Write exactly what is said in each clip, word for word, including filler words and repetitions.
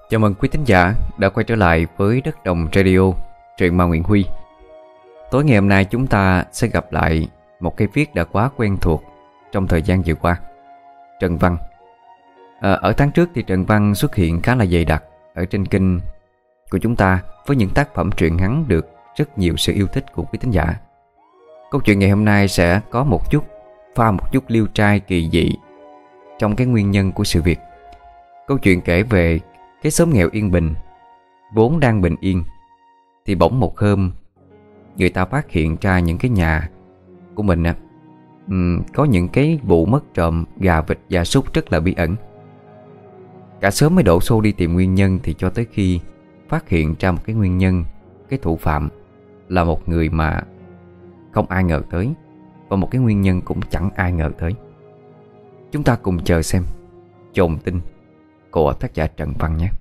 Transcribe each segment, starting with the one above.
Chào mừng quý thính giả đã quay trở lại với Đất Đồng Radio, truyện ma Nguyễn Huy. Tối ngày hôm nay chúng ta sẽ gặp lại một cái viết đã quá quen thuộc trong thời gian vừa qua, Trần Văn. à, Ở tháng trước thì Trần Văn xuất hiện khá là dày đặc ở trên kênh của chúng ta với những tác phẩm truyện ngắn được rất nhiều sự yêu thích của quý thính giả. Câu chuyện ngày hôm nay sẽ có một chút pha một chút liêu trai kỳ dị trong cái nguyên nhân của sự việc. Câu chuyện kể về cái xóm nghèo yên bình, vốn đang bình yên, thì bỗng một hôm người ta phát hiện ra những cái nhà của mình á, um, có những cái vụ mất trộm gà vịt gia súc rất là bí ẩn. Cả xóm mới đổ xô đi tìm nguyên nhân, thì cho tới khi phát hiện ra một cái nguyên nhân, cái thủ phạm là một người mà không ai ngờ tới, và một cái nguyên nhân cũng chẳng ai ngờ tới. Chúng ta cùng chờ xem Chồn Tinh của tác giả Trần Văn nhé.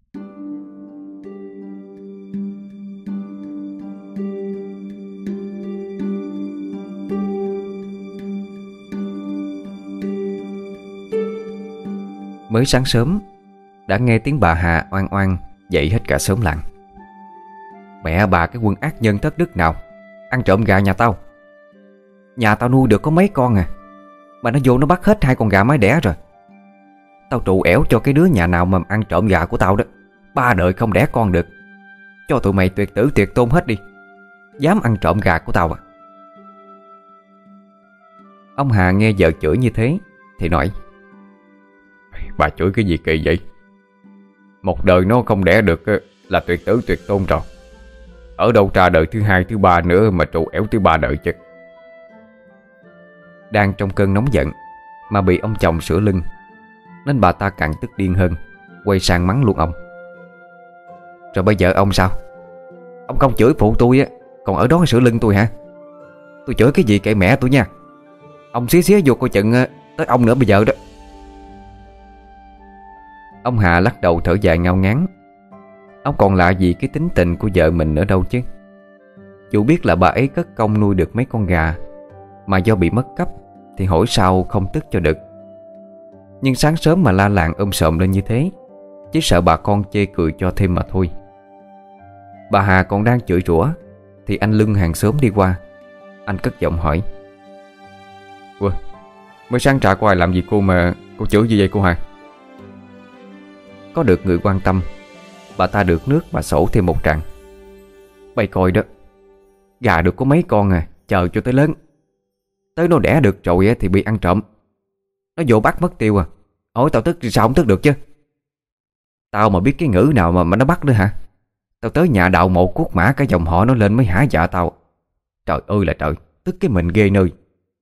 Mới sáng sớm đã nghe tiếng bà Hà oan oan dậy hết cả xóm làng. Mẹ bà cái quân ác nhân thất đức nào ăn trộm gà nhà tao. Nhà tao nuôi được có mấy con à, mà nó vô nó bắt hết hai con gà mái đẻ rồi. Tao trụ ẻo cho cái đứa nhà nào mà ăn trộm gà của tao đó, ba đời không đẻ con được. Cho tụi mày tuyệt tử tuyệt tôn hết đi, dám ăn trộm gà của tao à. Ông Hà nghe vợ chửi như thế thì nói: Bà chửi cái gì kỳ vậy? Một đời nó không đẻ được là tuyệt tử tuyệt tôn rồi, ở đâu ra đời thứ hai thứ ba nữa mà trụ ẻo thứ ba đời chứ. Đang trong cơn nóng giận mà bị ông chồng sửa lưng, nên bà ta càng tức điên hơn, quay sang mắng luôn ông. Rồi bây giờ ông sao? Ông không chửi phụ tôi á, còn ở đó sửa lưng tôi hả? Tôi chửi cái gì kệ mẹ tôi nha. Ông xía xía vô coi chừng tới ông nữa bây giờ đó. Ông Hà lắc đầu thở dài ngao ngán. Ông còn lạ gì cái tính tình của vợ mình nữa đâu chứ. Dù biết là bà ấy cất công nuôi được mấy con gà, mà do bị mất cắp thì hỏi sao không tức cho được. Nhưng sáng sớm mà la làng ôm sòm lên như thế, chỉ sợ bà con chê cười cho thêm mà thôi. Bà Hà còn đang chửi rủa thì anh Lưng hàng xóm đi qua. Anh cất giọng hỏi: Ủa, mới sáng trà của ai làm gì cô mà cô chửi như vậy cô Hà? Có được người quan tâm, bà ta được nước mà sổ thêm một tràng: Bày coi đó, gà được có mấy con à, chờ cho tới lớn. Tới nó đẻ được rồi thì bị ăn trộm. Nó vô bắt mất tiêu à. Hỏi tao tức thì sao không tức được chứ. Tao mà biết cái ngữ nào mà, mà nó bắt nữa hả? Tao tới nhà đào mộ cuốc mã cả dòng họ nó lên mới hả dạ tao. Trời ơi là trời, tức cái mình ghê nơi.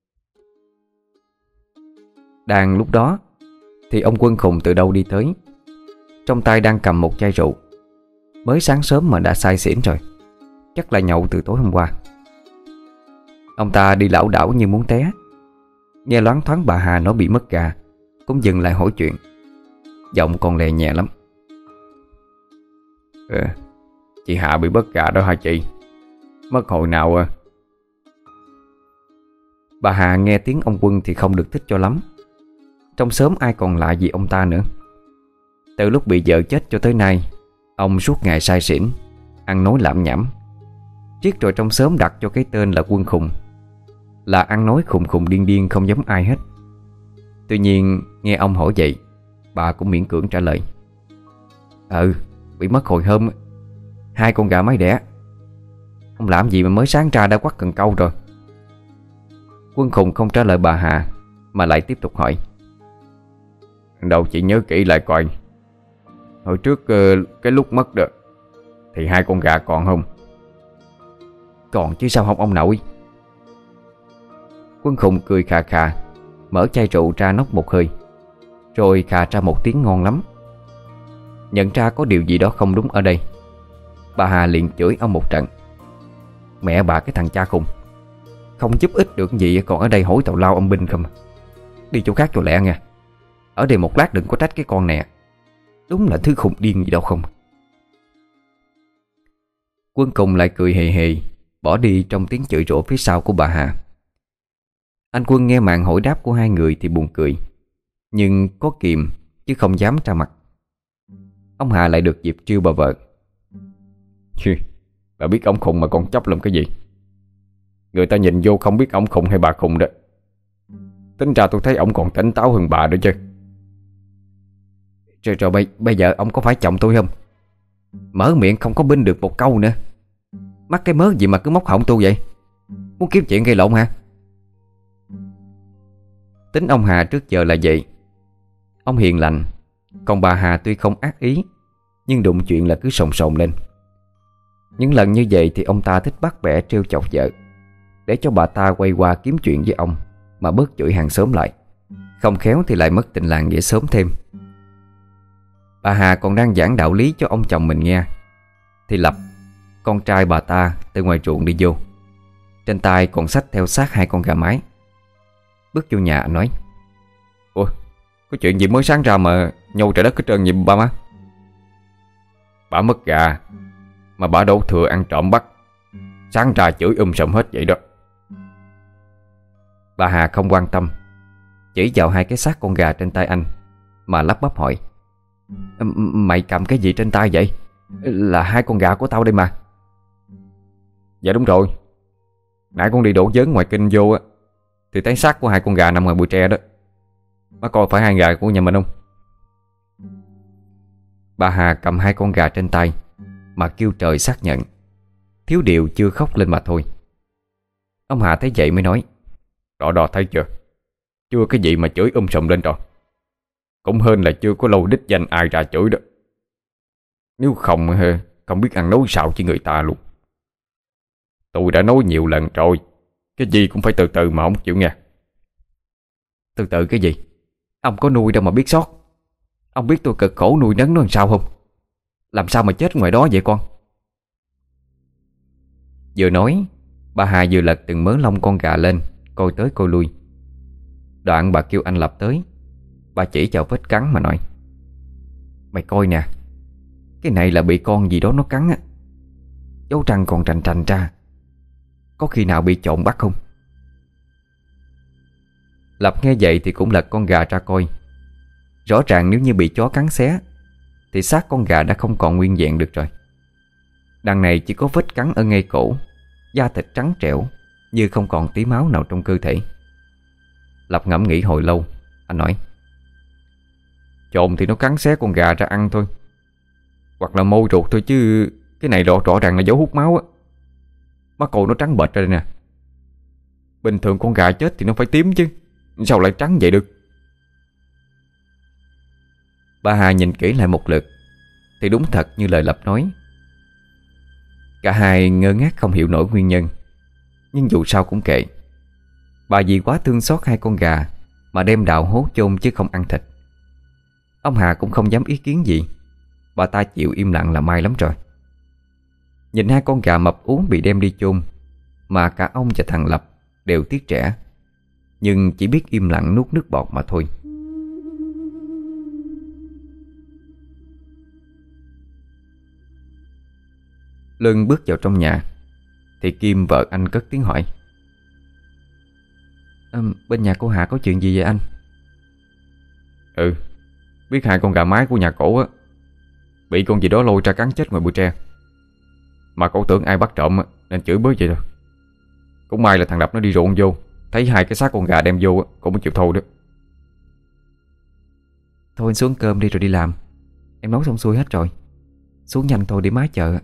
Đang lúc đó thì ông Quân khùng từ đâu đi tới, trong tay đang cầm một chai rượu. Mới sáng sớm mà đã say xỉn rồi, chắc là nhậu từ tối hôm qua. Ông ta đi lảo đảo như muốn té. Nghe loáng thoáng bà Hà nói bị mất gà, cũng dừng lại hỏi chuyện. Giọng còn lè nhẹ lắm: ừ, Chị Hà bị mất gà đó hả chị? Mất hồi nào à? Bà Hà nghe tiếng ông Quân thì không được thích cho lắm. Trong xóm ai còn lạ gì ông ta nữa. Từ lúc bị vợ chết cho tới nay, ông suốt ngày say xỉn, ăn nói lảm nhảm. Riết rồi trong xóm đặt cho cái tên là Quân khùng, là ăn nói khùng khùng điên điên không giống ai hết. Tuy nhiên nghe ông hỏi vậy, bà cũng miễn cưỡng trả lời: Ừ, bị mất hồi hôm, hai con gà mái đẻ. Ông làm gì mà mới sáng ra đã quắt cần câu rồi. Quân khùng không trả lời bà Hà, mà lại tiếp tục hỏi: Đâu chị nhớ kỹ lại coi, hồi trước cái lúc mất được thì hai con gà còn không? Còn chứ sao không ông nội. Quân khùng cười khà khà, mở chai rượu ra nốc một hơi, rồi khà ra một tiếng ngon lắm. Nhận ra có điều gì đó không đúng ở đây, bà Hà liền chửi ông một trận: Mẹ bà cái thằng cha khùng, không giúp ích được gì còn ở đây hỏi tào lao ông binh không. Đi chỗ khác cho lẹ nha, ở đây một lát đừng có trách cái con nè. Đúng là thứ khùng điên gì đâu không. Quân cùng lại cười hề hề, bỏ đi trong tiếng chửi rủa phía sau của bà Hà. Anh Quân nghe màn hỏi đáp của hai người thì buồn cười, nhưng có kìm chứ không dám ra mặt. ông Hà lại được dịp trêu bà vợ. Chứ, bà biết ông khùng mà còn chấp làm cái gì? Người ta nhìn vô không biết ông khùng hay bà khùng đó. Tính ra tôi thấy ông còn tỉnh táo hơn bà nữa chứ. Rồi rồi bây, bây giờ ông có phải chồng tôi không? Mở miệng không có binh được một câu nữa. Mắc cái mớ gì mà cứ móc họng tôi vậy? Muốn kiếm chuyện gây lộn hả? Tính ông Hà trước giờ là vậy. Ông hiền lành. Còn bà Hà tuy không ác ý, nhưng đụng chuyện là cứ sồn sồn lên. Những lần như vậy thì ông ta thích bắt bẻ trêu chọc vợ, để cho bà ta quay qua kiếm chuyện với ông, mà bớt chửi hàng xóm lại. Không khéo thì lại mất tình làng nghĩa xóm thêm. Bà Hà còn đang giảng đạo lý cho ông chồng mình nghe, thì Lập, con trai bà ta, từ ngoài ruộng đi vô. Trên tay còn xách theo xác hai con gà mái. Bước vô nhà nói: Ủa, có chuyện gì mới sáng ra mà nhô trời đất hết trơn vậy ba má? Bà mất gà mà bà đổ thừa ăn trộm bắt, sáng ra chửi um sùm hết vậy đó. Bà Hà không quan tâm, chỉ vào hai cái xác con gà trên tay anh mà lắp bắp hỏi: Mày cầm cái gì trên tay vậy? Là hai con gà của tao đây mà. Dạ đúng rồi. Nãy con đi đổ vớn ngoài kinh vô á, thì thấy xác của hai con gà nằm ngoài bụi tre đó. Má coi phải hai gà của nhà mình không? Bà Hà cầm hai con gà trên tay mà kêu trời xác nhận, thiếu điều chưa khóc lên mà thôi. Ông Hà thấy vậy mới nói: Rõ đò thấy chưa? Chưa cái gì mà chửi um sùm lên rồi. Cũng hơn là chưa có lâu đích danh ai ra chửi đó. Nếu không không biết ăn nói sao với người ta luôn. Tôi đã nói nhiều lần rồi, cái gì cũng phải từ từ mà không chịu nghe. Từ từ cái gì? Ông có nuôi đâu mà biết sót. Ông biết tôi cực khổ nuôi nấng nó làm sao không? Làm sao mà chết ngoài đó vậy con? Vừa nói, bà Hà vừa lật từng mớ lông con gà lên, coi tới coi lui. Đoạn bà kêu anh Lập tới. Bà chỉ vào vết cắn mà nói: Mày coi nè, cái này là bị con gì đó nó cắn á. Dấu răng còn trành trành ra. Có khi nào bị trộm bắt không? Lập nghe vậy thì cũng lật con gà ra coi. Rõ ràng nếu như bị chó cắn xé thì xác con gà đã không còn nguyên vẹn được rồi. Đằng này chỉ có vết cắn ở ngay cổ, da thịt trắng trẻo, như không còn tí máu nào trong cơ thể. Lập ngẫm nghĩ hồi lâu. Anh nói: Trộm thì nó cắn xé con gà ra ăn thôi, hoặc là môi ruột thôi, chứ cái này rõ, rõ ràng là dấu hút máu á. Má coi nó trắng bệch ra đây nè. Bình thường con gà chết thì nó phải tím chứ, sao lại trắng vậy được? Bà Hà nhìn kỹ lại một lượt thì đúng thật như lời Lập nói. Cả hai ngơ ngác không hiểu nổi nguyên nhân, nhưng dù sao cũng kệ. Bà vì quá thương xót hai con gà mà đem đạo hố chôn chứ không ăn thịt. Ông Hà cũng không dám ý kiến gì. Bà ta chịu im lặng là may lắm rồi. Nhìn hai con gà mập ú bị đem đi chôn mà cả ông và thằng Lập đều tiếc trẻ, nhưng chỉ biết im lặng nuốt nước bọt mà thôi. Lân bước vào trong nhà thì Kim vợ anh cất tiếng hỏi: à, Bên nhà cô Hà có chuyện gì vậy anh? Ừ, biết hai con gà mái của nhà cổ á bị con gì đó lôi ra cắn chết ngoài bụi tre. Mà cổ tưởng ai bắt trộm nên chửi bới vậy thôi. Cũng may là thằng Lập nó đi ruộng vô, thấy hai cái xác con gà đem vô cũng mới chịu thôi đó. Thôi anh xuống cơm đi rồi đi làm. Em nấu xong xuôi hết rồi. Xuống nhanh thôi để má chờ.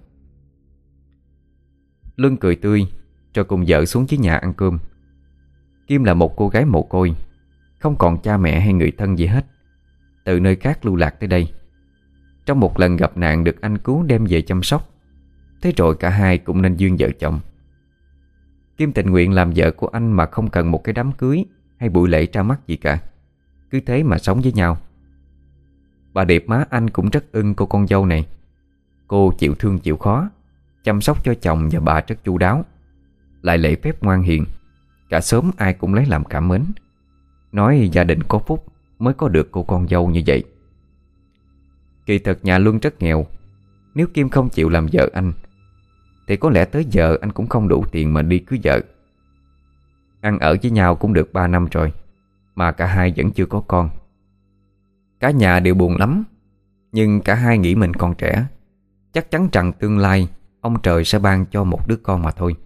Luân cười tươi rồi cùng vợ xuống dưới nhà ăn cơm. Kim là một cô gái mồ côi, không còn cha mẹ hay người thân gì hết, từ nơi khác lưu lạc tới đây. Trong một lần gặp nạn được anh cứu đem về chăm sóc, thế rồi cả hai cũng nên duyên vợ chồng. Kim tình nguyện làm vợ của anh mà không cần một cái đám cưới hay buổi lễ ra mắt gì cả. Cứ thế mà sống với nhau. Bà Điệp má anh cũng rất ưng cô con dâu này. Cô chịu thương chịu khó, chăm sóc cho chồng và bà rất chu đáo, lại lễ phép ngoan hiền. Cả xóm ai cũng lấy làm cảm mến, nói gia đình có phúc mới có được cô con dâu như vậy. Kỳ thực nhà Luân rất nghèo. Nếu Kim không chịu làm vợ anh thì có lẽ tới giờ anh cũng không đủ tiền mà đi cưới vợ. Ăn ở với nhau cũng được ba năm rồi mà cả hai vẫn chưa có con. Cả nhà đều buồn lắm. Nhưng cả hai nghĩ mình còn trẻ, chắc chắn rằng tương lai ông trời sẽ ban cho một đứa con mà thôi.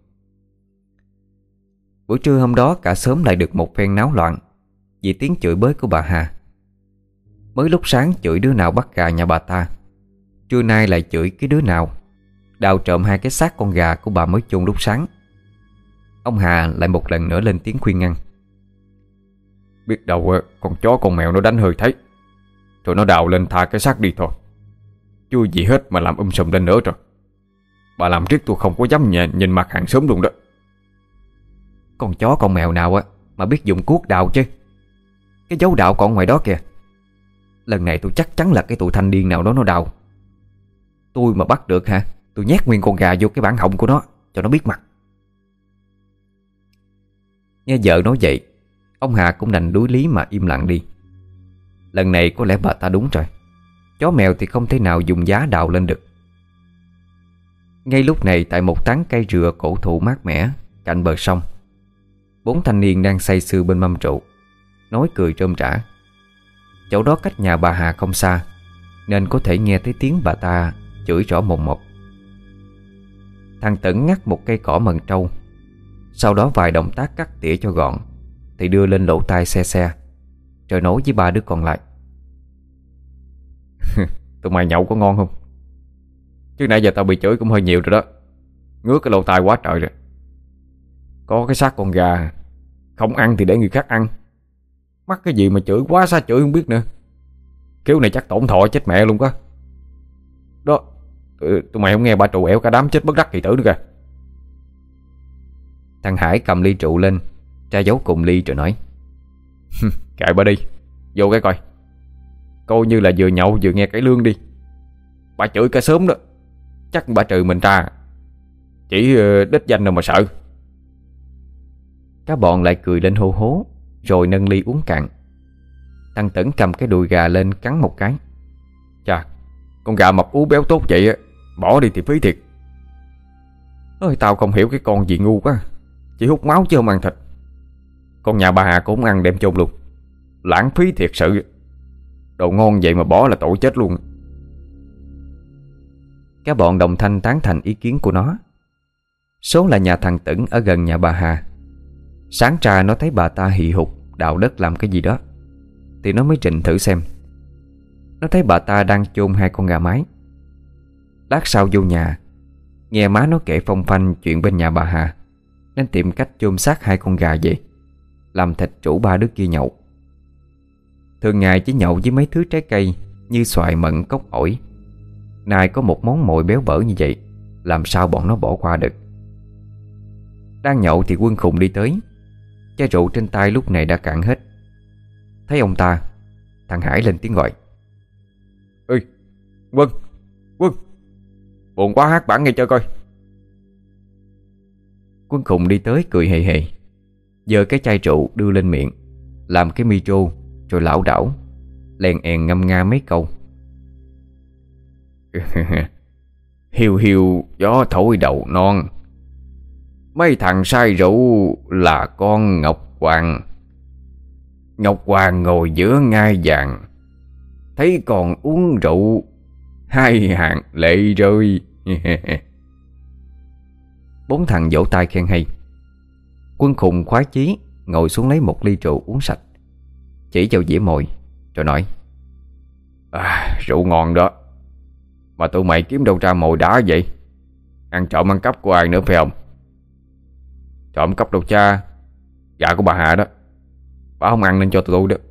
Buổi trưa hôm đó cả xóm lại được một phen náo loạn vì tiếng chửi bới của bà Hà. Mới lúc sáng chửi đứa nào bắt gà nhà bà ta, trưa nay lại chửi cái đứa nào đào trộm hai cái xác con gà của bà mới chôn lúc sáng. Ông Hà lại một lần nữa lên tiếng khuyên ngăn. Biết đâu con chó con mèo nó đánh hơi thấy, rồi nó đào lên tha cái xác đi thôi. Chưa gì hết mà làm um sùm lên nữa rồi. Bà làm riết tôi không có dám nhìn, nhìn mặt hàng xóm luôn đó. Con chó con mèo nào á mà biết dùng cuốc đào chứ. Cái dấu đạo còn ngoài đó kìa. Lần này tôi chắc chắn là cái tụi thanh niên nào đó nó đào. Tôi mà bắt được hả, tôi nhét nguyên con gà vô cái bản họng của nó cho nó biết mặt. Nghe vợ nói vậy, ông Hà cũng đành đuối lý mà im lặng đi. Lần này có lẽ bà ta đúng rồi. Chó mèo thì không thể nào dùng giá đào lên được. Ngay lúc này tại một tán cây rựa cổ thụ mát mẻ cạnh bờ sông, bốn thanh niên đang say sưa bên mâm rượu, nói cười rôm rả. Chỗ đó cách nhà bà Hà không xa, nên có thể nghe thấy tiếng bà ta chửi rõ mồn một. Thằng Tẩn ngắt một cây cỏ mần trâu, sau đó vài động tác cắt tỉa cho gọn thì đưa lên lỗ tai xe xe, rồi nói với ba đứa còn lại. Tụi mày nhậu có ngon không? Chứ nãy giờ tao bị chửi cũng hơi nhiều rồi đó. Ngứa cái lỗ tai quá trời rồi. Có cái xác con gà, không ăn thì để người khác ăn. Mắc cái gì mà chửi quá xa chửi không biết nữa. Kiểu này chắc tổn thọ chết mẹ luôn quá. Đó, tụi mày không nghe bà trù ẻo cả đám chết bất đắc kỳ tử nữa kìa. Thằng Hải cầm ly rượu lên, tra dấu cùng ly rồi nói. Kệ bà đi, vô cái coi. Coi như là vừa nhậu vừa nghe cải lương đi. Bà chửi cả sớm đó, chắc bà trừ mình ra. Chỉ đích danh đâu mà sợ. Các bọn lại cười lên hô hố, rồi nâng ly uống cạn. Thằng Tẩn cầm cái đùi gà lên cắn một cái. Chà, con gà mập ú béo tốt vậy á, bỏ đi thì phí thiệt. Ôi, tao không hiểu cái con gì ngu quá, chỉ hút máu chứ không ăn thịt. Con nhà bà Hà cũng không ăn đem chôn luôn. Lãng phí thiệt sự. Đồ ngon vậy mà bỏ là tội chết luôn. Các bọn đồng thanh tán thành ý kiến của nó. Số là nhà thằng Tẩn ở gần nhà bà Hà. Sáng ra nó thấy bà ta hì hục đào đất làm cái gì đó, thì nó mới trình thử xem. Nó thấy bà ta đang chôn hai con gà mái. Lát sau vô nhà, nghe má nó kể phong phanh chuyện bên nhà bà Hà, nên tìm cách chôn xác hai con gà vậy, làm thịt rủ ba đứa kia nhậu. Thường ngày chỉ nhậu với mấy thứ trái cây như xoài, mận, cốc, ổi. Nay có một món mồi béo bở như vậy, làm sao bọn nó bỏ qua được. Đang nhậu thì Quân Khùng đi tới. Chai rượu trên tay lúc này đã cạn hết. Thấy ông ta, thằng Hải lên tiếng gọi. Ê, Quân, Quân, buồn quá hát bản nghe chơi coi. Quân Khùng đi tới cười hề hề, giơ cái chai rượu đưa lên miệng, làm cái micro, rồi lảo đảo lèn èn ngâm nga mấy câu. Hiu hiu gió thổi đầu non, mấy thằng say rượu là con Ngọc Hoàng. Ngọc Hoàng ngồi giữa ngai vàng, thấy còn uống rượu, hai hàng lệ rơi. Bốn thằng vỗ tay khen hay. Quân Khùng khoái chí ngồi xuống lấy một ly rượu uống sạch, chỉ vào dĩa mồi rồi nói. À, rượu ngon đó, mà tụi mày kiếm đâu ra mồi đá vậy? Ăn trộm ăn cắp của ai nữa phải không? Trộm cắp đâu cha, gà của bà Hà đó. Bà không ăn nên cho tụi tôi đó.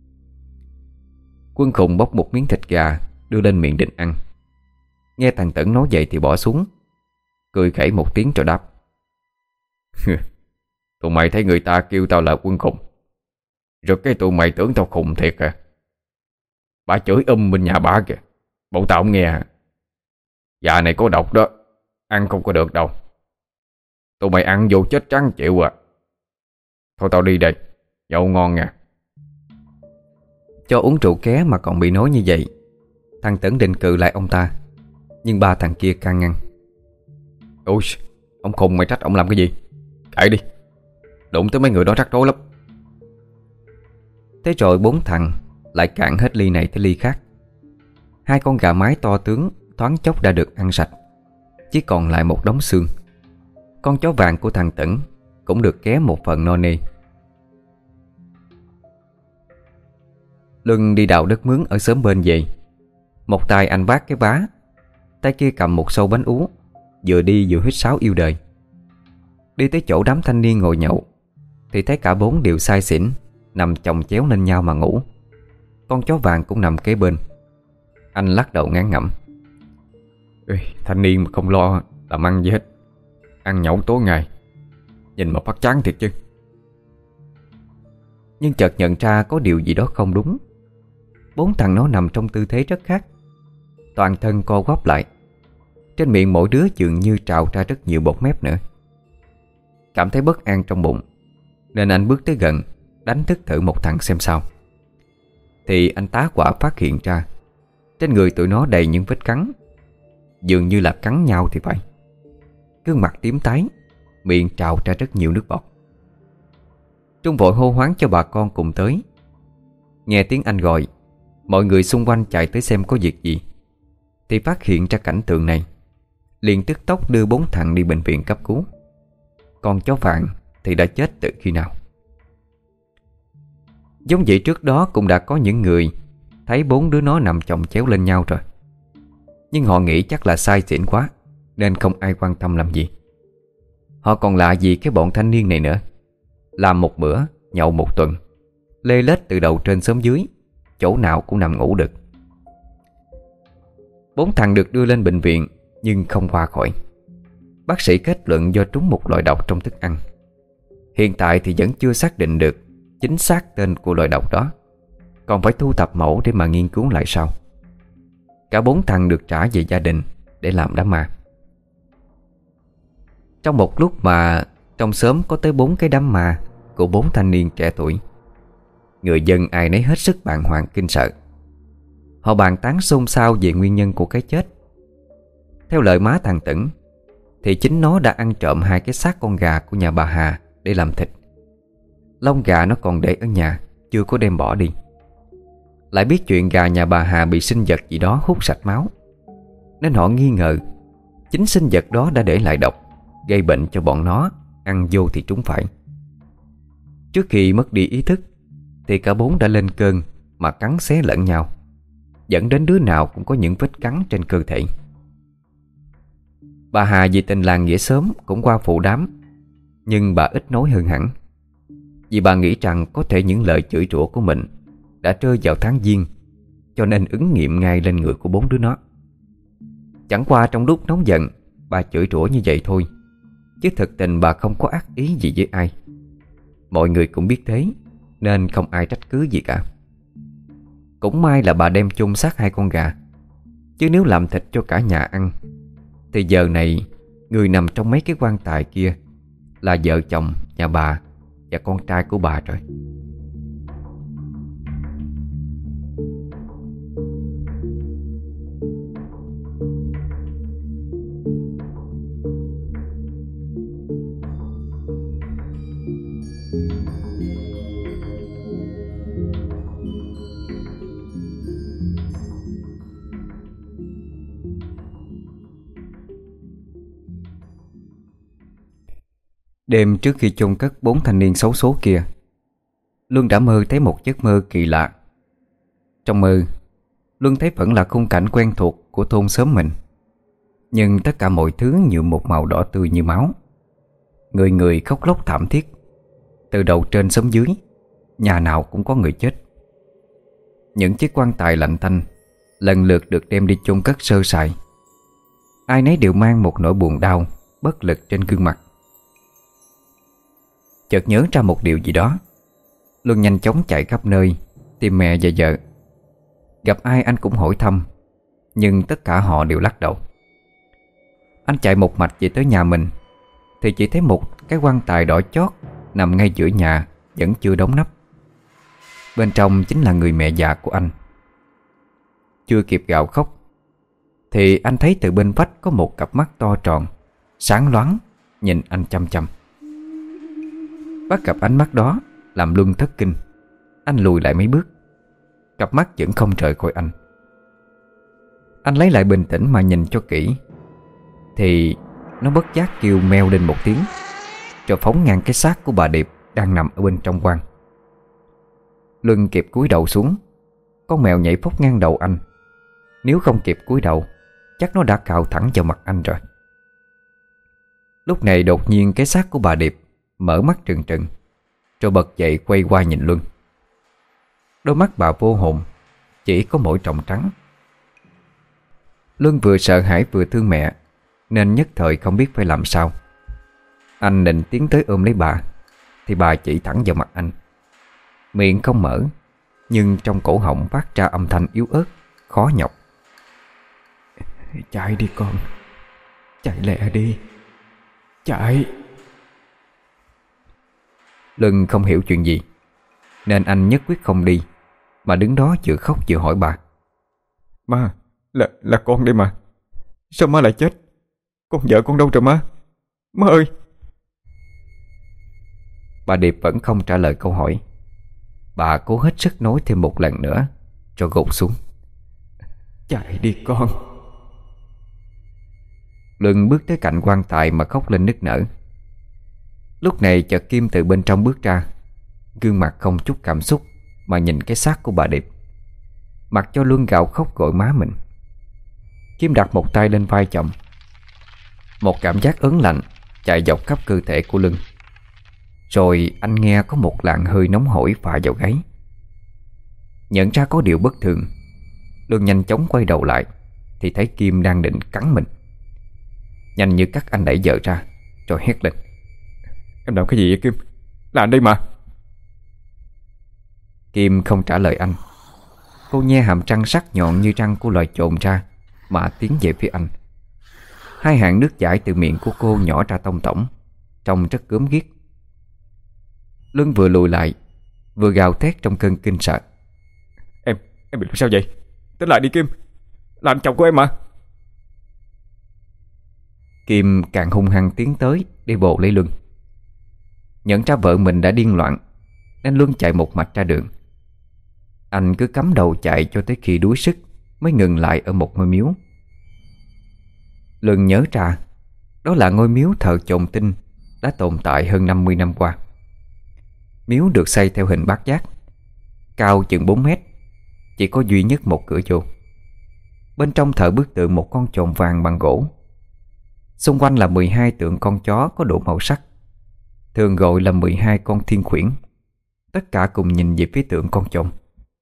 Quân Khùng bóc một miếng thịt gà đưa lên miệng định ăn. Nghe thằng Tẩn nói vậy thì bỏ xuống, cười khẩy một tiếng rồi đáp. Tụi mày thấy người ta kêu tao là Quân Khùng, rồi cái tụi mày tưởng tao khùng thiệt à? Bà chửi um bên nhà bà kìa, bộ tao không nghe à? Gà này có độc đó, ăn không có được đâu. Tụi mày ăn vô chết trắng chịu à. Thôi tao đi đây, nhậu ngon nha. Cho uống rượu ké mà còn bị nói như vậy. Thằng Tẩn định cự lại ông ta, nhưng ba thằng kia can ngăn. Ôi, ông khùng mày trách ông làm cái gì? Kệ đi, đụng tới mấy người đó rắc rối lắm. Thế rồi bốn thằng lại cạn hết ly này tới ly khác. Hai con gà mái to tướng thoáng chốc đã được ăn sạch, chỉ còn lại một đống xương. Con chó vàng của thằng Tẩn cũng được ké một phần no nê. Luân đi đào đất mướn ở xóm bên về. Một tay anh vác cái vá, tay kia cầm một xâu bánh ú, vừa đi vừa huýt sáo yêu đời. Đi tới chỗ đám thanh niên ngồi nhậu thì thấy cả bốn đều say xỉn, nằm chồng chéo lên nhau mà ngủ. Con chó vàng cũng nằm kế bên. Anh lắc đầu ngán ngẩm: Ê, thanh niên mà không lo làm ăn gì hết, ăn nhậu tối ngày, nhìn mà phát chán thiệt chứ. Nhưng chợt nhận ra có điều gì đó không đúng. Bốn thằng nó nằm trong tư thế rất khác. Toàn thân co quắp lại, trên miệng mỗi đứa dường như trào ra rất nhiều bọt mép nữa. Cảm thấy bất an trong bụng, nên anh bước tới gần, đánh thức thử một thằng xem sao. Thì anh tá hỏa phát hiện ra trên người tụi nó đầy những vết cắn, dường như là cắn nhau thì phải. Gương mặt tím tái, miệng trào ra rất nhiều nước bọt. Trung vội hô hoáng cho bà con cùng tới. Nghe tiếng anh gọi, mọi người xung quanh chạy tới xem có việc gì, thì phát hiện ra cảnh tượng này, liền tức tốc đưa bốn thằng đi bệnh viện cấp cứu. Con chó vàng thì đã chết từ khi nào. Giống vậy trước đó cũng đã có những người thấy bốn đứa nó nằm chồng chéo lên nhau rồi, nhưng họ nghĩ chắc là say xỉn quá nên không ai quan tâm làm gì. Họ còn lạ gì cái bọn thanh niên này nữa. Làm một bữa, nhậu một tuần, lê lết từ đầu trên xóm dưới, chỗ nào cũng nằm ngủ được. Bốn thằng được đưa lên bệnh viện nhưng không qua khỏi. Bác sĩ kết luận do trúng một loại độc trong thức ăn. Hiện tại thì vẫn chưa xác định được chính xác tên của loại độc đó, còn phải thu thập mẫu để mà nghiên cứu lại sau. Cả bốn thằng được trả về gia đình để làm đám ma. Trong một lúc mà trong xóm có tới bốn cái đám ma của bốn thanh niên trẻ tuổi, người dân ai nấy hết sức bàng hoàng kinh sợ. Họ bàn tán xôn xao về nguyên nhân của cái chết. Theo lời má thằng Tửng thì chính nó đã ăn trộm hai cái xác con gà của nhà bà Hà để làm thịt. Lông gà nó còn để ở nhà, chưa có đem bỏ đi. Lại biết chuyện gà nhà bà Hà bị sinh vật gì đó hút sạch máu, nên họ nghi ngờ chính sinh vật đó đã để lại độc, gây bệnh cho bọn nó ăn vô thì trúng phải. Trước khi mất đi ý thức thì cả bốn đã lên cơn mà cắn xé lẫn nhau, dẫn đến đứa nào cũng có những vết cắn trên cơ thể. Bà Hà vì tình làng nghĩa xóm cũng qua phụ đám, nhưng bà ít nói hơn hẳn, vì bà nghĩ rằng có thể những lời chửi rủa của mình đã rơi vào tháng giêng, cho nên ứng nghiệm ngay lên người của bốn đứa nó. Chẳng qua trong lúc nóng giận bà chửi rủa như vậy thôi, chứ thực tình bà không có ác ý gì với ai. Mọi người cũng biết thế, nên không ai trách cứ gì cả. Cũng may là bà đem chôn xác hai con gà, chứ nếu làm thịt cho cả nhà ăn thì giờ này người nằm trong mấy cái quan tài kia là vợ chồng nhà bà và con trai của bà rồi. Đêm trước khi chôn cất bốn thanh niên xấu số kia, Luân đã mơ thấy một giấc mơ kỳ lạ. Trong mơ, Luân thấy vẫn là khung cảnh quen thuộc của thôn xóm mình, nhưng tất cả mọi thứ nhuộm một màu đỏ tươi như máu. Người người khóc lóc thảm thiết, từ đầu trên xóm dưới, nhà nào cũng có người chết. Những chiếc quan tài lạnh tanh lần lượt được đem đi chôn cất sơ sài. Ai nấy đều mang một nỗi buồn đau, bất lực trên gương mặt. Chợt nhớ ra một điều gì đó, Luân nhanh chóng chạy khắp nơi tìm mẹ và vợ. Gặp ai anh cũng hỏi thăm, nhưng tất cả họ đều lắc đầu. Anh chạy một mạch về tới nhà mình thì chỉ thấy một cái quan tài đỏ chót nằm ngay giữa nhà, vẫn chưa đóng nắp. Bên trong chính là người mẹ già của anh. Chưa kịp gào khóc thì anh thấy từ bên vách có một cặp mắt to tròn, sáng loáng, nhìn anh chăm chăm. Bắt gặp ánh mắt đó làm Luân thất kinh. Anh lùi lại mấy bước, cặp mắt vẫn không rời khỏi anh. Anh lấy lại bình tĩnh mà nhìn cho kỹ, thì nó bất giác kêu meo lên một tiếng, rồi phóng ngang cái xác của bà Điệp đang nằm ở bên trong quan. Luân kịp cúi đầu xuống, con mèo nhảy phóc ngang đầu anh. Nếu không kịp cúi đầu, chắc nó đã cào thẳng vào mặt anh rồi. Lúc này đột nhiên cái xác của bà Điệp mở mắt trừng trừng, rồi bật dậy quay qua nhìn Luân. Đôi mắt bà vô hồn, chỉ có mỗi tròng trắng. Luân vừa sợ hãi vừa thương mẹ, nên nhất thời không biết phải làm sao. Anh định tiến tới ôm lấy bà, thì bà chỉ thẳng vào mặt anh. Miệng không mở, nhưng trong cổ họng phát ra âm thanh yếu ớt, khó nhọc. Chạy đi con, chạy lẹ đi, chạy. Luân không hiểu chuyện gì, nên anh nhất quyết không đi, mà đứng đó vừa khóc vừa hỏi bà. Má, là, là con đây mà. Sao má lại chết? Con vợ con đâu rồi má? Má ơi! Bà Điệp vẫn không trả lời câu hỏi. Bà cố hết sức nói thêm một lần nữa, rồi gục xuống. Chạy đi con. Luân bước tới cạnh quan tài mà khóc lên nức nở. Lúc này chợt Kim từ bên trong bước ra, gương mặt không chút cảm xúc mà nhìn cái xác của bà Điệp, mặc cho Luân gào khóc gọi má mình. Kim đặt một tay lên vai chồng. Một cảm giác ớn lạnh chạy dọc khắp cơ thể của Luân. Rồi anh nghe có một làn hơi nóng hổi phả vào gáy. Nhận ra có điều bất thường, Luân nhanh chóng quay đầu lại, thì thấy Kim đang định cắn mình. Nhanh như cắt anh đẩy vợ ra, rồi hét lên. Em làm cái gì vậy Kim? Là anh đây mà. Kim không trả lời anh. Cô nhe hàm răng sắc nhọn như răng của loài chồn ra, mà tiến về phía anh. Hai hàng nước chảy từ miệng của cô nhỏ ra tông tổng, trông rất gớm ghiếc. Luân vừa lùi lại, vừa gào thét trong cơn kinh sợ. Em, em bị làm sao vậy? Tỉnh lại đi Kim, là anh chồng của em mà. Kim càng hung hăng tiến tới để bồ lấy Luân. Nhận ra vợ mình đã điên loạn, nên Luân chạy một mạch ra đường. Anh cứ cắm đầu chạy cho tới khi đuối sức mới ngừng lại ở một ngôi miếu. Luân nhớ ra đó là ngôi miếu thờ chồn tinh đã tồn tại hơn năm mươi năm qua. Miếu được xây theo hình bát giác, cao chừng bốn mét, chỉ có duy nhất một cửa vô. Bên trong thờ bức tượng một con chồn vàng bằng gỗ. Xung quanh là mười hai tượng con chó có đủ màu sắc, thường gọi là mười hai con thiên khuyển. Tất cả cùng nhìn về phía tượng con chồn.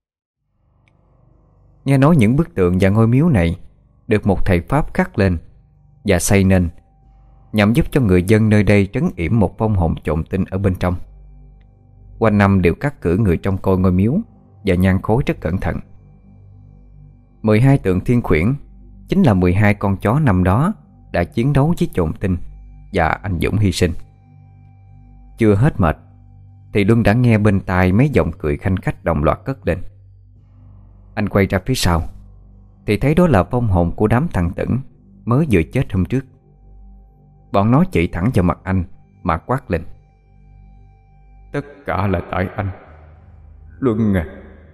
Nghe nói những bức tượng và ngôi miếu này được một thầy Pháp khắc lên và xây nên nhằm giúp cho người dân nơi đây trấn yểm một vong hồn chồn tinh ở bên trong. Quanh năm đều cắt cử người trông coi ngôi miếu và nhang khối rất cẩn thận. mười hai tượng thiên khuyển chính là mười hai con chó năm đó đã chiến đấu với chồn tinh và anh dũng hy sinh. Chưa hết mệt thì Luân đã nghe bên tai mấy giọng cười khanh khách đồng loạt cất lên. Anh quay ra phía sau thì thấy đó là vong hồn của đám thằng Tửng mới vừa chết hôm trước. Bọn nó chỉ thẳng vào mặt anh mà quát lên. Tất cả là tại anh, Luân à.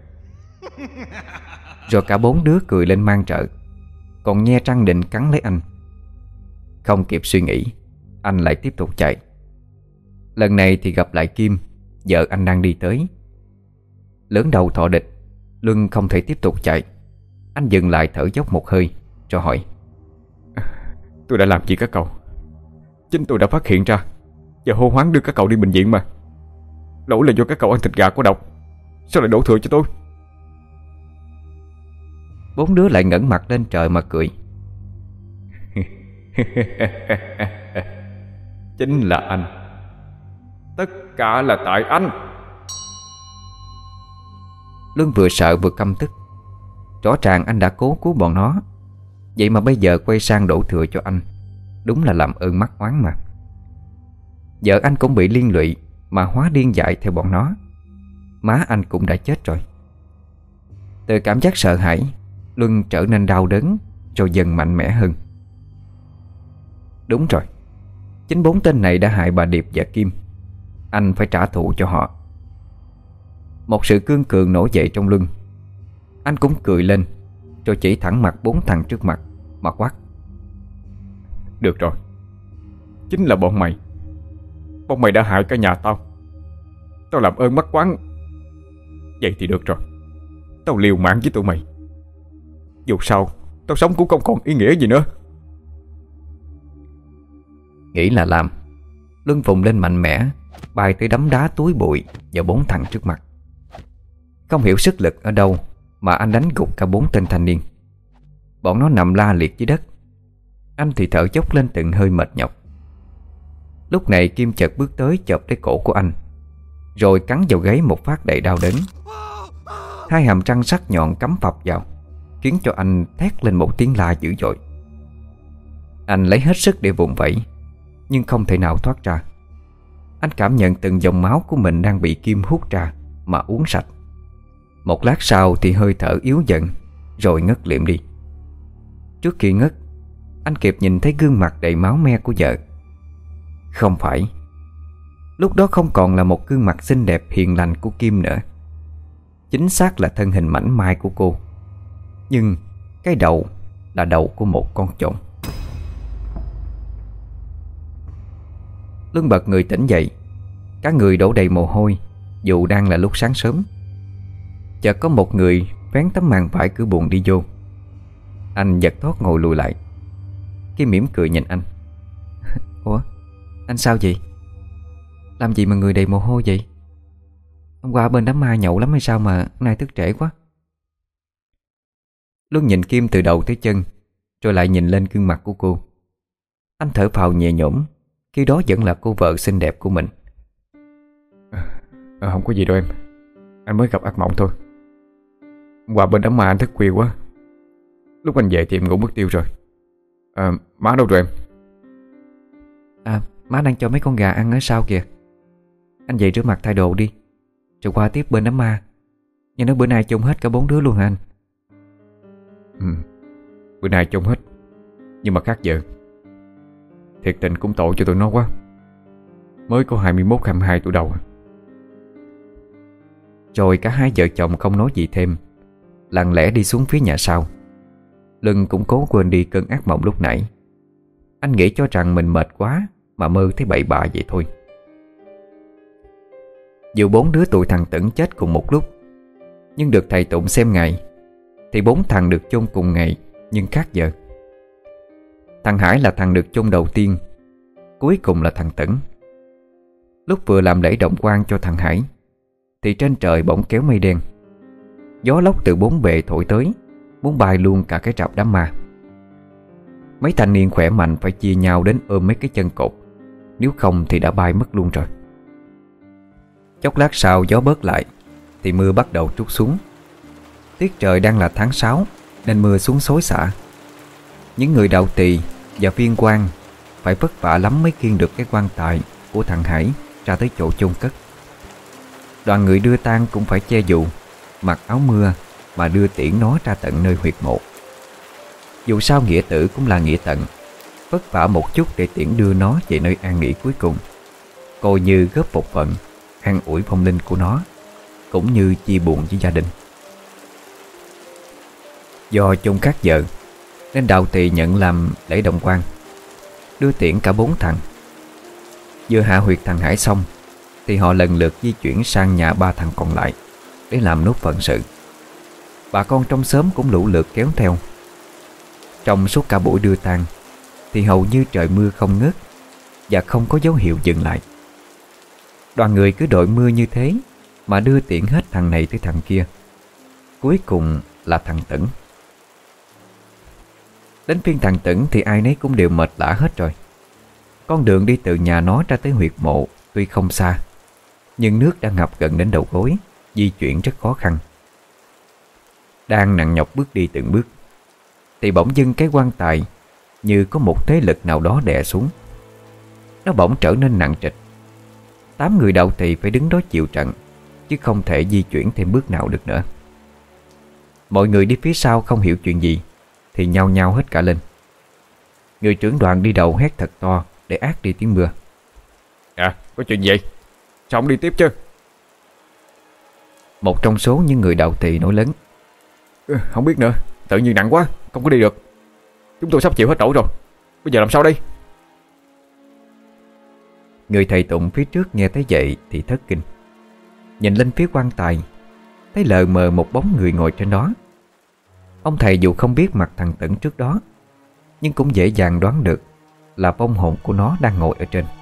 Rồi cả bốn đứa cười lên mang trợ, còn nhe răng định cắn lấy anh. Không kịp suy nghĩ, anh lại tiếp tục chạy. Lần này thì gặp lại Kim, vợ anh đang đi tới. Lớn đầu thọ địch, Luân không thể tiếp tục chạy. Anh dừng lại thở dốc một hơi, rồi hỏi. Tôi đã làm gì các cậu? Chính tôi đã phát hiện ra và hô hoáng đưa các cậu đi bệnh viện mà. Lỗi là do các cậu ăn thịt gà có độc, sao lại đổ thừa cho tôi? Bốn đứa lại ngẩng mặt lên trời mà cười. Chính là anh. Tất cả là tại anh. Luân vừa sợ vừa căm tức. Rõ ràng anh đã cố cứu bọn nó, vậy mà bây giờ quay sang đổ thừa cho anh. Đúng là làm ơn mắc oán mà. Vợ anh cũng bị liên lụy mà hóa điên dại theo bọn nó. Má anh cũng đã chết rồi. Từ cảm giác sợ hãi, Luân trở nên đau đớn, rồi dần mạnh mẽ hơn. Đúng rồi, chính bốn tên này đã hại bà Điệp và Kim. Anh phải trả thù cho họ. Một sự cương cường nổi dậy trong Luân. Anh cũng cười lên, rồi chỉ thẳng mặt bốn thằng trước mặt mà quát: Được rồi, chính là bọn mày. Bọn mày đã hại cả nhà tao. Tao làm ơn mắc quán. Vậy thì được rồi, tao liều mạng với tụi mày. Dù sao tao sống cũng không còn ý nghĩa gì nữa. Nghĩ là làm, Luân vùng lên mạnh mẽ, bay tới đấm đá túi bụi vào bốn thằng trước mặt. Không hiểu sức lực ở đâu mà anh đánh gục cả bốn tên thanh niên. Bọn nó nằm la liệt dưới đất. Anh thì thở dốc lên từng hơi mệt nhọc. Lúc này Kim chợt bước tới chộp lấy cổ của anh, rồi cắn vào gáy một phát đầy đau đớn. Hai hàm răng sắc nhọn cắm phập vào, khiến cho anh thét lên một tiếng la dữ dội. Anh lấy hết sức để vùng vẫy, nhưng không thể nào thoát ra. Anh cảm nhận từng dòng máu của mình đang bị Kim hút ra mà uống sạch. Một lát sau thì hơi thở yếu dần, rồi ngất liệm đi. Trước khi ngất, anh kịp nhìn thấy gương mặt đầy máu me của vợ. Không phải, lúc đó không còn là một gương mặt xinh đẹp hiền lành của Kim nữa. Chính xác là thân hình mảnh mai của cô, nhưng cái đầu là đầu của một con trộm. Luân bật người tỉnh dậy, cả người đổ đầy mồ hôi, dù đang là lúc sáng sớm. Chợt có một người vén tấm màn vải cửa buồng đi vô. Anh giật thót ngồi lùi lại. Kim mỉm cười nhìn anh. Ủa, anh sao vậy? Làm gì mà người đầy mồ hôi vậy? Hôm qua bên đám ma nhậu lắm hay sao mà hôm nay thức trễ quá? Luân nhìn Kim từ đầu tới chân, rồi lại nhìn lên gương mặt của cô. Anh thở phào nhẹ nhõm, khi đó vẫn là cô vợ xinh đẹp của mình. à, Không có gì đâu em. Anh mới gặp ác mộng thôi. Hôm qua bên đám ma anh thức khuya quá. Lúc anh về thì em ngủ mất tiêu rồi. à, Má đâu rồi em? À, má đang cho mấy con gà ăn ở sau kìa. Anh dậy rửa mặt thay đồ đi, rồi qua tiếp bên đám ma. Nhưng nói bữa nay chôn hết cả bốn đứa luôn hả anh? Ừ, bữa nay chôn hết, nhưng mà khác giờ. Thiệt tình cũng tội cho tụi nó quá. Mới có hai mươi mốt hai mươi hai tuổi đầu. Rồi cả hai vợ chồng không nói gì thêm, lặng lẽ đi xuống phía nhà sau. Luân cũng cố quên đi cơn ác mộng lúc nãy. Anh nghĩ cho rằng mình mệt quá mà mơ thấy bậy bạ vậy thôi. Dù bốn đứa tụi thằng Tửng chết cùng một lúc, nhưng được thầy Tụng xem ngày thì bốn thằng được chôn cùng ngày, nhưng khác giờ. Thằng Hải là thằng được chôn đầu tiên, cuối cùng là thằng Tửng. Lúc vừa làm lễ động quan cho thằng Hải thì trên trời bỗng kéo mây đen. Gió lốc từ bốn bề thổi tới, muốn bay luôn cả cái trạp đám ma. Mấy thanh niên khỏe mạnh phải chia nhau đến ôm mấy cái chân cột, nếu không thì đã bay mất luôn rồi. Chốc lát sau gió bớt lại thì mưa bắt đầu trút xuống. Tiết trời đang là tháng sáu nên mưa xuống xối xả. Những người đạo tỳ và viên quan phải vất vả lắm mới khiêng được cái quan tài của thằng Hải ra tới chỗ chôn cất. Đoàn người đưa tang cũng phải che dù, mặc áo mưa mà đưa tiễn nó ra tận nơi huyệt mộ. Dù sao nghĩa tử cũng là nghĩa tận, vất vả một chút để tiễn đưa nó về nơi an nghỉ cuối cùng, coi như góp một phần an ủi phong linh của nó, cũng như chia buồn với gia đình. Do chôn khác giờ nên đạo tỳ nhận làm lễ động quan, đưa tiễn cả bốn thằng. Vừa hạ huyệt thằng Hải xong thì họ lần lượt di chuyển sang nhà ba thằng còn lại để làm nốt phận sự. Bà con trong xóm cũng lũ lượt kéo theo. Trong suốt cả buổi đưa tang thì hầu như trời mưa không ngớt và không có dấu hiệu dừng lại. Đoàn người cứ đội mưa như thế mà đưa tiễn hết thằng này tới thằng kia. Cuối cùng là thằng Tửng. Đến phiên thằng Tửng thì ai nấy cũng đều mệt lả hết rồi. Con đường đi từ nhà nó ra tới huyệt mộ tuy không xa, nhưng nước đã ngập gần đến đầu gối, di chuyển rất khó khăn. Đang nặng nhọc bước đi từng bước thì bỗng dưng cái quan tài như có một thế lực nào đó đè xuống. Nó bỗng trở nên nặng trịch. Tám người đạo tỳ phải đứng đó chịu trận, chứ không thể di chuyển thêm bước nào được nữa. Mọi người đi phía sau không hiểu chuyện gì thì nhao nhao hết cả lên. Người trưởng đoàn đi đầu hét thật to để át đi tiếng mưa. À, có chuyện gì vậy? Sao không đi tiếp chứ? Một trong số những người đạo tỳ nói lớn. Ừ, không biết nữa, Tự nhiên nặng quá, không có đi được. Chúng tôi sắp chịu hết nổi rồi. Bây giờ làm sao đây? Người thầy tụng phía trước nghe thấy vậy thì thất kinh. Nhìn lên phía quan tài, thấy lờ mờ một bóng người ngồi trên đó. Ông thầy dù không biết mặt thằng Tửng trước đó, nhưng cũng dễ dàng đoán được là vong hồn của nó đang ngồi ở trên.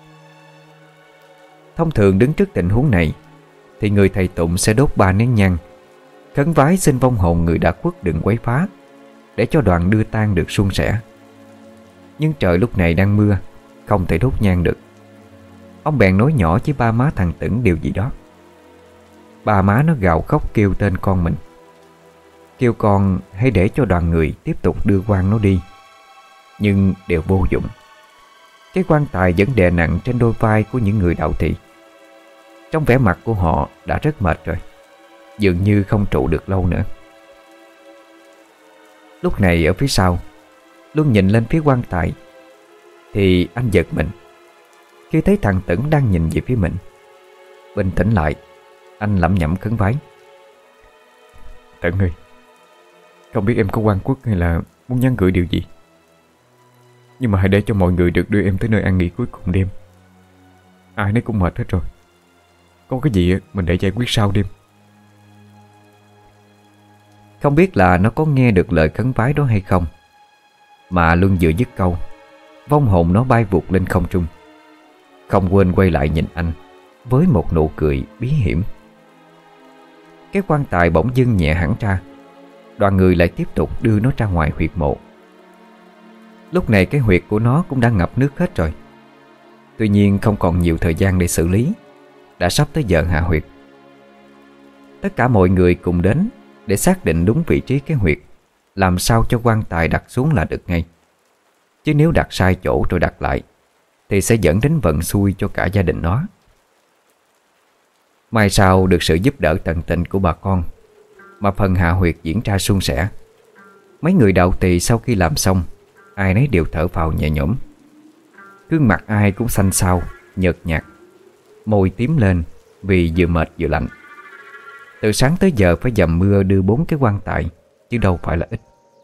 Thông thường đứng trước tình huống này thì người thầy tụng sẽ đốt ba nén nhang, khấn vái xin vong hồn người đã khuất đừng quấy phá, để cho đoàn đưa tang được suôn sẻ. Nhưng trời lúc này đang mưa, không thể đốt nhang được. Ông bèn nói nhỏ với ba má thằng Tửng điều gì đó. Ba má nó gào khóc kêu tên con mình, kêu con hãy để cho đoàn người tiếp tục đưa quan nó đi. Nhưng đều vô dụng. Cái quan tài vẫn đè nặng trên đôi vai của những người đạo thị. Trong vẻ mặt của họ đã rất mệt rồi, dường như không trụ được lâu nữa. Lúc này ở phía sau, Luân nhìn lên phía quan tài thì anh giật mình khi thấy thằng Tửng đang nhìn về phía mình. Bình tĩnh lại, anh lẩm nhẩm khấn vái. Tửng ơi, không biết em có oan khuất hay là muốn nhắn gửi điều gì, nhưng mà hãy để cho mọi người được đưa em tới nơi an nghỉ cuối cùng đêm. Ai nấy cũng mệt hết rồi. Có cái gì mình để giải quyết sau đêm. Không biết là nó có nghe được lời khấn vái đó hay không, mà Luân vừa dứt câu, vong hồn nó bay vụt lên không trung, không quên quay lại nhìn anh với một nụ cười bí hiểm. Cái quan tài bỗng dưng nhẹ hẳn ra. Đoàn người lại tiếp tục đưa nó ra ngoài huyệt mộ. Lúc này cái huyệt của nó cũng đã ngập nước hết rồi. Tuy nhiên không còn nhiều thời gian để xử lý, đã sắp tới giờ hạ huyệt. Tất cả mọi người cùng đến để xác định đúng vị trí cái huyệt, làm sao cho quan tài đặt xuống là được ngay. Chứ nếu đặt sai chỗ rồi đặt lại thì sẽ dẫn đến vận xui cho cả gia đình nó. May sao được sự giúp đỡ tận tình của bà con mà phần hạ huyệt diễn ra suôn sẻ. Mấy người đạo tỳ sau khi làm xong, ai nấy đều thở phào nhẹ nhõm. Gương mặt ai cũng xanh xao, nhợt nhạt, môi tím lên vì vừa mệt vừa lạnh. Từ sáng tới giờ phải dầm mưa đưa bốn cái quan tài, chứ đâu phải là ít.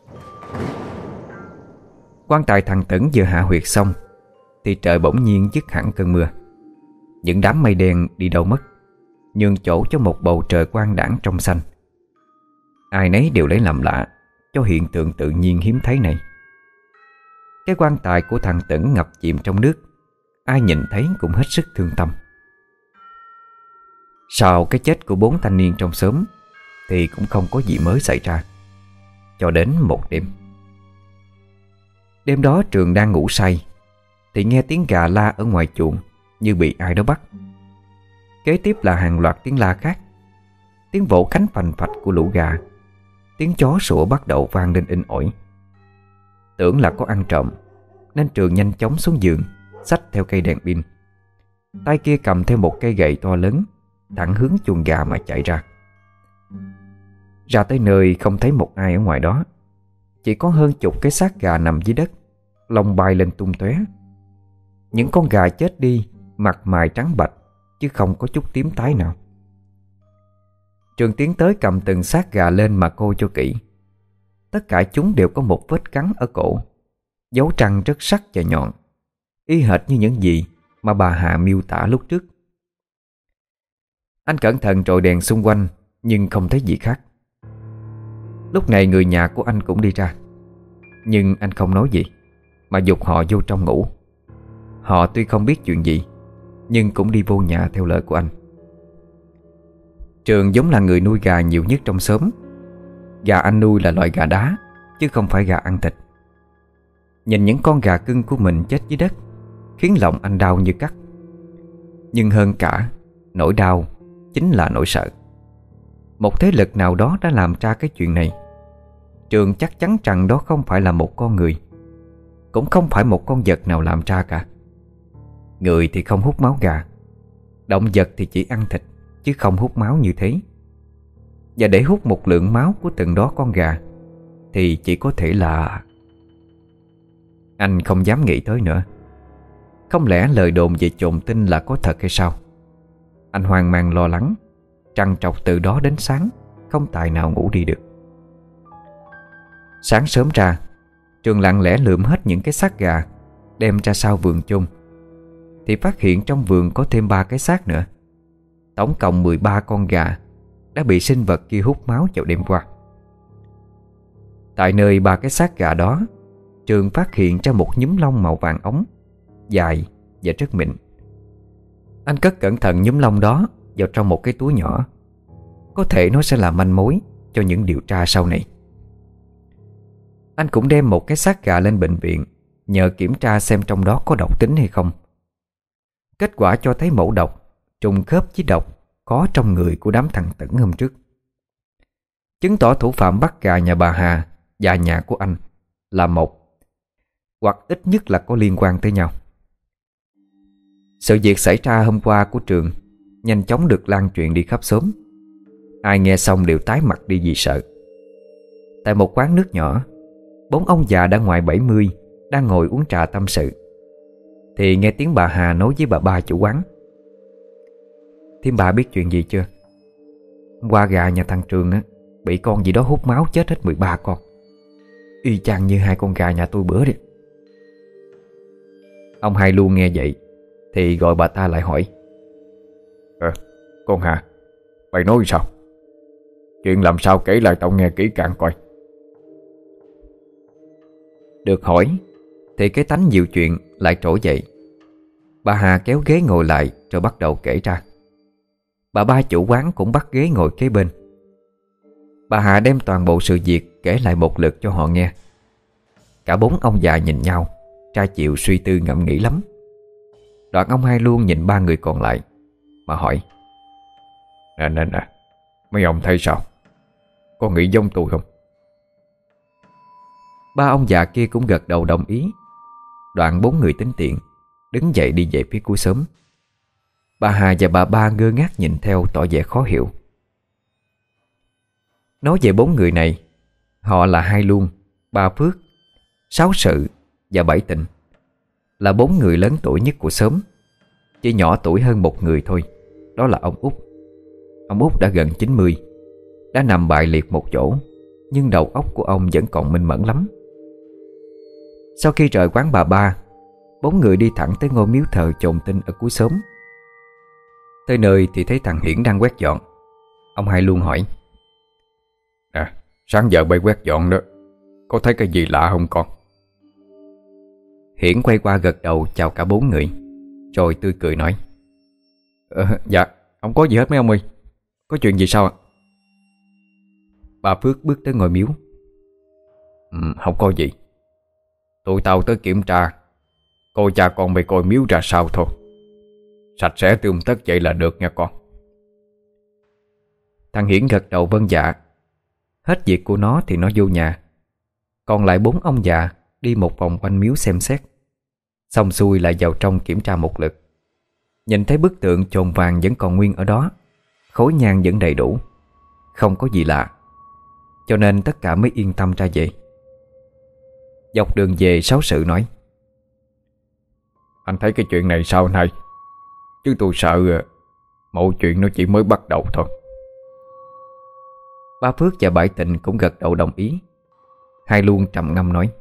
Quan tài thằng Tửng vừa hạ huyệt xong thì trời bỗng nhiên dứt hẳn cơn mưa. Những đám mây đen đi đâu mất, nhường chỗ cho một bầu trời quang đãng trong xanh. Ai nấy đều lấy làm lạ cho hiện tượng tự nhiên hiếm thấy này. Cái quan tài của thằng Tửng ngập chìm trong nước, ai nhìn thấy cũng hết sức thương tâm. Sau cái chết của bốn thanh niên trong xóm thì cũng không có gì mới xảy ra, cho đến một đêm. Đêm đó Trường đang ngủ say thì nghe tiếng gà la ở ngoài chuồng như bị ai đó bắt. Kế tiếp là hàng loạt tiếng la khác, tiếng vỗ cánh phành phạch của lũ gà, tiếng chó sủa bắt đầu vang lên inh ỏi. Tưởng là có ăn trộm nên Trường nhanh chóng xuống giường, xách theo cây đèn pin, tay kia cầm theo một cây gậy to lớn, thẳng hướng chuồng gà mà chạy ra. Ra tới nơi không thấy một ai ở ngoài đó, chỉ có hơn chục cái xác gà nằm dưới đất, lông bay lên tung tóe. Những con gà chết đi, mặt mày trắng bạch, chứ không có chút tím tái nào. Trường tiến tới cầm từng xác gà lên mà coi cho kỹ. Tất cả chúng đều có một vết cắn ở cổ, dấu răng rất sắc và nhọn, y hệt như những gì mà bà Hà miêu tả lúc trước. Anh cẩn thận rọi đèn xung quanh nhưng không thấy gì khác. Lúc này người nhà của anh cũng đi ra, nhưng anh không nói gì mà giục họ vô trong ngủ. Họ tuy không biết chuyện gì nhưng cũng đi vô nhà theo lời của anh. Trường giống là người nuôi gà nhiều nhất trong xóm. Gà anh nuôi là loại gà đá, chứ không phải gà ăn thịt. Nhìn những con gà cưng của mình chết dưới đất khiến lòng anh đau như cắt. Nhưng hơn cả nỗi đau chính là nỗi sợ. Một thế lực nào đó đã làm ra cái chuyện này. Trường chắc chắn rằng đó không phải là một con người, cũng không phải một con vật nào làm ra cả. Người thì không hút máu gà, động vật thì chỉ ăn thịt chứ không hút máu như thế. Và để hút một lượng máu của từng đó con gà thì chỉ có thể là... Anh không dám nghĩ tới nữa. Không lẽ lời đồn về trồn tinh là có thật hay sao? Anh hoang mang lo lắng, trằn trọc từ đó đến sáng, không tài nào ngủ đi được. Sáng sớm ra, Trường lặng lẽ lượm hết những cái xác gà đem ra sau vườn chôn, thì phát hiện trong vườn có thêm ba cái xác nữa. Tổng cộng mười ba con gà đã bị sinh vật kia hút máu vào đêm qua. Tại nơi ba cái xác gà đó, Trường phát hiện ra một nhúm lông màu vàng óng, dài và rất mịn. Anh cất cẩn thận nhúm lông đó vào trong một cái túi nhỏ. Có thể nó sẽ là manh mối cho những điều tra sau này. Anh cũng đem một cái xác gà lên bệnh viện, nhờ kiểm tra xem trong đó có độc tính hay không. Kết quả cho thấy mẫu độc trùng khớp với độc có trong người của đám thằng Tửng hôm trước, chứng tỏ thủ phạm bắt gà nhà bà Hà và nhà của anh là một, hoặc ít nhất là có liên quan tới nhau. Sự việc xảy ra hôm qua của Trường nhanh chóng được lan truyền đi khắp xóm. Ai nghe xong đều tái mặt đi vì sợ. Tại một quán nước nhỏ, bốn ông già đã ngoài bảy mươi đang ngồi uống trà tâm sự, thì nghe tiếng bà Hà nói với bà ba chủ quán: "Thím bà biết chuyện gì chưa? Hôm qua gà nhà thằng Trường á, bị con gì đó hút máu chết hết mười ba con. Y chang như hai con gà nhà tôi bữa đi." Ông Hai luôn nghe vậy thì gọi bà ta lại hỏi: Ờ, con Hà, mày nói sao? Chuyện làm sao kể lại tao nghe kỹ càng coi. Được hỏi thì cái tánh nhiều chuyện lại trỗi dậy. Bà Hà kéo ghế ngồi lại rồi bắt đầu kể ra. Bà ba chủ quán cũng bắt ghế ngồi kế bên. Bà Hà đem toàn bộ sự việc kể lại một lượt cho họ nghe. Cả bốn ông già nhìn nhau, tra chịu suy tư ngẫm nghĩ lắm. Đoạn ông Hai luôn nhìn ba người còn lại mà hỏi: Nè nè nè, mấy ông thấy sao? Có nghĩ giống tôi không? Ba ông già kia cũng gật đầu đồng ý. Đoạn bốn người tính tiện đứng dậy đi về phía cuối xóm. Bà Hà và bà ba ngơ ngác nhìn theo, tỏ vẻ khó hiểu. Nói về bốn người này, họ là Hai Luông, Ba Phước, Sáu Sự và Bảy Tịnh, là bốn người lớn tuổi nhất của xóm. Chỉ nhỏ tuổi hơn một người thôi, đó là ông Út. Ông Út đã gần chín mươi, đã nằm bại liệt một chỗ, nhưng đầu óc của ông vẫn còn minh mẫn lắm. Sau khi rời quán bà ba, bốn người đi thẳng tới ngôi miếu thờ chồn tinh ở cuối xóm. Tới nơi thì thấy thằng Hiển đang quét dọn. Ông Hai luôn hỏi: Nè, sáng giờ bay quét dọn đó, có thấy cái gì lạ không con? Hiển quay qua gật đầu chào cả bốn người, rồi tươi cười nói: ờ, Dạ, không có gì hết mấy ông ơi. Có chuyện gì sao ạ? Bà Phước bước tới ngôi miếu. Ừ, không có gì. Tụi tao tới kiểm tra, coi cha con mày coi miếu ra sao thôi. Sạch sẽ tươm tất vậy là được nha con. Thằng Hiển gật đầu vâng dạ. Hết việc của nó thì nó vô nhà. Còn lại bốn ông già đi một vòng quanh miếu xem xét, xong xuôi lại vào trong kiểm tra một lượt. Nhìn thấy bức tượng chồn vàng vẫn còn nguyên ở đó, khối nhang vẫn đầy đủ, không có gì lạ, cho nên tất cả mới yên tâm ra về. Dọc đường về, Sáu Sự nói: Anh thấy cái chuyện này sao anh hai? Chứ tôi sợ mọi chuyện nó chỉ mới bắt đầu thôi. Ba Phước và Bảy Tịnh cũng gật đầu đồng ý. Hai luôn trầm ngâm nói: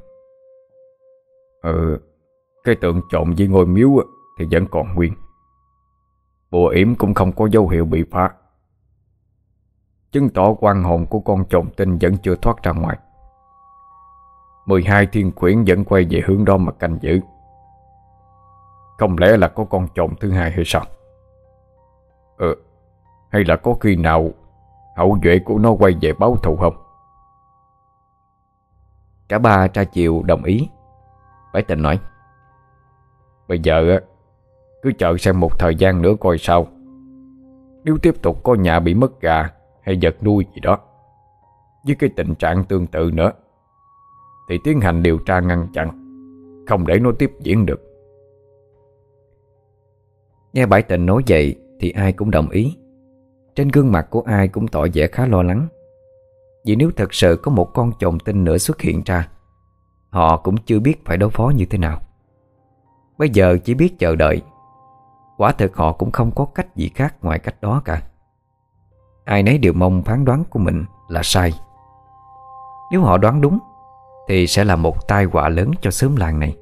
Ừ, cái tượng trộn với ngôi miếu thì vẫn còn nguyên. Bùa yểm cũng không có dấu hiệu bị phá, chứng tỏ quan hồn của con trồn tinh vẫn chưa thoát ra ngoài. mười hai thiên quyển vẫn quay về hướng đó mà canh giữ. Không lẽ là có con trồn thứ hai hay sao? Ừ, hay là có khi nào hậu duệ của nó quay về báo thù không? Cả ba tra chiều đồng ý. Bảy Tịnh nói: Bây giờ cứ chờ xem một thời gian nữa coi sao. Nếu tiếp tục có nhà bị mất gà hay vật nuôi gì đó với cái tình trạng tương tự nữa thì tiến hành điều tra ngăn chặn, không để nó tiếp diễn được. Nghe Bảy Tịnh nói vậy thì ai cũng đồng ý. Trên gương mặt của ai cũng tỏ vẻ khá lo lắng. Vì nếu thật sự có một con chồn tinh nữa xuất hiện ra, họ cũng chưa biết phải đối phó như thế nào. Bây giờ chỉ biết chờ đợi. Quả thực họ cũng không có cách gì khác ngoài cách đó cả. Ai nấy đều mong phán đoán của mình là sai. Nếu họ đoán đúng thì sẽ là một tai họa lớn cho xóm làng này.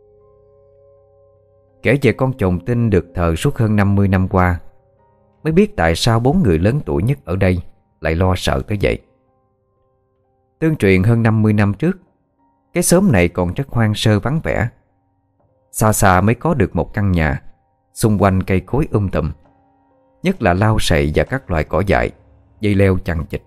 Kể về con chồn tinh được thờ suốt hơn năm mươi năm qua, mới biết tại sao bốn người lớn tuổi nhất ở đây lại lo sợ tới vậy. Tương truyền hơn năm mươi năm trước, cái xóm này còn rất hoang sơ vắng vẻ. Xa xa mới có được một căn nhà, xung quanh cây cối um tùm, nhất là lau sậy và các loại cỏ dại, dây leo chằng chịt.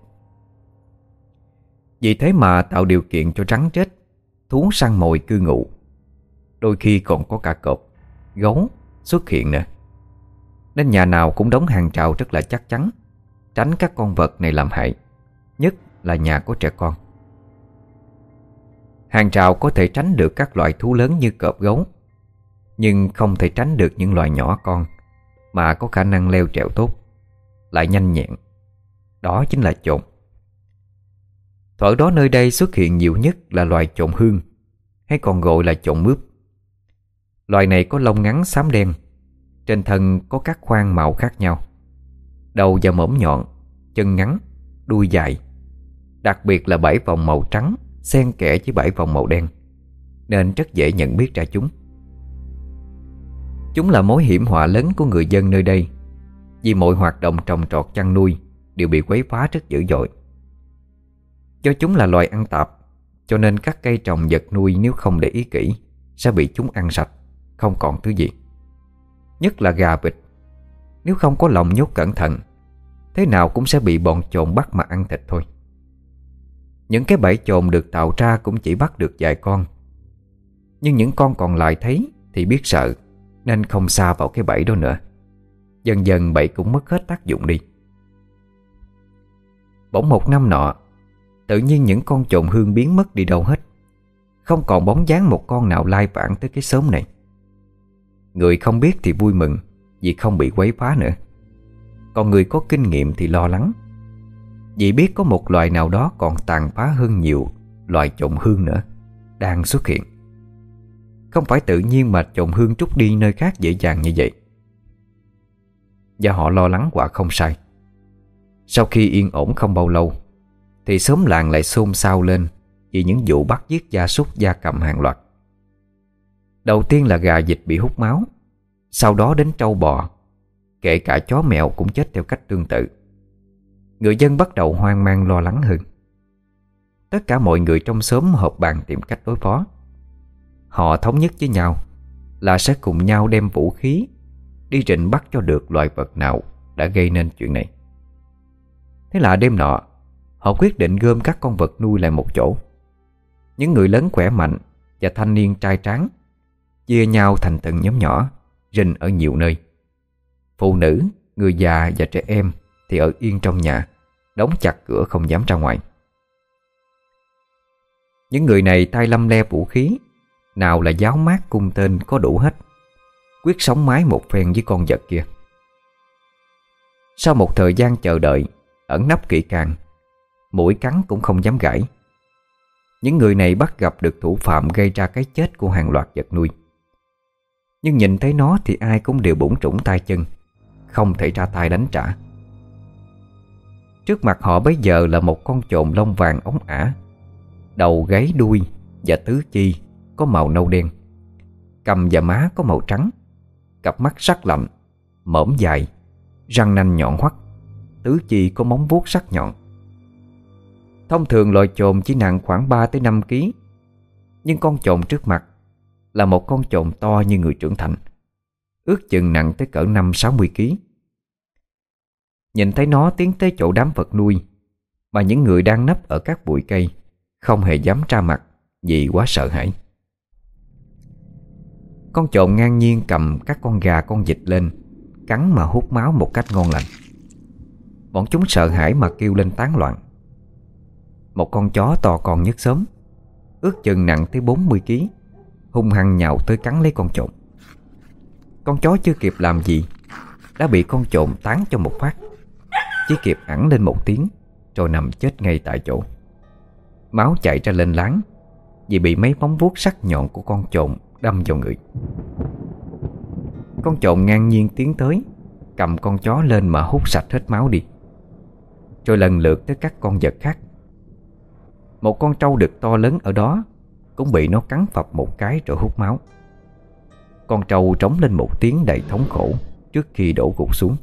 Vì thế mà tạo điều kiện cho rắn rết, thú săn mồi cư ngụ. Đôi khi còn có cả cọp, gấu xuất hiện nữa. Nên nhà nào cũng đóng hàng rào rất là chắc chắn, tránh các con vật này làm hại, nhất là nhà có trẻ con. Hàng rào có thể tránh được các loại thú lớn như cọp, gấu, nhưng không thể tránh được những loài nhỏ con mà có khả năng leo trèo tốt, lại nhanh nhẹn. Đó chính là chồn. Thuở đó nơi đây xuất hiện nhiều nhất là loài chồn hương, hay còn gọi là chồn mướp. Loài này có lông ngắn xám đen, trên thân có các khoang màu khác nhau, đầu và mõm nhọn, chân ngắn, đuôi dài. Đặc biệt là bảy vòng màu trắng xen kẽ với bảy vòng màu đen, nên rất dễ nhận biết ra chúng. Chúng là mối hiểm họa lớn của người dân nơi đây, vì mọi hoạt động trồng trọt chăn nuôi đều bị quấy phá rất dữ dội. Do chúng là loài ăn tạp, cho nên các cây trồng vật nuôi nếu không để ý kỹ sẽ bị chúng ăn sạch, không còn thứ gì. Nhất là gà vịt, nếu không có lòng nhốt cẩn thận, thế nào cũng sẽ bị bọn chồn bắt mà ăn thịt thôi. Những cái bẫy chồn được tạo ra cũng chỉ bắt được vài con, nhưng những con còn lại thấy thì biết sợ, nên không sa vào cái bẫy đó nữa. Dần dần bẫy cũng mất hết tác dụng đi. Bỗng một năm nọ, tự nhiên những con chồn hương biến mất đi đâu hết, không còn bóng dáng một con nào lai vãng tới cái xóm này. Người không biết thì vui mừng vì không bị quấy phá nữa, còn người có kinh nghiệm thì lo lắng, vì biết có một loài nào đó còn tàn phá hơn nhiều loài chồn hương nữa đang xuất hiện. Không phải tự nhiên mà chồn hương trút đi nơi khác dễ dàng như vậy. Và họ lo lắng quả không sai. Sau khi yên ổn không bao lâu, thì xóm làng lại xôn xao lên vì những vụ bắt giết gia súc gia cầm hàng loạt. Đầu tiên là gà vịt bị hút máu, sau đó đến trâu bò, kể cả chó mèo cũng chết theo cách tương tự. Người dân bắt đầu hoang mang lo lắng hơn. Tất cả mọi người trong xóm họp bàn tìm cách đối phó. Họ thống nhất với nhau là sẽ cùng nhau đem vũ khí đi rình bắt cho được loài vật nào đã gây nên chuyện này. Thế là đêm nọ, họ quyết định gom các con vật nuôi lại một chỗ. Những người lớn khỏe mạnh và thanh niên trai tráng chia nhau thành từng nhóm nhỏ, rình ở nhiều nơi. Phụ nữ, người già và trẻ em thì ở yên trong nhà, đóng chặt cửa không dám ra ngoài. Những người này tay lăm le vũ khí, nào là giáo mát cung tên có đủ hết, quyết sống mái một phen với con vật kia. Sau một thời gian chờ đợi, ẩn nấp kỹ càng, mũi cắn cũng không dám gãi, những người này bắt gặp được thủ phạm gây ra cái chết của hàng loạt vật nuôi. Nhưng nhìn thấy nó thì ai cũng đều bủn rủn tay chân, không thể ra tay đánh trả. Trước mặt họ bây giờ là một con chồn lông vàng óng ả, đầu gáy đuôi và tứ chi có màu nâu đen, cằm và má có màu trắng, cặp mắt sắc lạnh, mõm dài, răng nanh nhọn hoắt, tứ chi có móng vuốt sắc nhọn. Thông thường loài chồn chỉ nặng khoảng ba tới năm ký, nhưng con chồn trước mặt là một con chồn to như người trưởng thành, ước chừng nặng tới cỡ năm sáu mươi ký. Nhìn thấy nó tiến tới chỗ đám vật nuôi, mà những người đang nấp ở các bụi cây không hề dám ra mặt vì quá sợ hãi. Con chồn ngang nhiên cầm các con gà con vịt lên, cắn mà hút máu một cách ngon lành. Bọn chúng sợ hãi mà kêu lên tán loạn. Một con chó to con nhất xóm, ước chừng nặng tới bốn mươi ký, hung hăng nhào tới cắn lấy con chồn. Con chó chưa kịp làm gì đã bị con chồn tán cho một phát, chỉ kịp ẵn lên một tiếng rồi nằm chết ngay tại chỗ. Máu chảy ra lên láng vì bị mấy móng vuốt sắc nhọn của con chồn đâm vào người. Con chồn ngang nhiên tiến tới, cầm con chó lên mà hút sạch hết máu đi, rồi lần lượt tới các con vật khác. một con trâu đực to lớn ở đó cũng bị nó cắn phập một cái rồi hút máu. Con trâu trống lên một tiếng đầy thống khổ trước khi đổ gục xuống.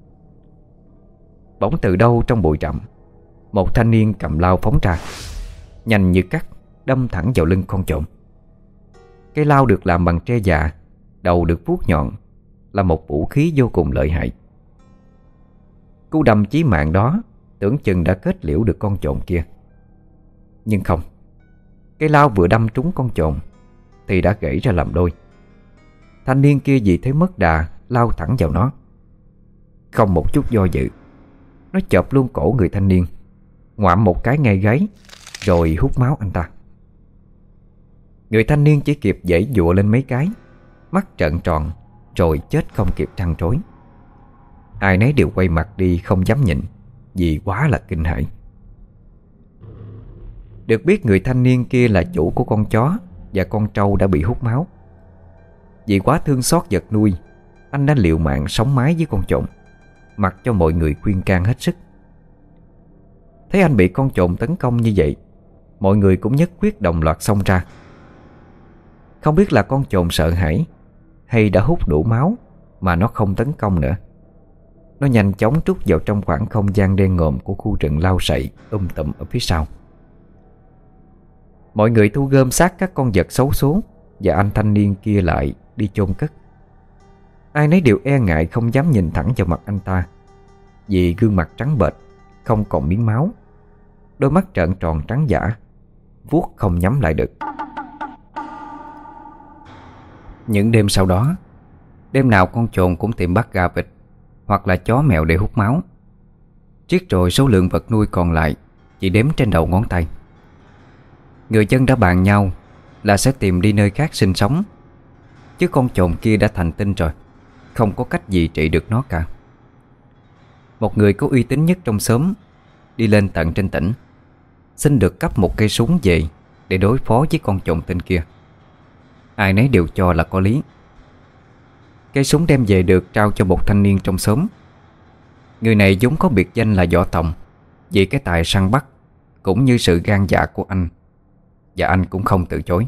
Bỗng từ đâu trong bụi rậm, một thanh niên cầm lao phóng ra, nhanh như cắt đâm thẳng vào lưng con trộm. Cây lao được làm bằng tre già, đầu được vuốt nhọn, là một vũ khí vô cùng lợi hại. Cú đâm chí mạng đó tưởng chừng đã kết liễu được con trộm kia. Nhưng không, cây lao vừa đâm trúng con trộm thì đã gãy ra làm đôi. Thanh niên kia vì thấy mất đà lao thẳng vào nó. Không một chút do dự, nó chộp luôn cổ người thanh niên, ngoạm một cái ngay gáy rồi hút máu anh ta. Người thanh niên chỉ kịp giãy giụa lên mấy cái, mắt trợn tròn rồi chết không kịp trăn trối. Ai nấy đều quay mặt đi không dám nhìn, vì quá là kinh hãi. Được biết người thanh niên kia là chủ của con chó và con trâu đã bị hút máu. Vì quá thương xót vật nuôi, anh đã liều mạng sống mái với con trộm, mặc cho mọi người khuyên can hết sức. Thấy anh bị con trộm tấn công như vậy, mọi người cũng nhất quyết đồng loạt xông ra. Không biết là con trộm sợ hãi hay đã hút đủ máu mà nó không tấn công nữa. Nó nhanh chóng trút vào trong khoảng không gian đen ngòm của khu rừng lau sậy um tùm ở phía sau. Mọi người thu gom xác các con vật xấu số và anh thanh niên kia lại đi chôn cất. Ai nấy đều e ngại không dám nhìn thẳng vào mặt anh ta, vì gương mặt trắng bệch, không còn miếng máu, đôi mắt trợn tròn trắng dã, vuốt không nhắm lại được. Những đêm sau đó, đêm nào con trồn cũng tìm bắt gà vịt hoặc là chó mèo để hút máu. Triết rồi số lượng vật nuôi còn lại chỉ đếm trên đầu ngón tay. Người dân đã bàn nhau là sẽ tìm đi nơi khác sinh sống, chứ con trồn kia đã thành tinh rồi, không có cách gì trị được nó cả. Một người có uy tín nhất trong xóm đi lên tận trên tỉnh, xin được cấp một cây súng về để đối phó với con trồn tinh kia. Ai nấy đều cho là có lý. Cây súng đem về được trao cho một thanh niên trong xóm. Người này vốn có biệt danh là Võ Tòng, vì cái tài săn bắt cũng như sự gan dạ của anh, và anh cũng không từ chối.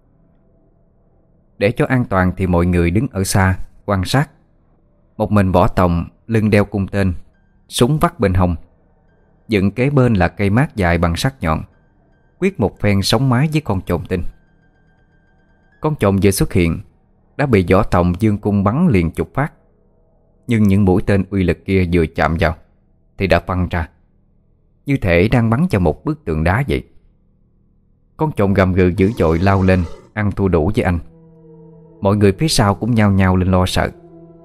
Để cho an toàn thì mọi người đứng ở xa quan sát. Một mình Võ Tòng lưng đeo cung tên, súng vắt bên hông, dựng kế bên là cây mát dài bằng sắc nhọn, quyết một phen sống mái với con trồn tinh. Con trồn vừa xuất hiện đã bị Võ Tòng dương cung bắn liền chục phát, nhưng những mũi tên uy lực kia vừa chạm vào thì đã văng ra, như thể đang bắn cho một bức tượng đá vậy. Con trồn gầm gừ dữ dội lao lên ăn thua đủ với anh. Mọi người phía sau cũng nhao nhao lên lo sợ.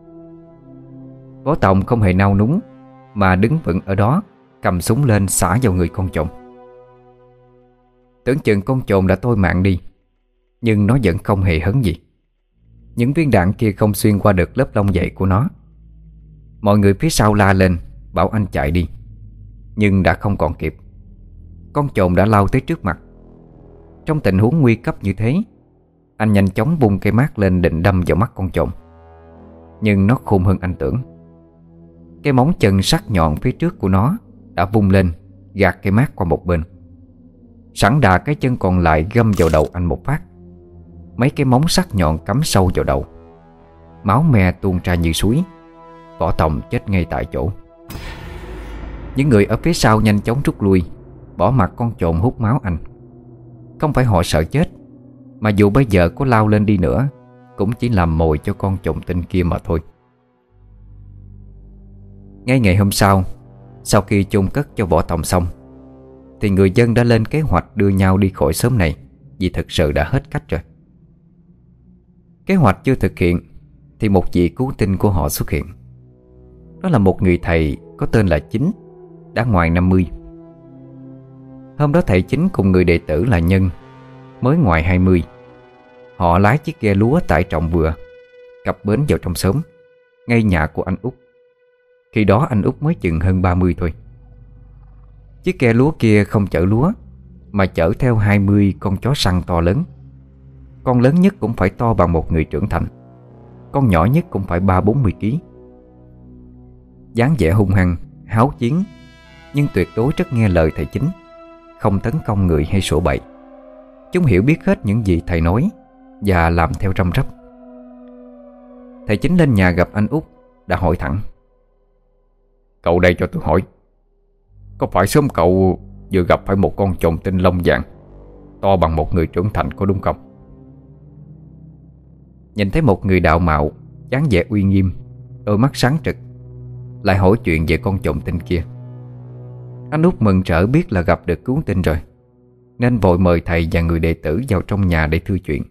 Võ Tòng không hề nao núng, mà đứng vững ở đó, cầm súng lên xả vào người con trồn. Tưởng chừng con trồn đã thôi mạng đi, nhưng nó vẫn không hề hấn gì. Những viên đạn kia không xuyên qua được lớp lông dày của nó. Mọi người phía sau la lên bảo anh chạy đi, nhưng đã không còn kịp. Con trồn đã lao tới trước mặt. Trong tình huống nguy cấp như thế, anh nhanh chóng vung cây mát lên định đâm vào mắt con trồn. Nhưng nó khôn hơn anh tưởng. Cái móng chân sắc nhọn phía trước của nó đã vung lên, gạt cây mát qua một bên. Sẵn đà cái chân còn lại găm vào đầu anh một phát. Mấy cái móng sắc nhọn cắm sâu vào đầu. Máu me tuôn ra như suối. Võ Tòng chết ngay tại chỗ. Những người ở phía sau nhanh chóng rút lui, bỏ mặc con trồn hút máu anh. Không phải họ sợ chết, mà dù bây giờ có lao lên đi nữa cũng chỉ làm mồi cho con trồn tinh kia mà thôi. Ngay ngày hôm sau, sau khi chôn cất cho Võ Tòng xong, thì người dân đã lên kế hoạch đưa nhau đi khỏi xóm này, vì thực sự đã hết cách rồi. Kế hoạch chưa thực hiện thì một vị cứu tinh của họ xuất hiện. Đó là một người thầy có tên là Chính, đã ngoài năm mươi. Hôm đó thầy Chính cùng người đệ tử là Nhân, mới ngoài hai mươi. Họ lái chiếc ghe lúa tải trọng vừa cập bến vào trong xóm, ngay nhà của anh Út. Khi đó anh Út mới chừng hơn ba mươi thôi. Chiếc ghe lúa kia không chở lúa, mà chở theo hai mươi con chó săn to lớn. Con lớn nhất cũng phải to bằng một người trưởng thành, con nhỏ nhất cũng phải ba bốn mươi ký. Dáng vẻ hung hăng, háo chiến, nhưng tuyệt đối rất nghe lời thầy Chính, không tấn công người hay sủa bậy. Chúng hiểu biết hết những gì thầy nói và làm theo răm rắp. Thầy Chính lên nhà gặp anh Út, đã hỏi thẳng: Cậu đây cho tôi hỏi, có phải sớm cậu vừa gặp phải một con chồn tinh lông vàng to bằng một người trưởng thành có đúng không? Nhìn thấy một người đạo mạo, dáng vẻ uy nghiêm, đôi mắt sáng trực, lại hỏi chuyện về con chồn tinh kia, anh Út mừng rỡ biết là gặp được cứu tinh rồi, nên vội mời thầy và người đệ tử vào trong nhà để thưa chuyện.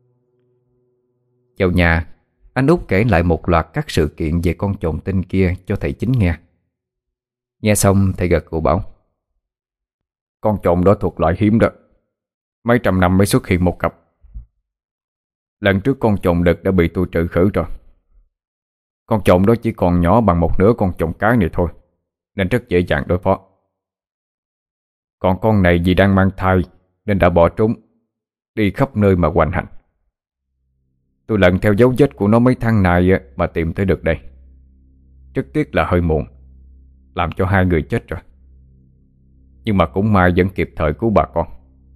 Vào nhà, anh Út kể lại một loạt các sự kiện về con chồn tinh kia cho thầy Chính nghe. Nghe xong thầy gật gù bảo: Con chồn đó thuộc loại hiếm đó, mấy trăm năm mới xuất hiện một cặp. Lần trước con chồn đực đã bị tôi trừ khử rồi. Con chồn đó chỉ còn nhỏ bằng một nửa con chồn cái này thôi, nên rất dễ dàng đối phó. Còn con này vì đang mang thai nên đã bỏ trốn, đi khắp nơi mà hoành hành. Tôi lần theo dấu vết của nó mấy tháng nay mà tìm tới được đây. Rất tiếc là hơi muộn, làm cho hai người chết rồi. Nhưng mà cũng may vẫn kịp thời cứu bà con.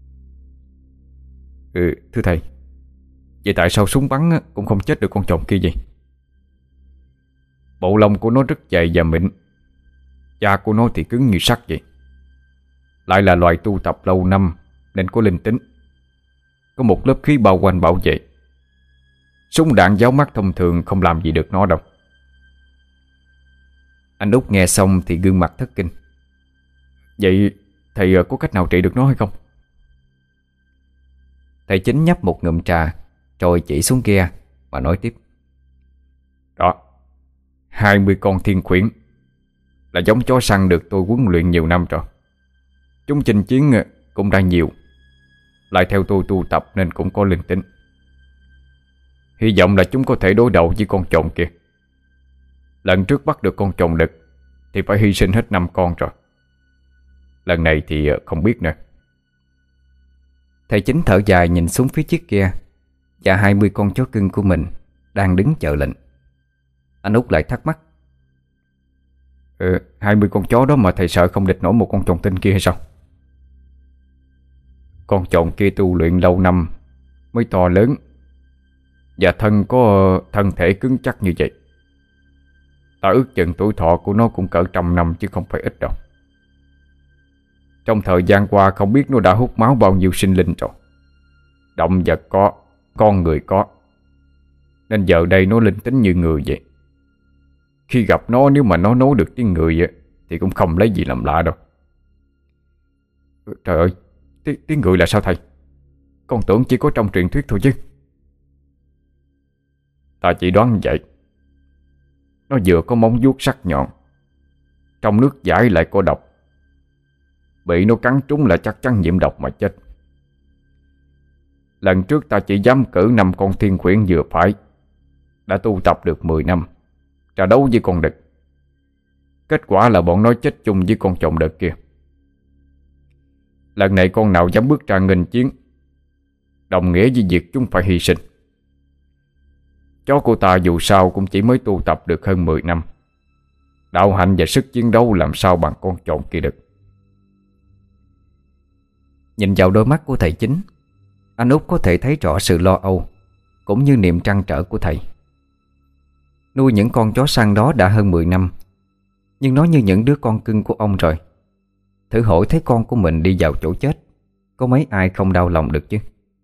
Ừ, thưa thầy, vậy tại sao súng bắn cũng không chết được con chồn kia vậy? Bộ lông của nó rất dày và mịn, da của nó thì cứng như sắt vậy. Lại là loài tu tập lâu năm nên có linh tính, có một lớp khí bao quanh bảo vệ. Súng đạn giáo mắt thông thường không làm gì được nó đâu. Anh Út nghe xong thì gương mặt thất kinh. Vậy thầy có cách nào trị được nó hay không? Thầy Chính nhấp một ngụm trà rồi chỉ xuống ghe mà nói tiếp: Đó, hai mươi con thiên khuyển là giống chó săn được tôi huấn luyện nhiều năm rồi. Chúng chinh chiến cũng đã nhiều, lại theo tôi tu tập nên cũng có linh tính. Hy vọng là chúng có thể đối đầu với con chồn kia. Lần trước bắt được con chồn đực thì phải hy sinh hết năm con rồi. Lần này thì không biết nữa. Thầy Chính thở dài nhìn xuống phía chiếc ghe và hai mươi con chó cưng của mình đang đứng chờ lệnh. Anh Út lại thắc mắc: Ừ, hai mươi con chó đó mà thầy sợ không địch nổi một con chồn tinh kia hay sao? Con chồn kia tu luyện lâu năm mới to lớn, và thân có thân thể cứng chắc như vậy. Ta ước chừng tuổi thọ của nó cũng cỡ trăm năm chứ không phải ít đâu. Trong thời gian qua không biết nó đã hút máu bao nhiêu sinh linh rồi. Động vật có, con người có, nên giờ đây nó linh tính như người vậy. Khi gặp nó, nếu mà nó nói được tiếng người thì cũng không lấy gì làm lạ đâu. Trời ơi, tiếng, tiếng người là sao thầy? Con tưởng chỉ có trong truyền thuyết thôi chứ. Ta chỉ đoán vậy. Nó vừa có móng vuốt sắc nhọn, trong nước giải lại có độc. Bị nó cắn trúng là chắc chắn nhiễm độc mà chết. Lần trước ta chỉ dám cử năm con thiên khuyển vừa phải, đã tu tập được mười năm, ra đấu với con đực. Kết quả là bọn nó chết chung với con chồn đực kia. Lần này con nào dám bước ra nghênh chiến, đồng nghĩa với việc chúng phải hy sinh. Chó của ta dù sao cũng chỉ mới tu tập được hơn mười năm, đạo hạnh và sức chiến đấu làm sao bằng con chồn kia được. Nhìn vào đôi mắt của thầy Chính, anh Út có thể thấy rõ sự lo âu cũng như niềm trăn trở của thầy. Nuôi những con chó săn đó đã hơn mười năm, nhưng nó như những đứa con cưng của ông rồi. Thử hỏi thấy con của mình đi vào chỗ chết, có mấy ai không đau lòng được chứ.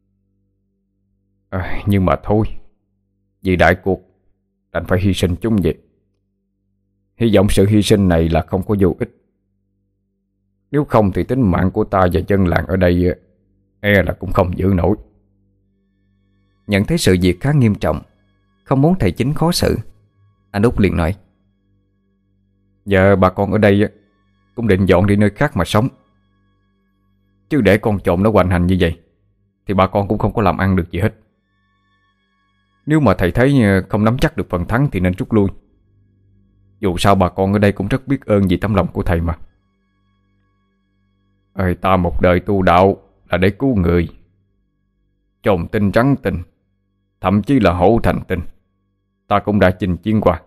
À, nhưng mà thôi, vì đại cuộc đành phải hy sinh chúng vậy. Hy vọng sự hy sinh này là không có vô ích. Nếu không thì tính mạng của ta và dân làng ở đây e là cũng không giữ nổi. Nhận thấy sự việc khá nghiêm trọng, không muốn thầy Chính khó xử, anh Út liền nói: Giờ bà con ở đây cũng định dọn đi nơi khác mà sống. Chứ để con trộm nó hoành hành như vậy thì bà con cũng không có làm ăn được gì hết. Nếu mà thầy thấy không nắm chắc được phần thắng thì nên rút lui. Dù sao bà con ở đây cũng rất biết ơn vì tấm lòng của thầy mà. Ơi, ta một đời tu đạo là để cứu người. Chồn tinh rắn tinh, thậm chí là hổ thành tinh, ta cũng đã chinh chiến qua,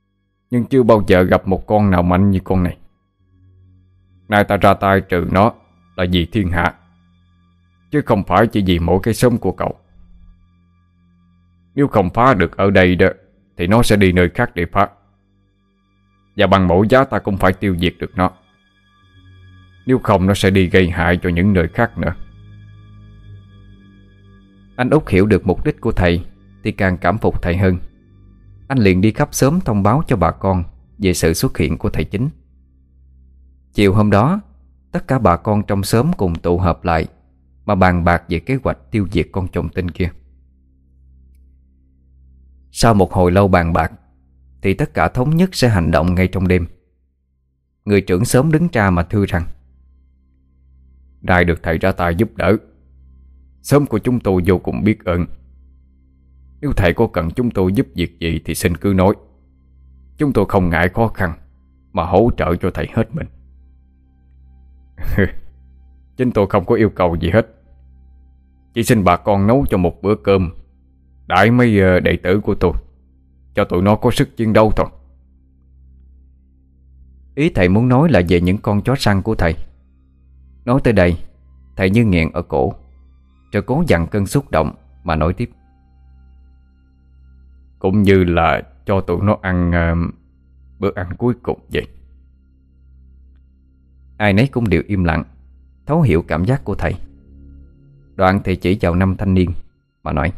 nhưng chưa bao giờ gặp một con nào mạnh như con này. Nay ta ra tay trừ nó là vì thiên hạ, chứ không phải chỉ vì mỗi cái xóm của cậu. Nếu không phá được ở đây đó thì nó sẽ đi nơi khác để phá, và bằng mỗi giá ta cũng phải tiêu diệt được nó. Nếu không nó sẽ đi gây hại cho những nơi khác nữa. Anh Út hiểu được mục đích của thầy thì càng cảm phục thầy hơn. Anh liền đi khắp xóm thông báo cho bà con về sự xuất hiện của thầy Chính. Chiều hôm đó, tất cả bà con trong xóm cùng tụ họp lại mà bàn bạc về kế hoạch tiêu diệt con trùng tinh kia. Sau một hồi lâu bàn bạc thì tất cả thống nhất sẽ hành động ngay trong đêm. Người trưởng xóm đứng ra mà thưa rằng: Nay được thầy ra tay giúp đỡ, xóm của chúng tôi vô cùng biết ơn. Nếu thầy có cần chúng tôi giúp việc gì thì xin cứ nói. Chúng tôi không ngại khó khăn mà hỗ trợ cho thầy hết mình. Chính tôi không có yêu cầu gì hết, chỉ xin bà con nấu cho một bữa cơm đãi mấy đệ tử của tôi, cho tụi nó có sức chiến đấu thôi. Ý thầy muốn nói là về những con chó săn của thầy. Nói tới đây, thầy như nghẹn ở cổ, rồi cố dằn cơn xúc động mà nói tiếp: Cũng như là cho tụi nó ăn uh, bữa ăn cuối cùng vậy. Ai nấy cũng đều im lặng, thấu hiểu cảm giác của thầy. Đoạn thì chỉ vào năm thanh niên mà nói: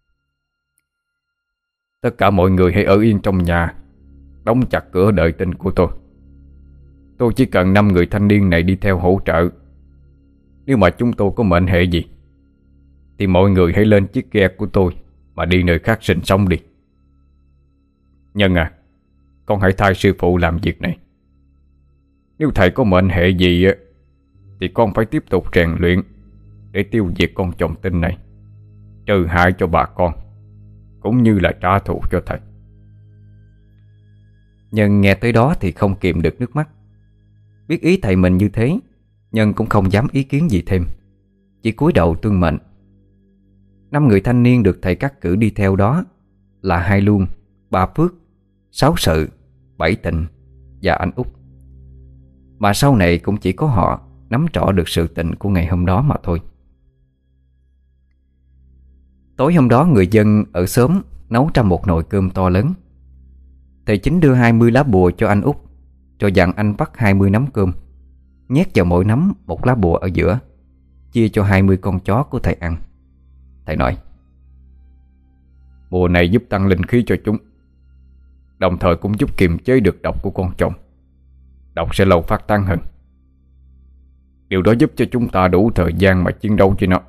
Tất cả mọi người hãy ở yên trong nhà, đóng chặt cửa đợi tin của tôi. Tôi chỉ cần năm người thanh niên này đi theo hỗ trợ. Nếu mà chúng tôi có mệnh hệ gì thì mọi người hãy lên chiếc ghe của tôi mà đi nơi khác sinh sống đi. Nhân à, con hãy thay sư phụ làm việc này. Nếu thầy có mệnh hệ gì thì con phải tiếp tục rèn luyện để tiêu diệt con trùng tinh này, trừ hại cho bà con, cũng như là trả thù cho thầy. Nhân nghe tới đó thì không kìm được nước mắt. Biết ý thầy mình như thế, Nhân cũng không dám ý kiến gì thêm, chỉ cúi đầu tuân mệnh. Năm người thanh niên được thầy cắt cử đi theo đó là Hai Luông, Ba Phước, Sáu Sự, Bảy Tịnh và anh Út. Mà sau này cũng chỉ có họ nắm rõ được sự tình của ngày hôm đó mà thôi. Tối hôm đó người dân ở xóm nấu trong một nồi cơm to lớn. Thầy Chính đưa hai mươi lá bùa cho anh Út, rồi dặn anh vắt hai mươi nắm cơm, nhét vào mỗi nắm một lá bùa ở giữa, chia cho hai mươi con chó của thầy ăn. Thầy nói: Bùa này giúp tăng linh khí cho chúng, đồng thời cũng giúp kiềm chế được độc của con trùng. Độc sẽ lâu phát tán hơn. Điều đó giúp cho chúng ta đủ thời gian mà chiến đấu với nó.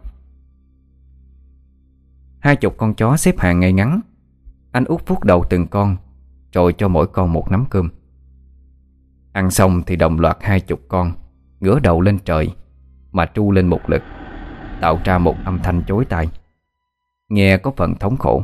Hai chục con chó xếp hàng ngay ngắn. Anh Út vuốt đầu từng con, rồi cho mỗi con một nắm cơm. Ăn xong thì đồng loạt hai chục con ngửa đầu lên trời mà tru lên một lượt, tạo ra một âm thanh chói tai, nghe có phần thống khổ.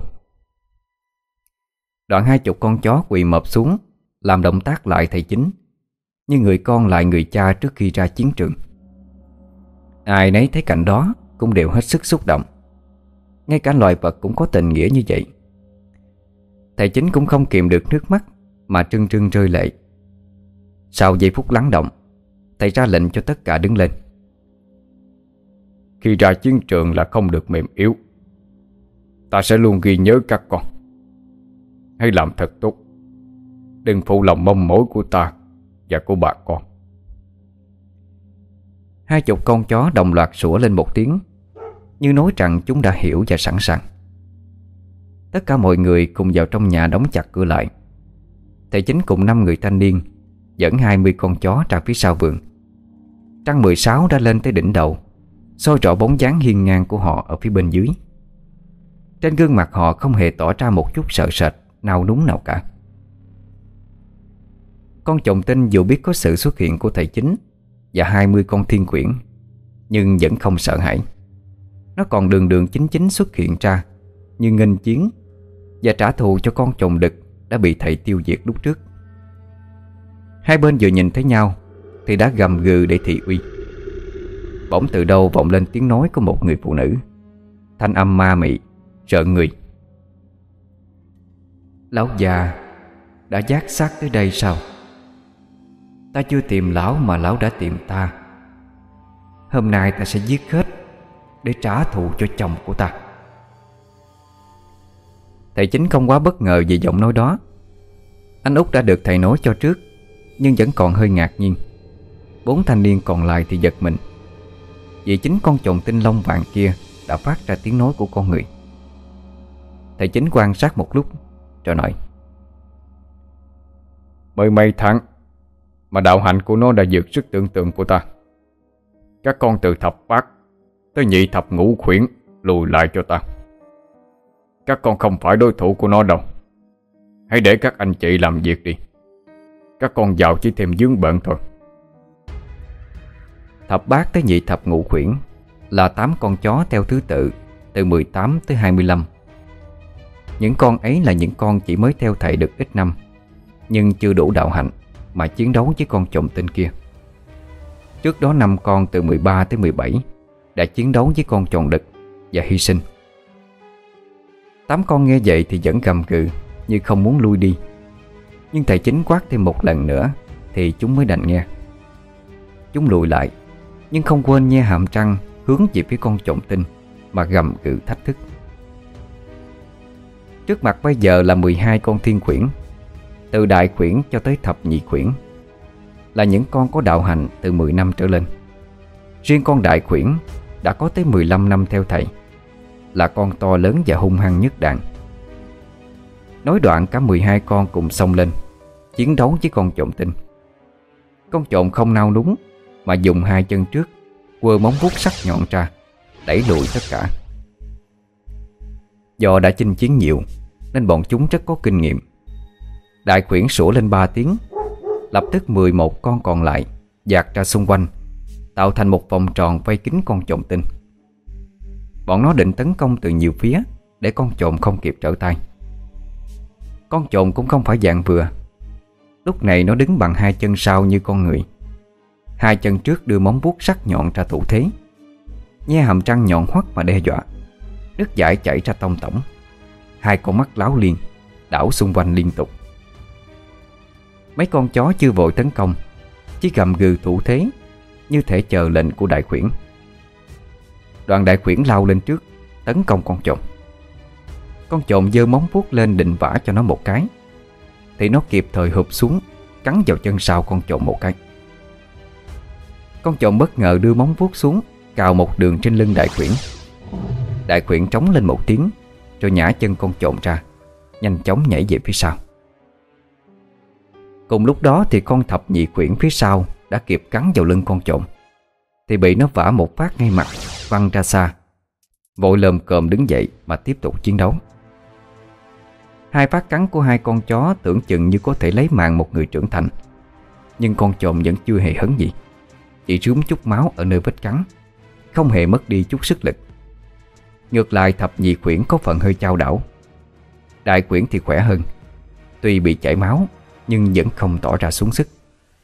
Đoạn hai chục con chó quỳ mọp xuống, làm động tác lại thầy Chính, như người con lại người cha trước khi ra chiến trường. Ai nấy thấy cảnh đó cũng đều hết sức xúc động. Ngay cả loài vật cũng có tình nghĩa như vậy. Thầy Chính cũng không kiềm được nước mắt mà trưng trưng rơi lệ. Sau giây phút lắng động, thầy ra lệnh cho tất cả đứng lên. Khi ra chiến trường là không được mềm yếu. Ta sẽ luôn ghi nhớ các con. Hãy làm thật tốt, đừng phụ lòng mong mỏi của ta và của bà con. Hai chục con chó đồng loạt sủa lên một tiếng, như nói rằng chúng đã hiểu và sẵn sàng. Tất cả mọi người cùng vào trong nhà đóng chặt cửa lại. Thầy Chính cùng năm người thanh niên dẫn hai mươi con chó ra phía sau vườn. Trăng mười sáu đã lên tới đỉnh đầu, soi rõ bóng dáng hiên ngang của họ ở phía bên dưới. Trên gương mặt họ không hề tỏ ra một chút sợ sệt, nao núng nào cả. Con trùng tinh dù biết có sự xuất hiện của thầy Chính và hai mươi con thiên quyển, nhưng vẫn không sợ hãi. Nó còn đường đường chính chính xuất hiện ra, như nghênh chiến và trả thù cho con trùng đực đã bị thầy tiêu diệt lúc trước. Hai bên vừa nhìn thấy nhau thì đã gầm gừ để thị uy. Bỗng từ đâu vọng lên tiếng nói của một người phụ nữ, thanh âm ma mị, rợn người. Lão già đã dắt xác tới đây sao? Ta chưa tìm lão mà lão đã tìm ta. Hôm nay ta sẽ giết hết để trả thù cho chồng của ta. Thầy Chính không quá bất ngờ về giọng nói đó. Anh Út đã được thầy nói cho trước, nhưng vẫn còn hơi ngạc nhiên. Bốn thanh niên còn lại thì giật mình, vì chính con chồn tinh lông vàng kia đã phát ra tiếng nói của con người. Thầy Chính quan sát một lúc rồi nói: Mười mấy tháng mà đạo hạnh của nó đã vượt sức tưởng tượng của ta. Các con từ thập bát tới nhị thập ngũ khuyển lùi lại cho ta. Các con không phải đối thủ của nó đâu. Hãy để các anh chị làm việc đi. Các con vào chỉ thêm vướng bận thôi. Thập bát tới nhị thập ngũ khuyển là tám con chó theo thứ tự từ mười tám tới hai mươi lăm. Những con ấy là những con chỉ mới theo thầy được ít năm, nhưng chưa đủ đạo hạnh mà chiến đấu với con trộm tinh kia. Trước đó năm con từ mười ba tới mười bảy đã chiến đấu với con tròn đực và hy sinh. Tám con nghe vậy thì vẫn gầm gừ như không muốn lui đi, nhưng thầy Chính quát thêm một lần nữa thì chúng mới đành nghe. Chúng lùi lại, nhưng không quên nhe hàm răng hướng về phía con trộm tinh mà gầm gừ thách thức. Trước mặt bây giờ là mười hai con thiên khuyển, từ đại khuyển cho tới thập nhị khuyển, là những con có đạo hạnh từ mười năm trở lên. Riêng con đại khuyển đã có tới mười lăm năm theo thầy, là con to lớn và hung hăng nhất đàn. Nói đoạn cả mười hai con cùng xông lên chiến đấu với con trộm tinh. Con trộm không nao núng mà dùng hai chân trước quơ móng vuốt sắc nhọn ra đẩy lùi tất cả. Do đã chinh chiến nhiều nên bọn chúng rất có kinh nghiệm. Đại khuyển sủa lên ba tiếng, lập tức mười một con còn lại dạt ra xung quanh, tạo thành một vòng tròn vây kín con trộm tinh. Bọn nó định tấn công từ nhiều phía để con trộm không kịp trở tay. Con trộm cũng không phải dạng vừa. Lúc này nó đứng bằng hai chân sau như con người, hai chân trước đưa móng vuốt sắc nhọn ra thủ thế, nhe hàm răng nhọn hoắt mà đe dọa. Nước dãi chảy ra tông tổng, hai con mắt láo liên đảo xung quanh liên tục. Mấy con chó chưa vội tấn công, chỉ gầm gừ thủ thế như thể chờ lệnh của đại khuyển. Đoàn đại khuyển lao lên trước tấn công con trộm. Con trộm giơ móng vuốt lên định vả cho nó một cái, thì nó kịp thời hụp xuống cắn vào chân sau con trộm một cái. Con trộm bất ngờ đưa móng vuốt xuống cào một đường trên lưng đại khuyển. Đại khuyển trống lên một tiếng rồi nhả chân con trộm ra, nhanh chóng nhảy về phía sau. Cùng lúc đó thì con thập nhị khuyển phía sau đã kịp cắn vào lưng con trộm, thì bị nó vả một phát ngay mặt, văng ra xa. Vội lồm cồm đứng dậy mà tiếp tục chiến đấu. Hai phát cắn của hai con chó tưởng chừng như có thể lấy mạng một người trưởng thành, nhưng con trộm vẫn chưa hề hấn gì, chỉ rướm chút máu ở nơi vết cắn, không hề mất đi chút sức lực. Ngược lại thập nhị khuyển có phần hơi chao đảo. Đại khuyển thì khỏe hơn, tuy bị chảy máu nhưng vẫn không tỏ ra xuống sức.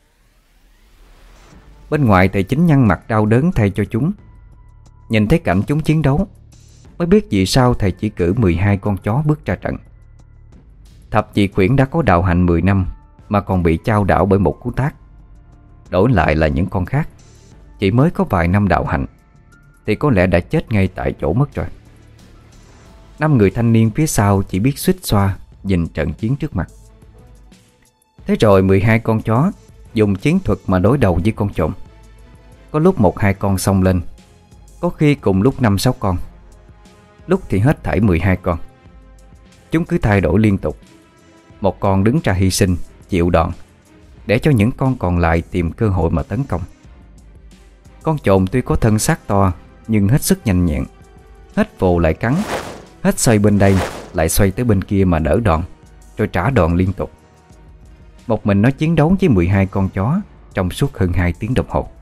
Bên ngoài thầy Chính nhăn mặt đau đớn thay cho chúng. Nhìn thấy cảnh chúng chiến đấu mới biết vì sao thầy chỉ cử mười hai con chó bước ra trận. Thập nhị khuyển đã có đạo hạnh mười năm mà còn bị chao đảo bởi một cú tát. Đổi lại là những con khác chỉ mới có vài năm đạo hạnh thì có lẽ đã chết ngay tại chỗ mất rồi. Năm người thanh niên phía sau chỉ biết xuýt xoa nhìn trận chiến trước mặt. Thế rồi mười hai con chó dùng chiến thuật mà đối đầu với con trộm. Có lúc một hai con xông lên, có khi cùng lúc năm sáu con, lúc thì hết thảy mười hai con. Chúng cứ thay đổi liên tục. Một con đứng ra hy sinh, chịu đòn, để cho những con còn lại tìm cơ hội mà tấn công. Con trộm tuy có thân xác to nhưng hết sức nhanh nhẹn, hết vồ lại cắn, hết xoay bên đây lại xoay tới bên kia mà đỡ đòn, rồi trả đòn liên tục. Một mình nó chiến đấu với mười hai con chó trong suốt hơn hai tiếng đồng hồ.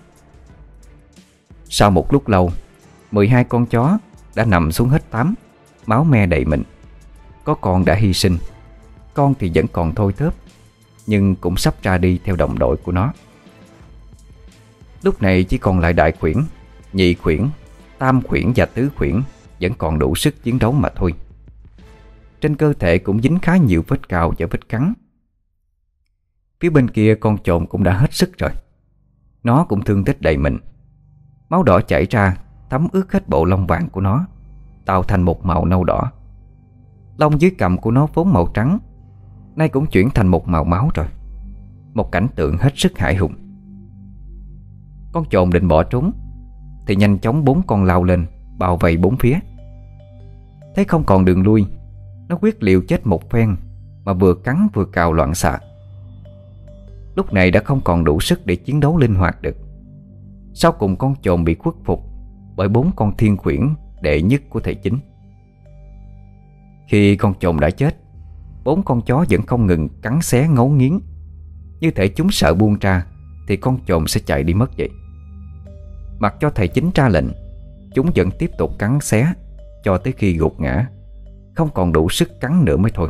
Sau một lúc lâu, mười hai con chó đã nằm xuống hết tám, máu me đầy mình. Có con đã hy sinh, con thì vẫn còn thôi thớp, nhưng cũng sắp ra đi theo đồng đội của nó. Lúc này chỉ còn lại đại khuyển, nhị khuyển, tam khuyển và tứ khuyển vẫn còn đủ sức chiến đấu mà thôi. Trên cơ thể cũng dính khá nhiều vết cào và vết cắn. Phía bên kia con trộm cũng đã hết sức rồi. Nó cũng thương tích đầy mình. Máu đỏ chảy ra thấm ướt hết bộ lông vàng của nó, tạo thành một màu nâu đỏ. Lông dưới cằm của nó vốn màu trắng, nay cũng chuyển thành một màu máu rồi. Một cảnh tượng hết sức hãi hùng. Con chồn định bỏ trốn thì nhanh chóng bốn con lao lên, bao vây bốn phía. Thấy không còn đường lui, nó quyết liều chết một phen, mà vừa cắn vừa cào loạn xạ. Lúc này đã không còn đủ sức để chiến đấu linh hoạt được. Sau cùng con chồn bị khuất phục bởi bốn con thiên khuyển đệ nhất của thầy chính. Khi con chồn đã chết, bốn con chó vẫn không ngừng cắn xé ngấu nghiến, như thể chúng sợ buông ra thì con chồn sẽ chạy đi mất vậy. Mặc cho thầy chính ra lệnh, chúng vẫn tiếp tục cắn xé cho tới khi gục ngã, không còn đủ sức cắn nữa mới thôi.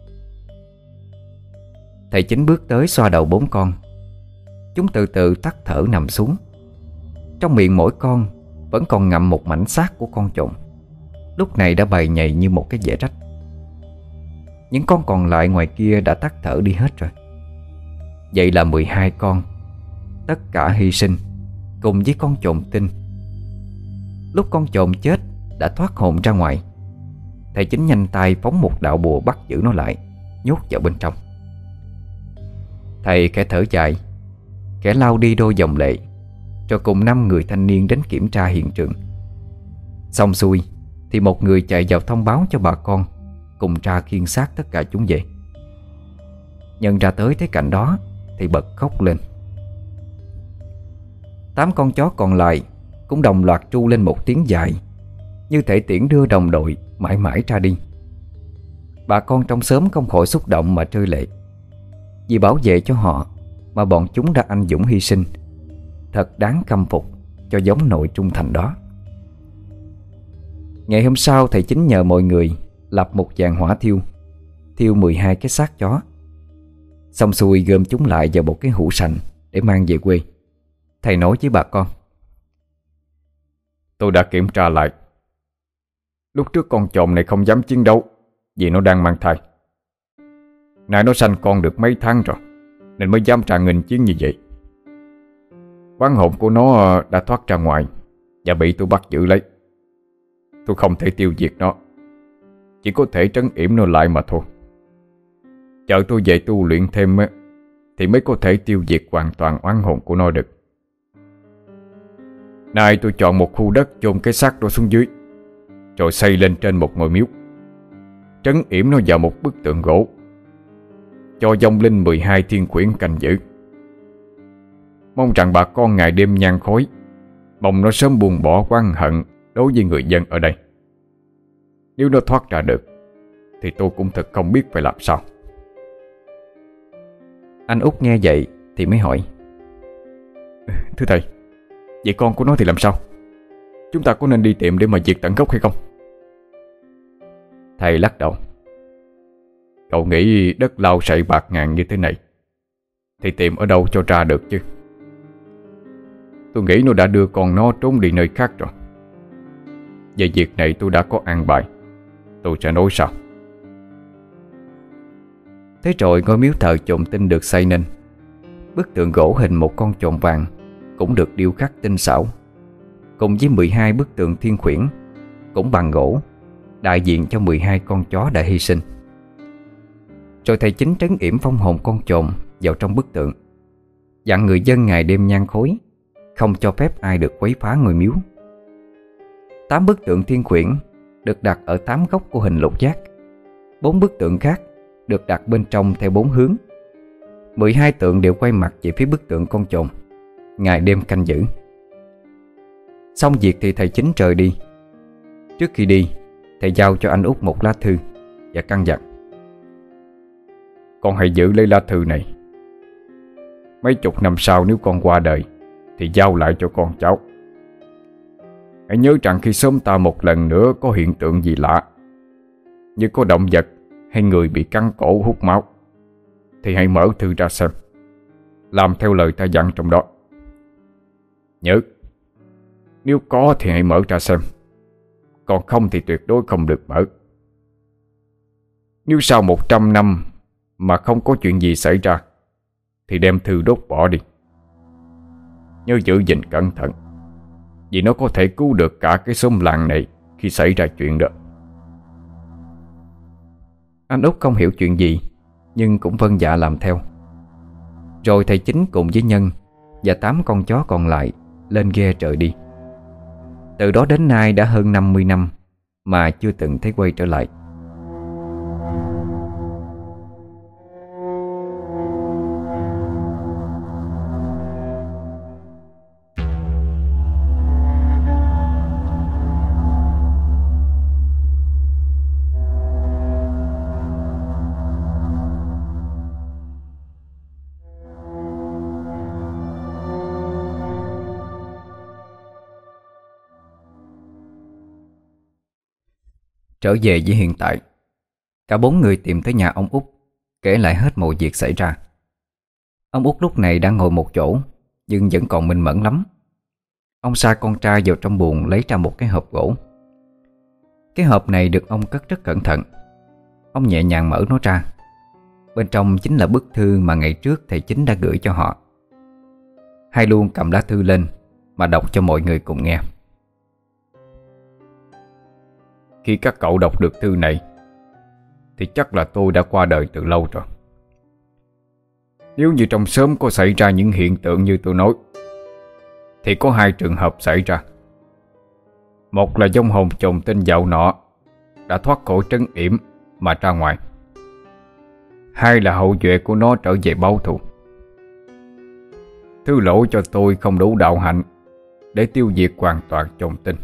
Thầy chính bước tới xoa đầu bốn con. Chúng từ từ tắt thở nằm xuống. Trong miệng mỗi con vẫn còn ngậm một mảnh xác của con chồn, lúc này đã bầy nhầy như một cái dẻ rách. Những con còn lại ngoài kia đã tắt thở đi hết rồi. Vậy là mười hai con, tất cả hy sinh cùng với con chồn tinh. Lúc con chồn chết đã thoát hồn ra ngoài, thầy chính nhanh tay phóng một đạo bùa bắt giữ nó lại, nhốt vào bên trong. Thầy khẽ thở dài, khẽ lau đi đôi dòng lệ, rồi cùng năm người thanh niên đến kiểm tra hiện trường. Xong xuôi thì một người chạy vào thông báo cho bà con cùng ra khiêng xác tất cả chúng về. Nhân ra tới thấy cảnh đó thì bật khóc lên. Tám con chó còn lại cũng đồng loạt tru lên một tiếng dài, như thể tiễn đưa đồng đội mãi mãi ra đi. Bà con trong xóm không khỏi xúc động mà rơi lệ. Vì bảo vệ cho họ mà bọn chúng đã anh dũng hy sinh, thật đáng khâm phục cho giống nội trung thành đó. Ngày hôm sau, thầy chính nhờ mọi người lập một dàn hỏa thiêu, thiêu mười hai cái xác chó. Xong xuôi gom chúng lại vào một cái hũ sành để mang về quê. Thầy nói với bà con: Tôi đã kiểm tra lại. Lúc trước con chồn này không dám chiến đấu vì nó đang mang thai. Nay nó sanh con được mấy tháng rồi nên mới dám trà nghênh chiến như vậy. Oán hồn của nó đã thoát ra ngoài và bị tôi bắt giữ lấy. Tôi không thể tiêu diệt nó, chỉ có thể trấn yểm nó lại mà thôi. Chờ tôi về tu luyện thêm thì mới có thể tiêu diệt hoàn toàn oán hồn của nó được. Nay tôi chọn một khu đất chôn cái xác đó xuống dưới, rồi xây lên trên một ngôi miếu, trấn yểm nó vào một bức tượng gỗ, cho vong linh mười hai thiên khuyển canh giữ. Mong rằng bà con ngày đêm nhang khói, mong nó sớm buông bỏ oán hận đối với người dân ở đây. Nếu nó thoát ra được thì tôi cũng thật không biết phải làm sao. Anh Út nghe vậy thì mới hỏi: Thưa thầy, vậy con của nó thì làm sao? Chúng ta có nên đi tìm để mà diệt tận gốc hay không? Thầy lắc đầu: Cậu nghĩ đất lau sậy bạc ngàn như thế này thì tìm ở đâu cho ra được chứ? Tôi nghĩ nó đã đưa con nó trốn đi nơi khác rồi. Về việc này tôi đã có an bài, tôi sẽ nói sau. Thế rồi ngôi miếu thờ chồn tinh được xây nên. Bức tượng gỗ hình một con chồn vàng cũng được điêu khắc tinh xảo, cùng với mười hai bức tượng thiên khuyển cũng bằng gỗ, đại diện cho mười hai con chó đã hy sinh. Rồi thầy chính trấn yểm phong hồn con chồn vào trong bức tượng, dặn người dân ngày đêm nhang khói, không cho phép ai được quấy phá ngôi miếu. Tám bức tượng thiên khuyển được đặt ở tám góc của hình lục giác. Bốn bức tượng khác được đặt bên trong theo bốn hướng. Mười hai tượng đều quay mặt về phía bức tượng con chồn, ngày đêm canh giữ. Xong việc thì thầy chính rời đi. Trước khi đi, thầy giao cho anh Út một lá thư và căn dặn: Con hãy giữ lấy lá thư này. Mấy chục năm sau nếu con qua đời thì giao lại cho con cháu. Hãy nhớ rằng khi xóm ta một lần nữa có hiện tượng gì lạ, như có động vật hay người bị cắn cổ hút máu, thì hãy mở thư ra xem, làm theo lời ta dặn trong đó. Nhớ, nếu có thì hãy mở ra xem, còn không thì tuyệt đối không được mở. Nếu sau một trăm năm mà không có chuyện gì xảy ra thì đem thư đốt bỏ đi. Nhớ giữ gìn cẩn thận, Vì nó có thể cứu được cả cái xóm làng này khi xảy ra chuyện đó. Anh Út không hiểu chuyện gì, nhưng cũng vâng dạ làm theo. Rồi thầy Chính cùng với Nhân và tám con chó còn lại lên ghe trời đi. Từ đó đến nay đã hơn năm mươi năm mà chưa từng thấy quay trở lại. Trở về với hiện tại, cả bốn người tìm tới nhà ông Út, kể lại hết mọi việc xảy ra. Ông Út lúc này đang ngồi một chỗ, nhưng vẫn còn minh mẫn lắm. Ông sa con trai vào trong buồng lấy ra một cái hộp gỗ. Cái hộp này được ông cất rất cẩn thận. Ông nhẹ nhàng mở nó ra. Bên trong chính là bức thư mà ngày trước thầy Chính đã gửi cho họ. Hai luôn cầm lá thư lên mà đọc cho mọi người cùng nghe. Khi các cậu đọc được thư này thì chắc là tôi đã qua đời từ lâu rồi. Nếu như trong xóm có xảy ra những hiện tượng như tôi nói, thì có hai trường hợp xảy ra. Một là vong hồn chồn tên dạo nọ đã thoát khỏi trấn yểm mà ra ngoài. Hai là hậu duệ của nó trở về báo thù. Thứ lỗi cho tôi không đủ đạo hạnh để tiêu diệt hoàn toàn chồn tinh.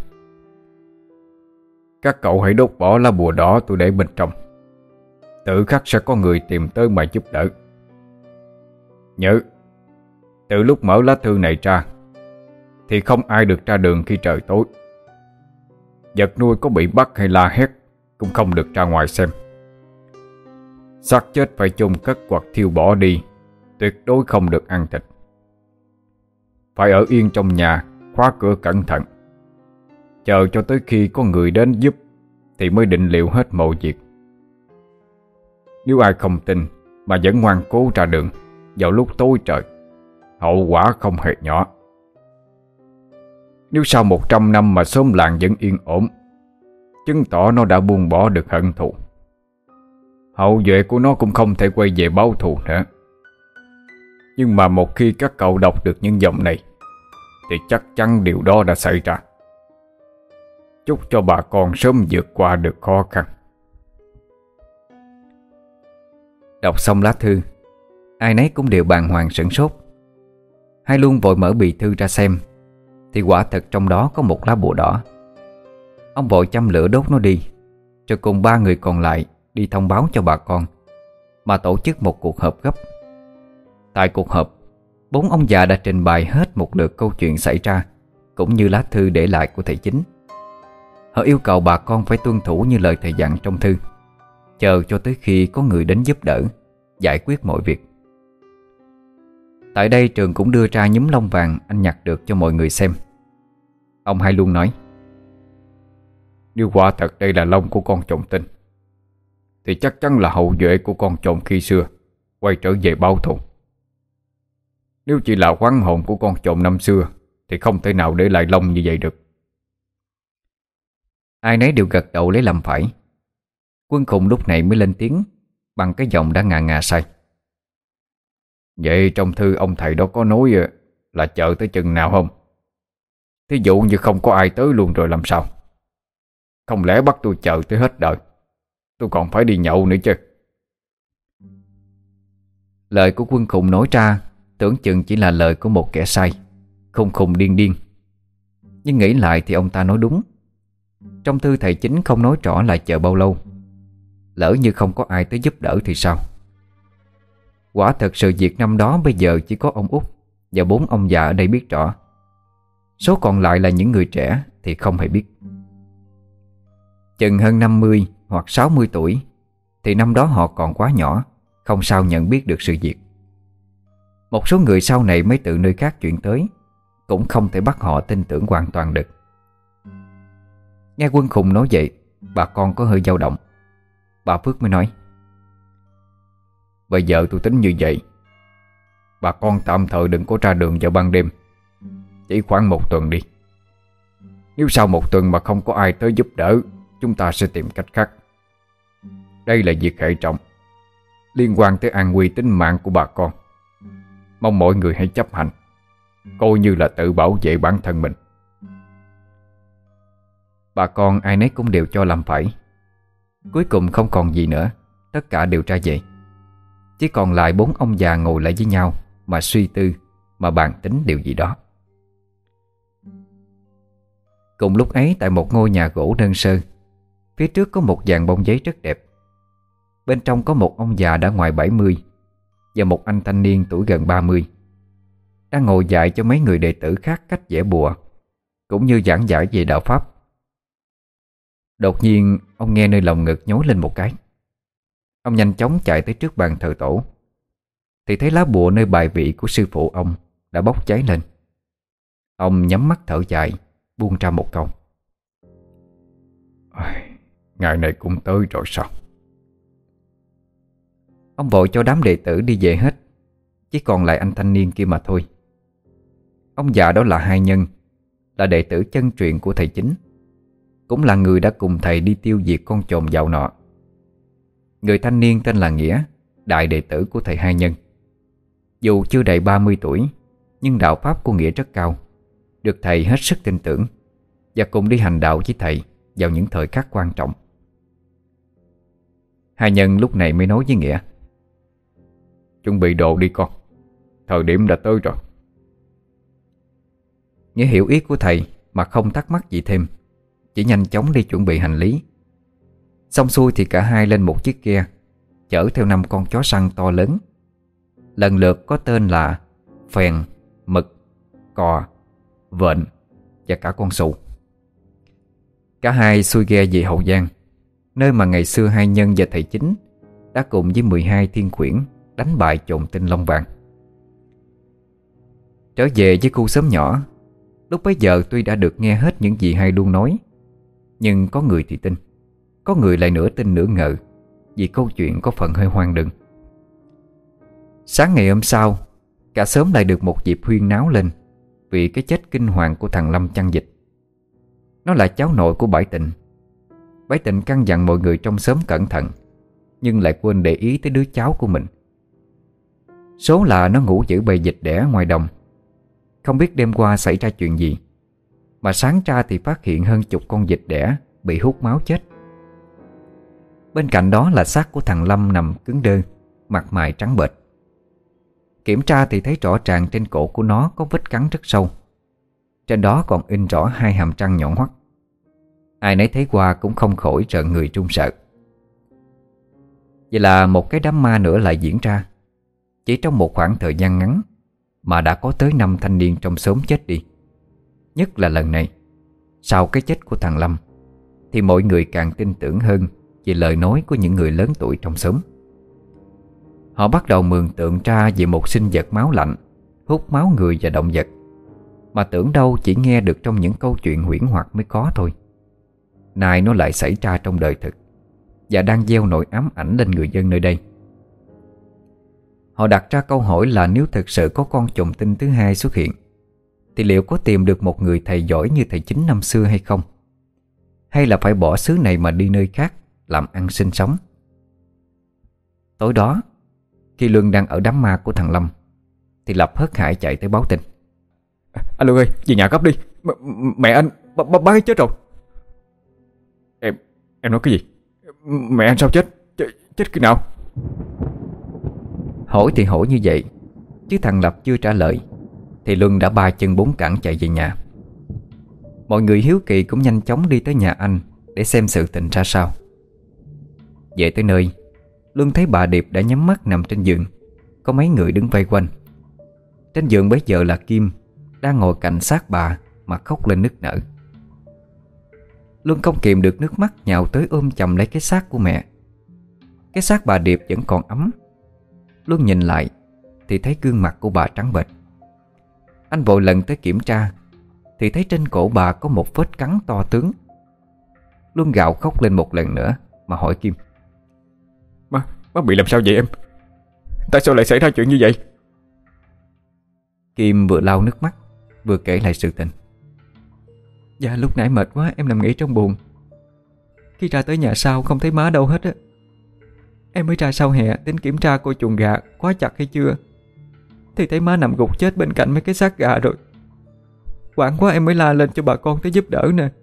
Các cậu hãy đốt bỏ lá bùa đỏ tôi để bên trong. Tự khắc sẽ có người tìm tới mà giúp đỡ. Nhớ, từ lúc mở lá thư này ra thì không ai được ra đường khi trời tối. Vật nuôi có bị bắt hay la hét cũng không được ra ngoài xem. Xác chết phải chôn cất hoặc thiêu bỏ đi, tuyệt đối không được ăn thịt. Phải ở yên trong nhà, khóa cửa cẩn thận, chờ cho tới khi có người đến giúp thì mới định liệu hết mọi việc. Nếu ai không tin mà vẫn ngoan cố ra đường vào lúc tối trời, hậu quả không hề nhỏ. Nếu sau một trăm năm mà xóm làng vẫn yên ổn, chứng tỏ nó đã buông bỏ được hận thù. Hậu duệ của nó cũng không thể quay về báo thù nữa. Nhưng mà một khi các cậu đọc được những dòng này thì chắc chắn điều đó đã xảy ra. Chúc cho bà con sớm vượt qua được khó khăn. Đọc xong lá thư, ai nấy cũng đều bàng hoàng sửng sốt. Hai luôn vội mở bì thư ra xem, thì quả thật trong đó có một lá bùa đỏ. Ông vội châm lửa đốt nó đi, rồi cùng ba người còn lại đi thông báo cho bà con, mà tổ chức một cuộc họp gấp. Tại cuộc họp, bốn ông già đã trình bày hết một lượt câu chuyện xảy ra, cũng như lá thư để lại của thầy Chính. Họ yêu cầu bà con phải tuân thủ như lời thầy dặn trong thư, chờ cho tới khi có người đến giúp đỡ, giải quyết mọi việc. Tại đây Trường cũng đưa ra nhúm lông vàng anh nhặt được cho mọi người xem. Ông Hai luôn nói: nếu quả thật đây là lông của con chồn tinh thì chắc chắn là hậu duệ của con chồn khi xưa quay trở về báo thù. Nếu chỉ là oán hồn của con chồn năm xưa thì không thể nào để lại lông như vậy được. Ai nấy đều gật đầu lấy làm phải. Quân Khùng lúc này mới lên tiếng bằng cái giọng đã ngà ngà say: vậy trong thư ông thầy đó có nói là chờ tới chừng nào không? Thí dụ như không có ai tới luôn rồi làm sao? Không lẽ bắt tôi chờ tới hết đời? Tôi còn phải đi nhậu nữa chứ. Lời của Quân Khùng nói ra tưởng chừng chỉ là lời của một kẻ say, khùng khùng điên điên. Nhưng nghĩ lại thì ông ta nói đúng. Trong thư thầy Chính không nói rõ là chờ bao lâu. Lỡ như không có ai tới giúp đỡ thì sao? Quả thật sự việc năm đó bây giờ chỉ có ông Út và bốn ông già ở đây biết rõ. Số còn lại là những người trẻ thì không hề biết. Chừng hơn năm mươi hoặc sáu mươi tuổi thì năm đó họ còn quá nhỏ, không sao nhận biết được sự việc. Một số người sau này mới từ nơi khác chuyển tới, cũng không thể bắt họ tin tưởng hoàn toàn được. Nghe Quân Khùng nói vậy, bà con có hơi dao động. Bà Phước mới nói: bây giờ tôi tính như vậy, bà con tạm thời đừng có ra đường vào ban đêm, chỉ khoảng một tuần đi. Nếu sau một tuần mà không có ai tới giúp đỡ, chúng ta sẽ tìm cách khác. Đây là việc hệ trọng, liên quan tới an nguy tính mạng của bà con. Mong mọi người hãy chấp hành, coi như là tự bảo vệ bản thân mình. Bà con ai nấy cũng đều cho làm phải. Cuối cùng không còn gì nữa, tất cả đều ra về. Chỉ còn lại bốn ông già ngồi lại với nhau mà suy tư, mà bàn tính điều gì đó. Cùng lúc ấy, tại một ngôi nhà gỗ đơn sơ, phía trước có một dàn bông giấy rất đẹp. Bên trong có một ông già đã ngoài bảy mươi và một anh thanh niên tuổi gần ba mươi, đang ngồi dạy cho mấy người đệ tử khác cách vẽ bùa, cũng như giảng giải về đạo pháp. Đột nhiên ông nghe nơi lòng ngực nhói lên một cái. Ông nhanh chóng chạy tới trước bàn thờ tổ, thì thấy lá bùa nơi bài vị của sư phụ ông đã bốc cháy lên. Ông nhắm mắt thở dài, buông ra một câu: Ngày này cũng tới rồi sao? Ông vội cho đám đệ tử đi về hết, chỉ còn lại anh thanh niên kia mà thôi. Ông già đó là Hai Nhân, là đệ tử chân truyền của thầy Chính, cũng là người đã cùng thầy đi tiêu diệt con chồn dạo nọ. Người thanh niên tên là Nghĩa, đại đệ tử của thầy Hai Nhân. Dù chưa đầy ba mươi tuổi, nhưng đạo pháp của Nghĩa rất cao, được thầy hết sức tin tưởng, và cùng đi hành đạo với thầy vào những thời khắc quan trọng. Hai Nhân lúc này mới nói với Nghĩa: Chuẩn bị đồ đi con, thời điểm đã tới rồi. Nghĩa hiểu ý của thầy mà không thắc mắc gì thêm, chỉ nhanh chóng đi chuẩn bị hành lý. Xong xuôi thì cả hai lên một chiếc ghe, chở theo năm con chó săn to lớn, lần lượt có tên là Phèn, Mực, Cò, Vện và cả con Sù. Cả hai xuôi ghe về Hậu Giang, nơi mà ngày xưa Hai Nhân và thầy Chính đã cùng với mười hai thiên quyển đánh bại chồn tinh Long Vàng. Trở về với khu xóm nhỏ, lúc bấy giờ tuy đã được nghe hết những gì Hai luôn nói, nhưng có người thì tin, có người lại nửa tin nửa ngờ, vì câu chuyện có phần hơi hoang đường. Sáng ngày hôm sau, cả xóm lại được một dịp huyên náo lên vì cái chết kinh hoàng của thằng Lâm Chăn Dịch. Nó là cháu nội của Bãi Tịnh. Bãi Tịnh căn dặn mọi người trong xóm cẩn thận, nhưng lại quên để ý tới đứa cháu của mình. Số là nó ngủ giữ bầy vịt đẻ ngoài đồng. Không biết đêm qua xảy ra chuyện gì, mà sáng ra thì phát hiện hơn chục con vịt đẻ bị hút máu chết. Bên cạnh đó là xác của thằng Lâm nằm cứng đơ, mặt mày trắng bệch. Kiểm tra thì thấy rõ ràng trên cổ của nó có vết cắn rất sâu. Trên đó còn in rõ hai hàm răng nhọn hoắt. Ai nấy thấy qua cũng không khỏi rợn người run sợ. Vậy là một cái đám ma nữa lại diễn ra. Chỉ trong một khoảng thời gian ngắn mà đã có tới năm thanh niên trong xóm chết đi. Nhất là lần này, sau cái chết của thằng Lâm, thì mọi người càng tin tưởng hơn về lời nói của những người lớn tuổi trong xóm. Họ bắt đầu mường tượng ra về một sinh vật máu lạnh hút máu người và động vật, mà tưởng đâu chỉ nghe được trong những câu chuyện huyễn hoặc mới có thôi. Nay nó lại xảy ra trong đời thực, và đang gieo nỗi ám ảnh lên người dân nơi đây. Họ đặt ra câu hỏi là nếu thực sự có con chồn tinh thứ hai xuất hiện, thì liệu có tìm được một người thầy giỏi như thầy Chính năm xưa hay không? Hay là phải bỏ xứ này mà đi nơi khác làm ăn sinh sống? Tối đó, khi Luân đang ở đám ma của thằng Lâm, thì Lập hớt hải chạy tới báo tin: Anh Luân ơi, về nhà gấp đi, M mẹ anh, ba, ba, ba chết rồi. Em, em nói cái gì? Mẹ anh sao chết? Ch chết khi nào? Hỏi thì hỏi như vậy, chứ thằng Lập chưa trả lời thì Luân đã ba chân bốn cẳng chạy về nhà. Mọi người hiếu kỳ cũng nhanh chóng đi tới nhà anh để xem sự tình ra sao. Về tới nơi, Luân thấy bà Điệp đã nhắm mắt nằm trên giường, có mấy người đứng vây quanh. Trên giường bấy giờ là Kim, đang ngồi cạnh xác bà mà khóc lên nức nở. Luân không kìm được nước mắt nhào tới ôm chầm lấy cái xác của mẹ. Cái xác bà Điệp vẫn còn ấm. Luân nhìn lại thì thấy gương mặt của bà trắng bệch. Anh vội lần tới kiểm tra thì thấy trên cổ bà có một vết cắn to tướng. Luân gào khóc lên một lần nữa mà hỏi Kim: Má, má bị làm sao vậy em? Tại sao lại xảy ra chuyện như vậy? Kim vừa lau nước mắt vừa kể lại sự tình. Dạ lúc nãy mệt quá em nằm nghỉ trong buồng. Khi ra tới nhà sau không thấy má đâu hết á. Em mới ra sau hè tính kiểm tra coi chuồng gà khóa chặt hay chưa, thì thấy má nằm gục chết bên cạnh mấy cái xác gà rồi. Hoảng quá em mới la lên cho bà con tới giúp đỡ nè.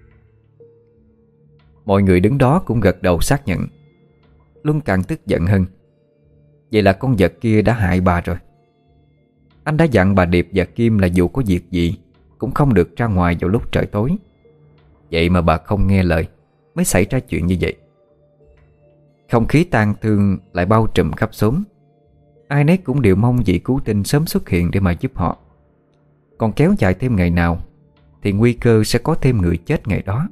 Mọi người đứng đó cũng gật đầu xác nhận. Luân càng tức giận hơn. Vậy là con vật kia đã hại bà rồi. Anh đã dặn bà Điệp và Kim là dù có việc gì cũng không được ra ngoài vào lúc trời tối. Vậy mà bà không nghe lời, mới xảy ra chuyện như vậy. Không khí tang thương lại bao trùm khắp xóm. Ai nấy cũng đều mong vị cứu tinh sớm xuất hiện để mà giúp họ. Còn kéo dài thêm ngày nào thì nguy cơ sẽ có thêm người chết ngày đó.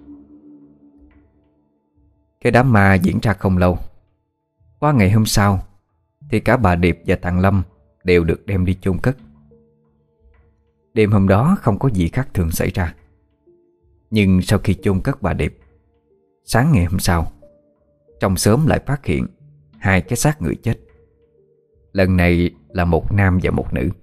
Cái đám ma diễn ra không lâu. Qua ngày hôm sau thì cả bà Điệp và thằng Lâm đều được đem đi chôn cất. Đêm hôm đó không có gì khác thường xảy ra. Nhưng sau khi chôn cất bà Điệp, sáng ngày hôm sau, trong xóm lại phát hiện hai cái xác người chết. Lần này là một nam và một nữ.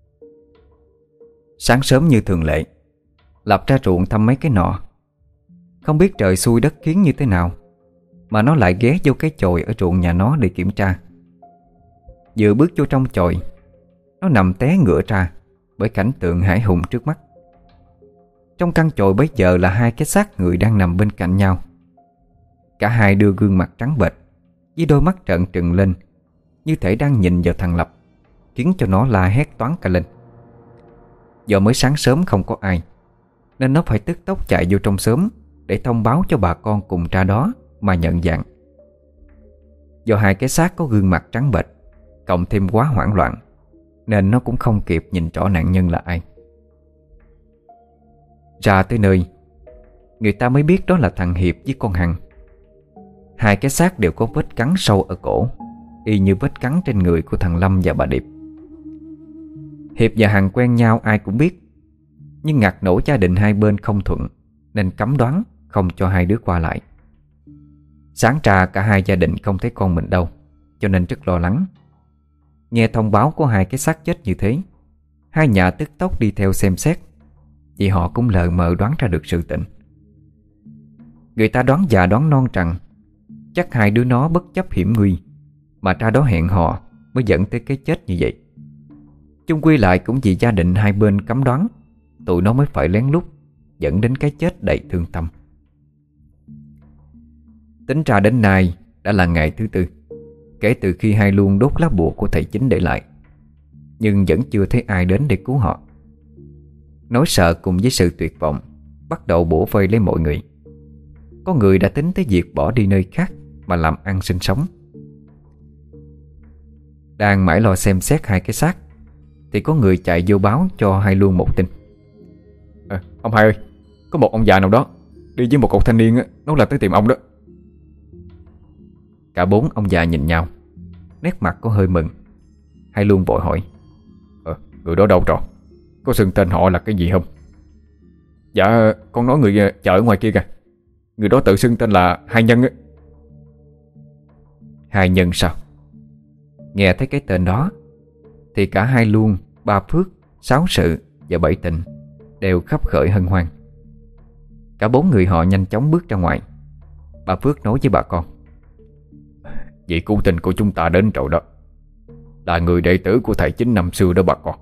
Sáng sớm như thường lệ, Lập ra ruộng thăm mấy cái nọ. Không biết trời xui đất khiến như thế nào mà nó lại ghé vô cái chòi ở ruộng nhà nó để kiểm tra. Vừa bước vô trong chòi, nó nằm té ngửa ra bởi cảnh tượng hãi hùng trước mắt. Trong căn chòi bấy giờ là hai cái xác người đang nằm bên cạnh nhau. Cả hai đưa gương mặt trắng bệch với đôi mắt trợn trừng lên, như thể đang nhìn vào thằng Lập, khiến cho nó la hét toáng cả lên. Do mới sáng sớm không có ai, nên nó phải tức tốc chạy vô trong xóm để thông báo cho bà con cùng ra đó mà nhận dạng. Do hai cái xác có gương mặt trắng bệch, cộng thêm quá hoảng loạn, nên nó cũng không kịp nhìn rõ nạn nhân là ai. Ra tới nơi, người ta mới biết đó là thằng Hiệp với con Hằng. Hai cái xác đều có vết cắn sâu ở cổ, y như vết cắn trên người của thằng Lâm và bà Điệp. Hiệp và Hằng quen nhau ai cũng biết, nhưng ngặt nổi gia đình hai bên không thuận, nên cấm đoán không cho hai đứa qua lại. Sáng ra cả hai gia đình không thấy con mình đâu, cho nên rất lo lắng. Nghe thông báo có hai cái xác chết như thế, hai nhà tức tốc đi theo xem xét, vì họ cũng lờ mờ đoán ra được sự tình. Người ta đoán già đoán non rằng chắc hai đứa nó bất chấp hiểm nguy mà ra đó hẹn hò mới dẫn tới cái chết như vậy. Chung quy lại cũng vì gia đình hai bên cấm đoán, tụi nó mới phải lén lút, dẫn đến cái chết đầy thương tâm. Tính ra đến nay đã là ngày thứ tư kể từ khi hai Luông đốt lá bùa của thầy Chính để lại, nhưng vẫn chưa thấy ai đến để cứu họ. Nỗi sợ cùng với sự tuyệt vọng bắt đầu bủa vây lấy mọi người. Có người đã tính tới việc bỏ đi nơi khác mà làm ăn sinh sống. Đang mãi lo xem xét hai cái xác thì có người chạy vô báo cho hai Luông một tin. à, Ông hai ơi, có một ông già nào đó đi với một cậu thanh niên, nói là tới tìm ông đó. Cả bốn ông già nhìn nhau, nét mặt có hơi mừng. Hai Luông vội hỏi: ờ, Người đó đâu rồi? Có xưng tên họ là cái gì không? Dạ con nói người chợ ở ngoài kia kìa. Người đó tự xưng tên là Hai Nhân á. Hai Nhân sao? Nghe thấy cái tên đó thì cả Hai Luông, Ba Phước, Sáu Sự và Bảy Tình đều khắp khởi hân hoan. Cả bốn người họ nhanh chóng bước ra ngoài. Bà Phước nói với bà con: Vị cứu tinh của chúng ta đến rồi đó, là người đệ tử của thầy Chính năm xưa đó bà con.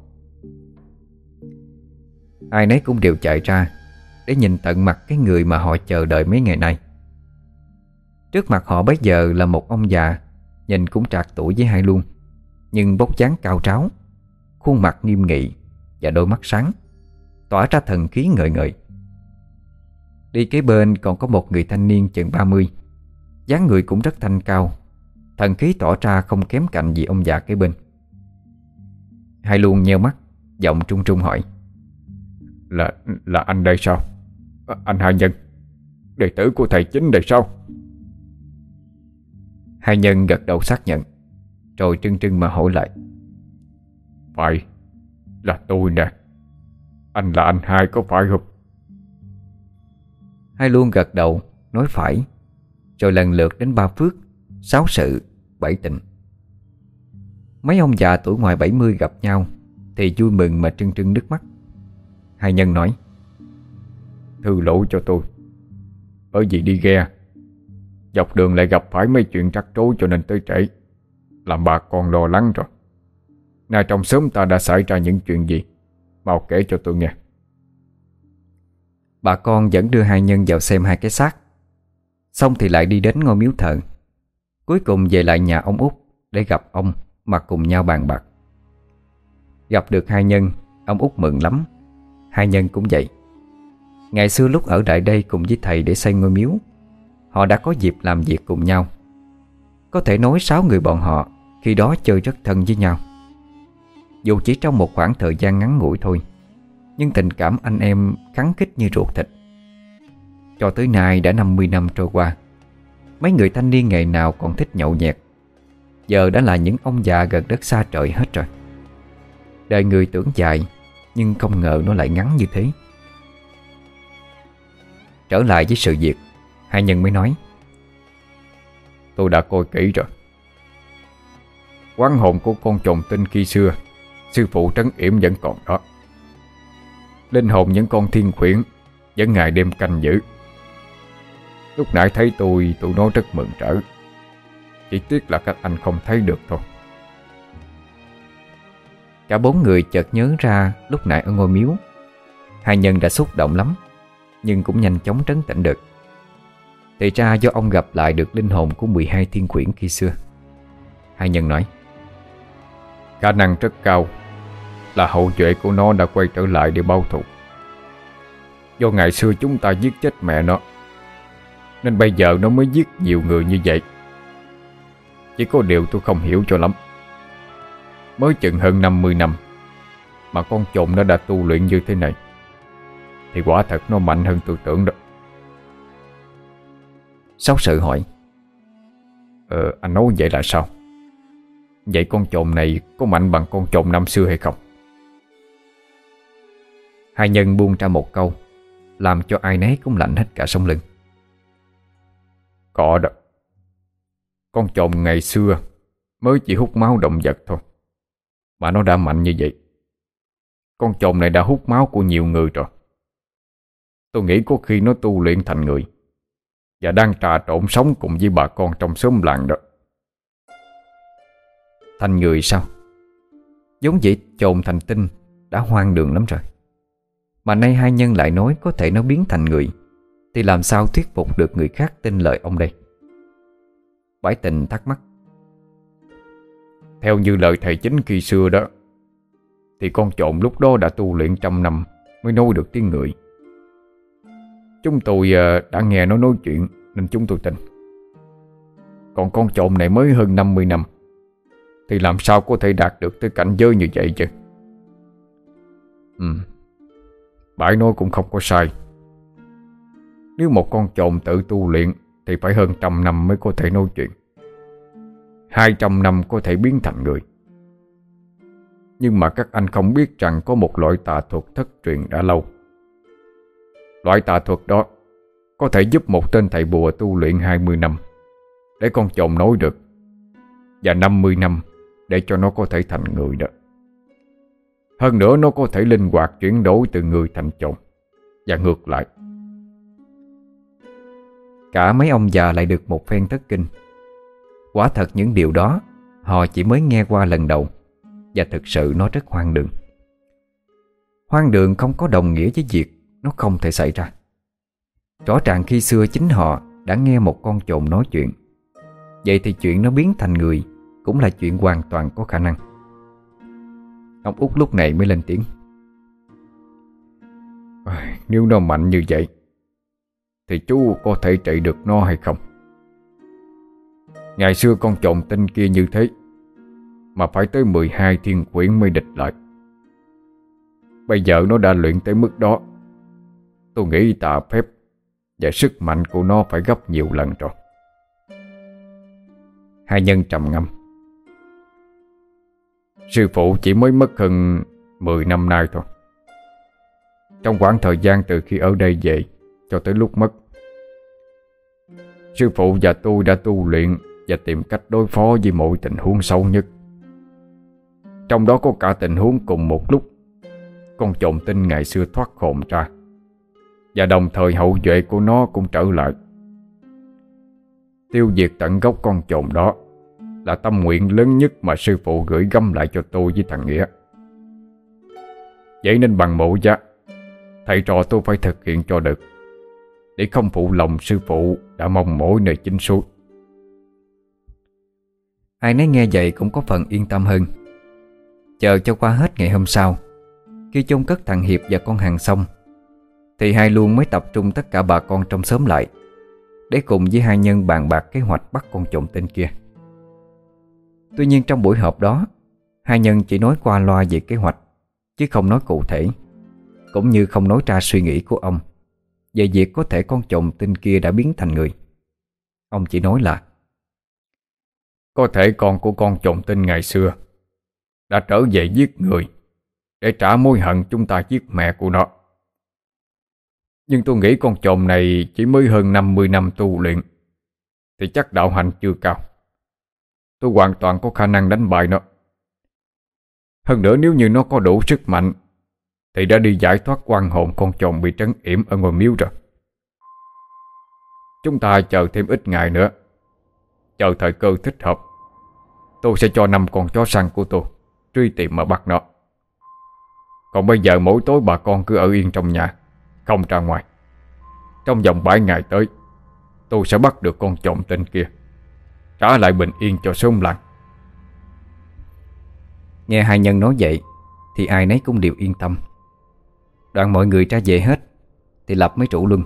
Ai nấy cũng đều chạy ra để nhìn tận mặt cái người mà họ chờ đợi mấy ngày nay. Trước mặt họ bây giờ là một ông già, nhìn cũng trạc tuổi với Hai Luông, nhưng bốc dáng cao tráo, khuôn mặt nghiêm nghị và đôi mắt sáng, tỏa ra thần khí ngời ngời. Đi kế bên còn có một người thanh niên chừng ba mươi, dáng người cũng rất thanh cao, thần khí tỏ ra không kém cạnh gì ông già kế bên. Hai Luông nheo mắt, giọng trung trung hỏi: Là là anh đây sao? À, anh Hai Nhân, đệ tử của thầy Chính đây sao? Hai Nhân gật đầu xác nhận, rồi trưng trưng mà hỏi lại: Phải, là tôi nè. Anh là anh Hai có phải không? Hai Luông gật đầu nói phải, rồi lần lượt đến Ba Phước, Sáu Sự, Bảy Tình. Mấy ông già tuổi ngoài bảy mươi gặp nhau thì vui mừng mà trưng trưng nước mắt. Hai Nhân nói: thư lỗi cho tôi. Bởi vì đi ghe, dọc đường lại gặp phải mấy chuyện rắc rối cho nên tới trễ, làm bà con lo lắng rồi. Nay trong xóm ta đã xảy ra những chuyện gì, mau kể cho tôi nghe. Bà con vẫn đưa hai nhân vào xem hai cái xác, xong thì lại đi đến ngôi miếu thờ. Cuối cùng về lại nhà ông Út để gặp ông mà cùng nhau bàn bạc. Gặp được hai nhân, ông Út mừng lắm. Hai nhân cũng vậy. Ngày xưa lúc ở lại đây cùng với thầy để xây ngôi miếu, họ đã có dịp làm việc cùng nhau. Có thể nói sáu người bọn họ khi đó chơi rất thân với nhau. Dù chỉ trong một khoảng thời gian ngắn ngủi thôi, nhưng tình cảm anh em khăng khít như ruột thịt. Cho tới nay đã năm mươi năm trôi qua, mấy người thanh niên ngày nào còn thích nhậu nhẹt, giờ đã là những ông già gần đất xa trời hết rồi. Đời người tưởng dài, nhưng không ngờ nó lại ngắn như thế. Trở lại với sự việc, hai nhân mới nói: Tôi đã coi kỹ rồi. Oán hồn của con trồn tinh khi xưa, sư phụ trấn yểm vẫn còn đó. Linh hồn những con thiên khuyển vẫn ngày đêm canh giữ. Lúc nãy thấy tôi, tụi nó rất mừng rỡ. Chỉ tiếc là các anh không thấy được thôi. Cả bốn người chợt nhớ ra lúc nãy ở ngôi miếu, hai nhân đã xúc động lắm, nhưng cũng nhanh chóng trấn tĩnh được. Thì ra do ông gặp lại được linh hồn của mười hai thiên khuyển khi xưa. Hai nhân nói: Khả năng rất cao là hậu duệ của nó đã quay trở lại để báo thù. Do ngày xưa chúng ta giết chết mẹ nó, nên bây giờ nó mới giết nhiều người như vậy. Chỉ có điều tôi không hiểu cho lắm. Mới chừng hơn năm mươi năm mà con trồn nó đã tu luyện như thế này, thì quả thật nó mạnh hơn tôi tưởng đó. Sóc sự hỏi: Ờ, anh nói vậy là sao? Vậy con trồn này có mạnh bằng con trồn năm xưa hay không? Hai nhân buông ra một câu làm cho ai nấy cũng lạnh hết cả sống lưng. Có đó. Con trồn ngày xưa mới chỉ hút máu động vật thôi, mà nó đã mạnh như vậy. Con trồn này đã hút máu của nhiều người rồi. Tôi nghĩ có khi nó tu luyện thành người và đang trà trộn sống cùng với bà con trong xóm làng đó. Thành người sao? Giống vậy trồn thành tinh đã hoang đường lắm rồi. Mà nay hai nhân lại nói có thể nó biến thành người, thì làm sao thuyết phục được người khác tin lời ông đây? Bái Tình thắc mắc: Theo như lời thầy chính khi xưa đó, thì con trồn lúc đó đã tu luyện trăm năm mới nói được tiếng người. Chúng tôi đã nghe nó nói chuyện nên chúng tôi tin. Còn con trồn này mới hơn năm mươi năm, thì làm sao có thể đạt được tới cảnh giới như vậy chứ? Ừ, bãi nói cũng không có sai. Nếu một con trồn tự tu luyện thì phải hơn trăm năm mới có thể nói chuyện, hai trăm năm có thể biến thành người. Nhưng mà các anh không biết rằng có một loại tà thuật thất truyền đã lâu. Loại tà thuật đó có thể giúp một tên thầy bùa tu luyện hai mươi năm để con trồn nói được, và năm mươi năm để cho nó có thể thành người đó. Hơn nữa nó có thể linh hoạt chuyển đổi từ người thành trồn và ngược lại. Cả mấy ông già lại được một phen thất kinh. Quả thật những điều đó họ chỉ mới nghe qua lần đầu, và thực sự nó rất hoang đường. Hoang đường không có đồng nghĩa với việc nó không thể xảy ra. Rõ ràng khi xưa chính họ đã nghe một con trồn nói chuyện. Vậy thì chuyện nó biến thành người cũng là chuyện hoàn toàn có khả năng. Ông Út lúc này mới lên tiếng: Nếu nó mạnh như vậy thì chú có thể trị được nó hay không? Ngày xưa con trồn tinh kia như thế mà phải tới mười hai thiên quyển mới địch lại. Bây giờ nó đã luyện tới mức đó, tôi nghĩ tà phép và sức mạnh của nó phải gấp nhiều lần rồi. Hai nhân trầm ngâm: Sư phụ chỉ mới mất hơn mười năm nay thôi. Trong khoảng thời gian từ khi ở đây về cho tới lúc mất, sư phụ và tôi đã tu luyện và tìm cách đối phó với mọi tình huống xấu nhất. Trong đó có cả tình huống cùng một lúc con trồn tinh ngày xưa thoát hồn ra và đồng thời hậu duệ của nó cũng trở lại. Tiêu diệt tận gốc con trồn đó là tâm nguyện lớn nhất mà sư phụ gửi gắm lại cho tôi với thằng Nghĩa. Vậy nên bằng mọi giá, thầy trò tôi phải thực hiện cho được, để không phụ lòng sư phụ đã mong mỏi nơi chính suối. Ai nấy nghe vậy cũng có phần yên tâm hơn. Chờ cho qua hết ngày hôm sau, khi chôn cất thằng Hiệp và con Hằng xong, thì hai luôn mới tập trung tất cả bà con trong xóm lại, để cùng với hai nhân bàn bạc kế hoạch bắt con trộm tên kia. Tuy nhiên trong buổi họp đó, hai nhân chỉ nói qua loa về kế hoạch, chứ không nói cụ thể, cũng như không nói ra suy nghĩ của ông về việc có thể con trộm tên kia đã biến thành người. Ông chỉ nói là có thể con của con trộm tên ngày xưa đã trở về giết người để trả mối hận chúng ta giết mẹ của nó. Nhưng tôi nghĩ con trộm này chỉ mới hơn năm mươi năm tu luyện, thì chắc đạo hạnh chưa cao. Tôi hoàn toàn có khả năng đánh bại nó. Hơn nữa, nếu như nó có đủ sức mạnh thì đã đi giải thoát oan hồn con trộm bị trấn yểm ở ngôi miếu rồi. Chúng ta chờ thêm ít ngày nữa, chờ thời cơ thích hợp, tôi sẽ cho năm con chó săn của tôi truy tìm mà bắt nó. Còn bây giờ mỗi tối bà con cứ ở yên trong nhà, không ra ngoài. Trong vòng bảy ngày tới, tôi sẽ bắt được con trộm tên kia, trả lại bình yên cho xóm làng. Nghe hai nhân nói vậy thì ai nấy cũng đều yên tâm. Đoạn mọi người ra về hết thì Lập mới rủ Luân.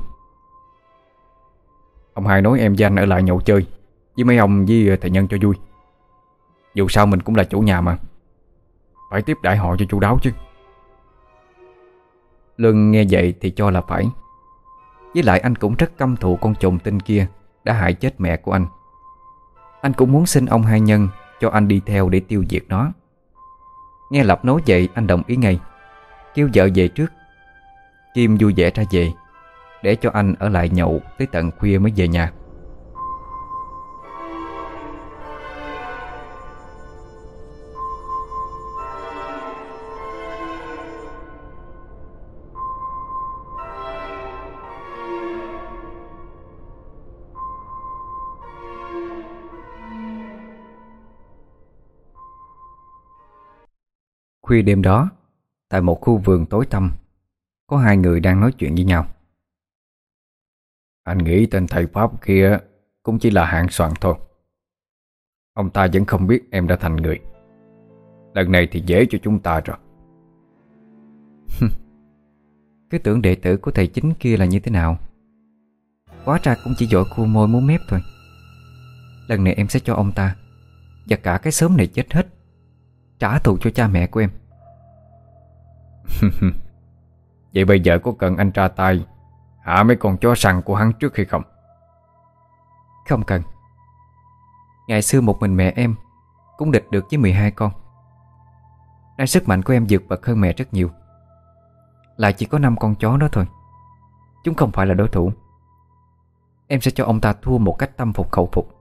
Ông hai nói em với anh ở lại nhậu chơi với mấy ông với thầy Nhân cho vui. Dù sao mình cũng là chủ nhà mà, phải tiếp đãi họ cho chu đáo chứ. Luân nghe vậy thì cho là phải. Với lại anh cũng rất căm thù con trồn tinh kia đã hại chết mẹ của anh. Anh cũng muốn xin ông hai nhân cho anh đi theo để tiêu diệt nó. Nghe Lập nói vậy anh đồng ý ngay, kêu vợ về trước. Kim vui vẻ ra về, để cho anh ở lại nhậu tới tận khuya mới về nhà. Khuya đêm đó, tại một khu vườn tối tăm, có hai người đang nói chuyện với nhau. Anh nghĩ tên thầy Pháp kia cũng chỉ là hạng soạn thôi. Ông ta vẫn không biết em đã thành người. Lần này thì dễ cho chúng ta rồi. Cứ tưởng đệ tử của thầy chính kia là như thế nào, hóa ra cũng chỉ giỏi khua môi múa mép thôi. Lần này em sẽ cho ông ta và cả cái xóm này chết hết, trả thù cho cha mẹ của em. Vậy bây giờ có cần anh ra tay hạ mấy con chó săn của hắn trước hay không? Không cần. Ngày xưa một mình mẹ em cũng địch được với mười hai con. Nay sức mạnh của em vượt bậc hơn mẹ rất nhiều. Lại chỉ có năm con chó đó thôi, chúng không phải là đối thủ. Em sẽ cho ông ta thua một cách tâm phục khẩu phục.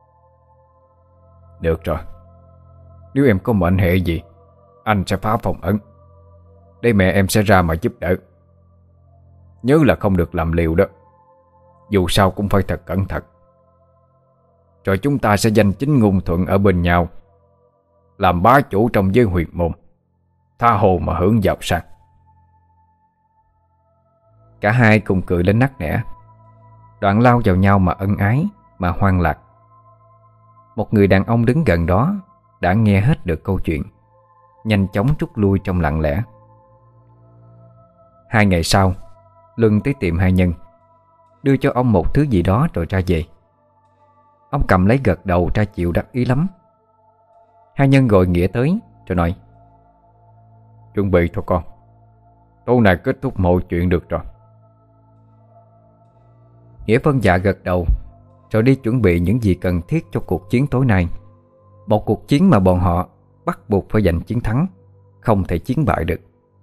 Được rồi. Nếu em có mệnh hệ gì, anh sẽ phá phòng ấn, để mẹ em sẽ ra mà giúp đỡ. Nhớ là không được làm liều đó. Dù sao cũng phải thật cẩn thận. Rồi chúng ta sẽ giành chính ngôn thuận ở bên nhau, làm bá chủ trong giới huyền môn, tha hồ mà hưởng giàu sang. Cả hai cùng cười lên nắc nẻ, đoạn lao vào nhau mà ân ái, mà hoang lạc. Một người đàn ông đứng gần đó đã nghe hết được câu chuyện, nhanh chóng rút lui trong lặng lẽ. Hai ngày sau, Luân tới tìm hai nhân, đưa cho ông một thứ gì đó rồi ra về. Ông cầm lấy gật đầu ra chịu đắc ý lắm. Hai nhân gọi Nghĩa tới rồi nói: Chuẩn bị thôi con, tối nay kết thúc mọi chuyện được rồi. Nghĩa vâng dạ gật đầu, rồi đi chuẩn bị những gì cần thiết cho cuộc chiến tối nay. Một cuộc chiến mà bọn họ bắt buộc phải giành chiến thắng, không thể chiến bại được.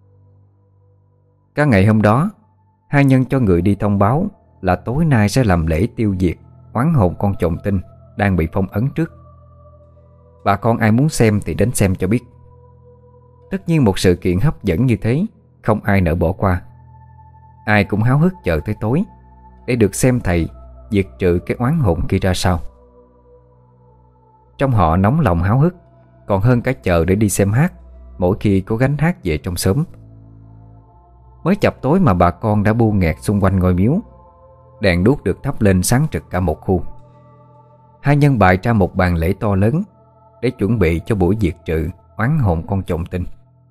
Cả ngày hôm đó, hai nhân cho người đi thông báo là tối nay sẽ làm lễ tiêu diệt oán hồn con trộm tinh đang bị phong ấn trước. Bà con ai muốn xem thì đến xem cho biết. Tất nhiên một sự kiện hấp dẫn như thế không ai nỡ bỏ qua. Ai cũng háo hức chờ tới tối để được xem thầy diệt trừ cái oán hồn kia ra sao. Trong họ nóng lòng háo hức còn hơn cả chờ để đi xem hát mỗi khi có gánh hát về trong xóm. Mới chập tối mà bà con đã bu nghẹt xung quanh ngôi miếu. Đèn đuốc được thắp lên sáng trực cả một khu. Hai nhân bày ra một bàn lễ to lớn để chuẩn bị cho buổi diệt trừ oán hồn con trộm tinh.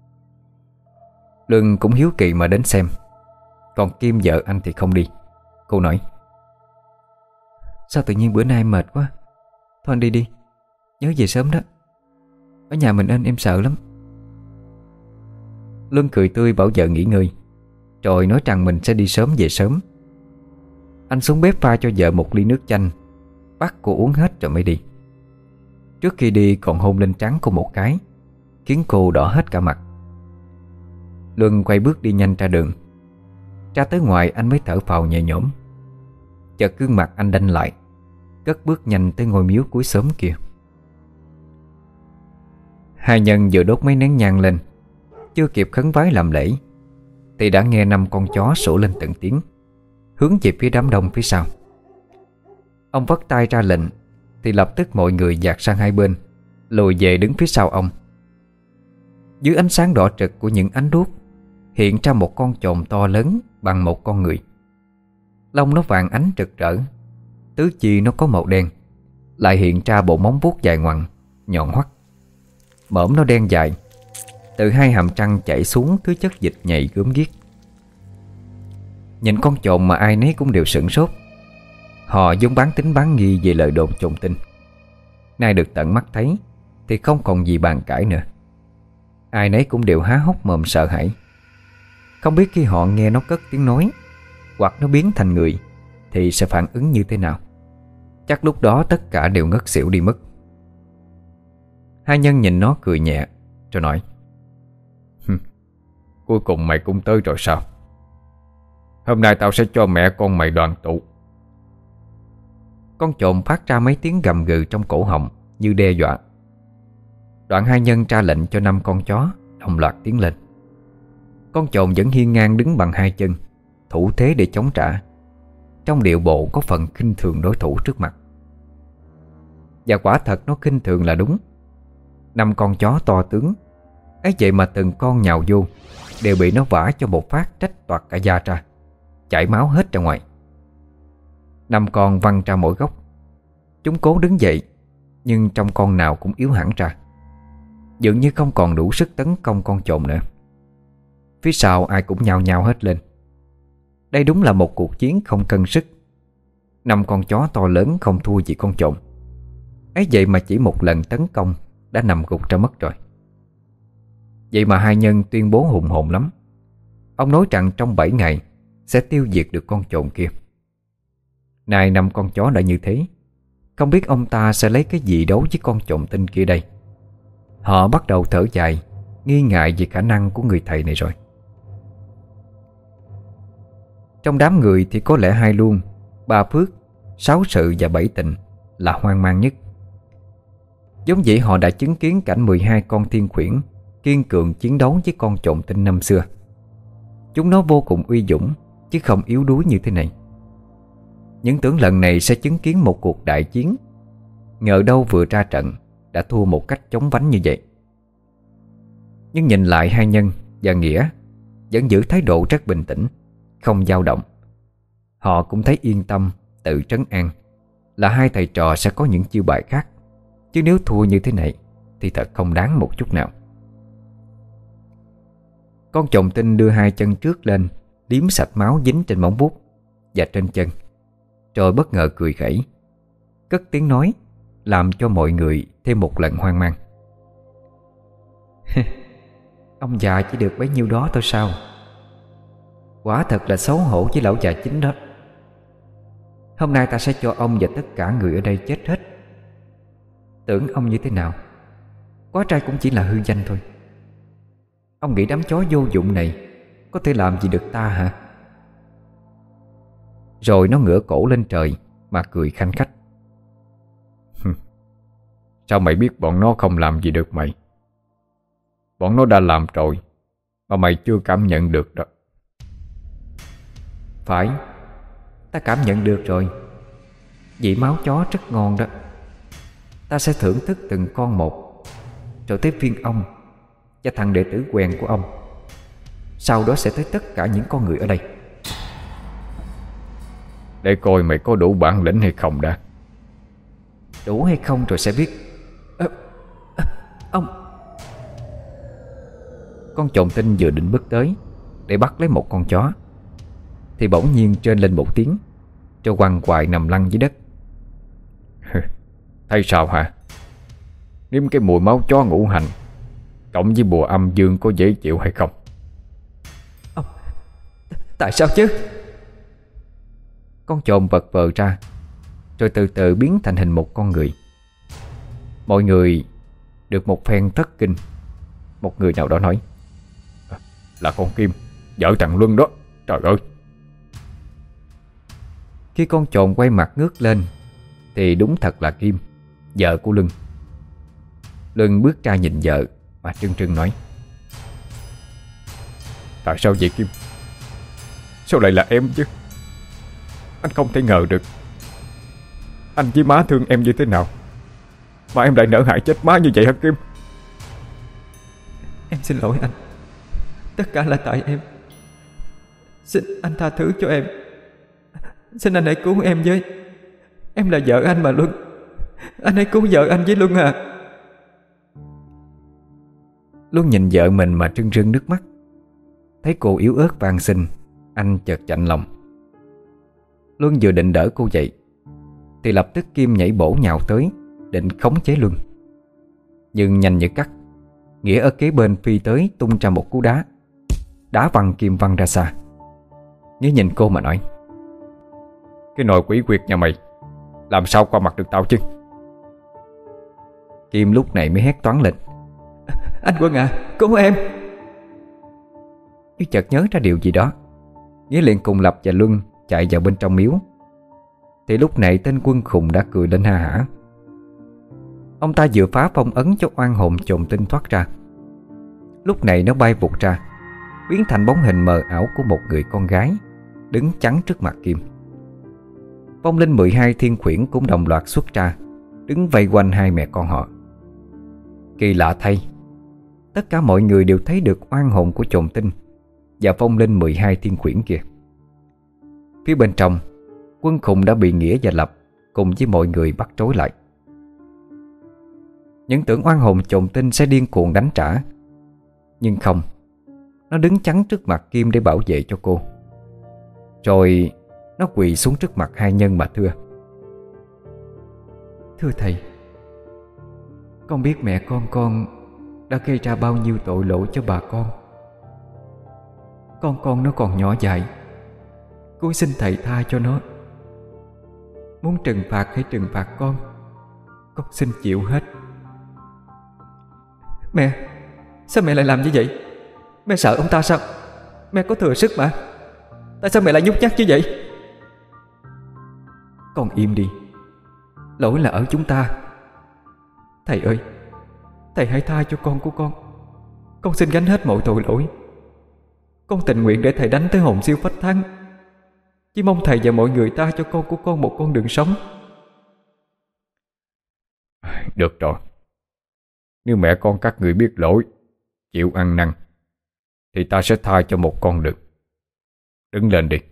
Luân cũng hiếu kỳ mà đến xem. Còn Kim vợ anh thì không đi. Cô nói: Sao tự nhiên bữa nay mệt quá, thôi anh đi đi, nhớ về sớm đó. Ở nhà mình anh em sợ lắm. Luân cười tươi bảo vợ nghỉ ngơi, rồi nói rằng mình sẽ đi sớm về sớm. Anh xuống bếp pha cho vợ một ly nước chanh, bắt cô uống hết rồi mới đi. Trước khi đi còn hôn lên trán cô một cái, khiến cô đỏ hết cả mặt. Luân quay bước đi nhanh ra đường. Ra tới ngoài anh mới thở phào nhẹ nhõm. Chợt gương mặt anh đanh lại, cất bước nhanh tới ngôi miếu cuối xóm kia. Hai nhân vừa đốt mấy nén nhang lên, chưa kịp khấn vái làm lễ thì đã nghe năm con chó sủa lên từng tiếng, hướng về phía đám đông phía sau. Ông vất tay ra lệnh thì lập tức mọi người dạt sang hai bên, lùi về đứng phía sau ông. Dưới ánh sáng đỏ trực của những ánh đuốc hiện ra một con chồn to lớn bằng một con người. Lông nó vàng ánh rực rỡ, tứ chi nó có màu đen, lại hiện ra bộ móng vuốt dài ngoằng, nhọn hoắt. Mõm nó đen dài, từ hai hàm răng chảy xuống thứ chất dịch nhầy gớm ghiếc. Nhìn con chồn mà ai nấy cũng đều sửng sốt. Họ giống bán tính bán nghi về lời đồn chồn tinh. Nay được tận mắt thấy thì không còn gì bàn cãi nữa. Ai nấy cũng đều há hốc mồm sợ hãi. Không biết khi họ nghe nó cất tiếng nói hoặc nó biến thành người thì sẽ phản ứng như thế nào. Chắc lúc đó tất cả đều ngất xỉu đi mất. Hai nhân nhìn nó cười nhẹ rồi nói: Cuối cùng mày cũng tới rồi sao? Hôm nay tao sẽ cho mẹ con mày đoàn tụ. Con trộm phát ra mấy tiếng gầm gừ trong cổ họng như đe dọa. Đoạn hai nhân ra lệnh cho năm con chó đồng loạt tiến lên. Con trộm vẫn hiên ngang đứng bằng hai chân, thủ thế để chống trả, trong điệu bộ có phần khinh thường đối thủ trước mặt. Và quả thật nó khinh thường là đúng. Năm con chó to tướng ấy vậy mà từng con nhào vô đều bị nó vả cho một phát trách toạc cả da ra, chảy máu hết ra ngoài. Năm con văng ra mỗi góc. Chúng cố đứng dậy, nhưng trong con nào cũng yếu hẳn ra, dường như không còn đủ sức tấn công con trộm nữa. Phía sau ai cũng nhao nhao hết lên. Đây đúng là một cuộc chiến không cân sức. Năm con chó to lớn không thua gì con trộm ấy vậy mà chỉ một lần tấn công đã nằm gục ra mất rồi. Vậy mà hai nhân tuyên bố hùng hồn lắm. Ông nói rằng trong bảy ngày sẽ tiêu diệt được con trộm kia. Nay năm con chó đã như thế, không biết ông ta sẽ lấy cái gì đấu với con trộm tinh kia đây. Họ bắt đầu thở dài, nghi ngại về khả năng của người thầy này rồi. Trong đám người thì có lẽ Hai Luông, Ba Phước, Sáu Sự và Bảy Tình là hoang mang nhất. Giống vậy họ đã chứng kiến cảnh mười hai con thiên khuyển kiên cường chiến đấu với con trộm tinh năm xưa. Chúng nó vô cùng uy dũng chứ không yếu đuối như thế này. Những tưởng lần này sẽ chứng kiến một cuộc đại chiến, ngờ đâu vừa ra trận đã thua một cách chóng vánh như vậy. Nhưng nhìn lại hai nhân và Nghĩa vẫn giữ thái độ rất bình tĩnh, không dao động. Họ cũng thấy yên tâm, tự trấn an là hai thầy trò sẽ có những chiêu bài khác, chứ nếu thua như thế này thì thật không đáng một chút nào. Con trộm tinh đưa hai chân trước lên, liếm sạch máu dính trên móng vuốt và trên chân, rồi bất ngờ cười khẩy, cất tiếng nói làm cho mọi người thêm một lần hoang mang. Ông già chỉ được bấy nhiêu đó thôi sao? Quả thật là xấu hổ với lão già chính đó. Hôm nay ta sẽ cho ông và tất cả người ở đây chết hết. Tưởng ông như thế nào, quá trai cũng chỉ là hư danh thôi. Ông nghĩ đám chó vô dụng này có thể làm gì được ta hả? Rồi nó ngửa cổ lên trời mà cười khanh khách. Sao mày biết bọn nó không làm gì được mày? Bọn nó đã làm rồi mà mày chưa cảm nhận được đó. Phải, ta cảm nhận được rồi. Vị máu chó rất ngon đó. Ta sẽ thưởng thức từng con một, rồi tới phiên ông và thằng đệ tử quèn của ông. Sau đó sẽ tới tất cả những con người ở đây. Để coi mày có đủ bản lĩnh hay không đã. Đủ hay không rồi sẽ biết. à, à, Ông. Con chồn tinh vừa định bước tới để bắt lấy một con chó thì bỗng nhiên trên lên một tiếng, cho quằn quại nằm lăn dưới đất. Thấy sao hả? Nếm cái mùi máu chó ngũ hành cộng với bùa âm dương có dễ chịu hay không? Ông, tại sao chứ? Con chồn vật vờ ra, rồi từ từ biến thành hình một con người. Mọi người được một phen thất kinh. Một người nào đó nói: Là con Kim, vợ thằng Luân đó. Trời ơi! Khi con chồn quay mặt ngước lên thì đúng thật là Kim, vợ của Luân. Luân bước ra nhìn vợ mà trưng trưng nói: Tại sao vậy Kim? Sao lại là em chứ? Anh không thể ngờ được anh với má thương em như thế nào mà em lại nỡ hại chết má như vậy hả Kim? Em xin lỗi anh. Tất cả là tại em. Xin anh tha thứ cho em. Xin anh hãy cứu em với. Em là vợ anh mà Luân. Anh hãy cứu vợ anh với Luân à. Luân nhìn vợ mình mà trưng trưng nước mắt. Thấy cô yếu ớt van xin, anh chợt chạnh lòng. Luân vừa định đỡ cô dậy thì lập tức Kim nhảy bổ nhào tới, định khống chế Luân. Nhưng nhanh như cắt, Nghĩa ở kế bên phi tới tung ra một cú đá, đá văng Kim văng ra xa. Nghĩa nhìn cô mà nói: Cái nồi quỷ quyệt nhà mày làm sao qua mặt được tao chứ? Kim lúc này mới hét toáng lên: Anh Quân à, cứu em! Nhưng chợt nhớ ra điều gì đó, Nghĩa liền cùng Lập và Luân chạy vào bên trong miếu. Thì lúc này tên Quân khùng đã cười lên ha hả. Ông ta vừa phá phong ấn cho oan hồn chồn tinh thoát ra. Lúc này nó bay vụt ra, biến thành bóng hình mờ ảo của một người con gái đứng chắn trước mặt Kim. Vong linh mười hai thiên khuyển cũng đồng loạt xuất ra, đứng vây quanh hai mẹ con họ. Kỳ lạ thay, tất cả mọi người đều thấy được oan hồn của chồn tinh và vong linh mười hai thiên khuyển kia. Phía bên trong, Quân khùng đã bị Nghĩa và Lập cùng với mọi người bắt trối lại. Những tưởng oan hồn chồn tinh sẽ điên cuồng đánh trả, nhưng không. Nó đứng chắn trước mặt Kim để bảo vệ cho cô. Rồi nó quỳ xuống trước mặt hai nhân mà thưa: Thưa thầy, con biết mẹ con con đã gây ra bao nhiêu tội lỗi cho bà con. Con con nó còn nhỏ dại, cúi xin thầy tha cho nó. Muốn trừng phạt hay trừng phạt con, con xin chịu hết. Mẹ, sao mẹ lại làm như vậy? Mẹ sợ ông ta sao? Mẹ có thừa sức mà. Tại sao mẹ lại nhút nhát như vậy? Con im đi. Lỗi là ở chúng ta. Thầy ơi, thầy hãy tha cho con của con. Con xin gánh hết mọi tội lỗi. Con tình nguyện để thầy đánh tới hồn siêu phách thắng. Chỉ mong thầy và mọi người tha cho con của con một con đường sống. Được rồi. Nếu mẹ con các người biết lỗi, chịu ăn năn, thì ta sẽ tha cho một con đường. Đứng lên đi.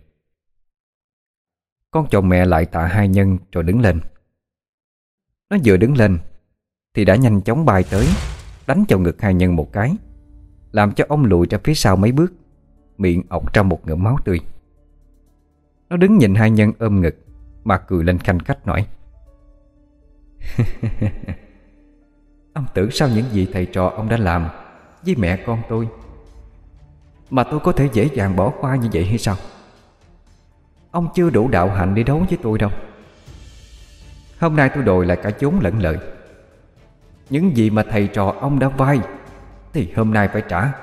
Con chồng mẹ lại tạ hai nhân rồi đứng lên. Nó vừa đứng lên thì đã nhanh chóng bay tới, đánh vào ngực hai nhân một cái, làm cho ông lùi ra phía sau mấy bước, miệng ọc ra một ngụm máu tươi. Nó đứng nhìn hai nhân ôm ngực mà cười lên khanh khách nói: Ông tưởng sao những gì thầy trò ông đã làm với mẹ con tôi mà tôi có thể dễ dàng bỏ qua như vậy hay sao? Ông chưa đủ đạo hạnh để đấu với tôi đâu. Hôm nay tôi đòi lại cả vốn lẫn lợi. Những gì mà thầy trò ông đã vay thì hôm nay phải trả.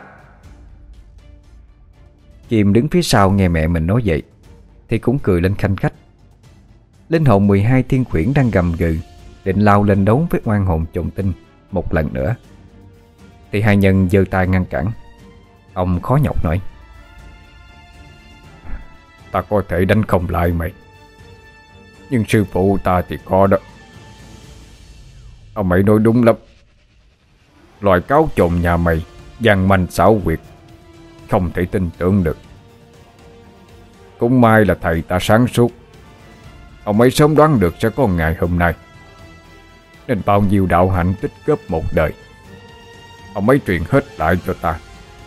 Kim đứng phía sau nghe mẹ mình nói vậy thì cũng cười lên khanh khách. Linh hồn mười hai thiên khuyển đang gầm gừ định lao lên đấu với oan hồn chồn tinh một lần nữa, thì hai nhân giơ tay ngăn cản. Ông khó nhọc nói: ta có thể đánh không lại mày, nhưng sư phụ ta thì có đó. Ông mày nói đúng lắm. Loại cáo trồn nhà mày gian manh xảo quyệt, không thể tin tưởng được. Cũng may là thầy ta sáng suốt, ông ấy sớm đoán được sẽ có ngày hôm nay, nên bao nhiêu đạo hạnh tích góp một đời ông ấy truyền hết lại cho ta.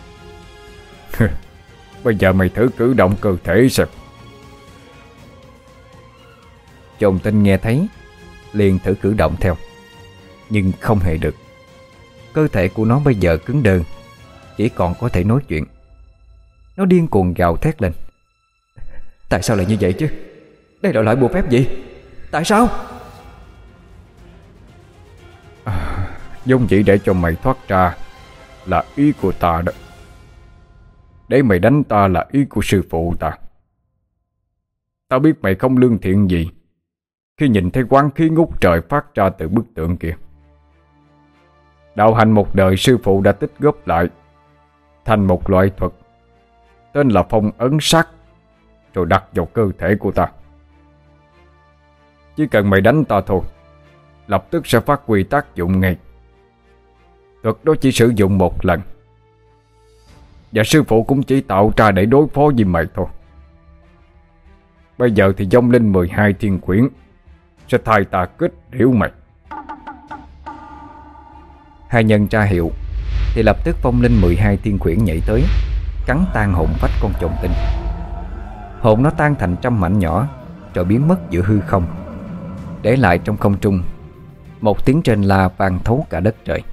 Bây giờ mày thử cử động cơ thể xem. Chồn Tinh nghe thấy liền thử cử động theo, nhưng không hề được. Cơ thể của nó bây giờ cứng đơ, chỉ còn có thể nói chuyện. Nó điên cuồng gào thét lên. Tại sao lại như vậy chứ? Đây là loại bùa phép gì? Tại sao? À, giống vậy để cho mày thoát ra là ý của ta đó. Để mày đánh ta là ý của sư phụ ta. Ta biết mày không lương thiện gì khi nhìn thấy quán khí ngút trời phát ra từ bức tượng kia. Đạo hành một đời sư phụ đã tích góp lại thành một loại thuật tên là phong ấn sát, rồi đặt vào cơ thể của ta. Chỉ cần mày đánh ta thôi, lập tức sẽ phát huy tác dụng ngay. Thuật đó chỉ sử dụng một lần, và sư phụ cũng chỉ tạo ra để đối phó với mày thôi. Bây giờ thì vong linh mười hai thiên quyển sẽ thay ta kết liễu mày. Hai nhân tra hiệu thì lập tức vong linh mười hai thiên quyển nhảy tới, cắn tan hồn phách con chồn tinh. Hồn nó tan thành trăm mảnh nhỏ, rồi biến mất giữa hư không, để lại trong không trung một tiếng trên la vang thấu cả đất trời.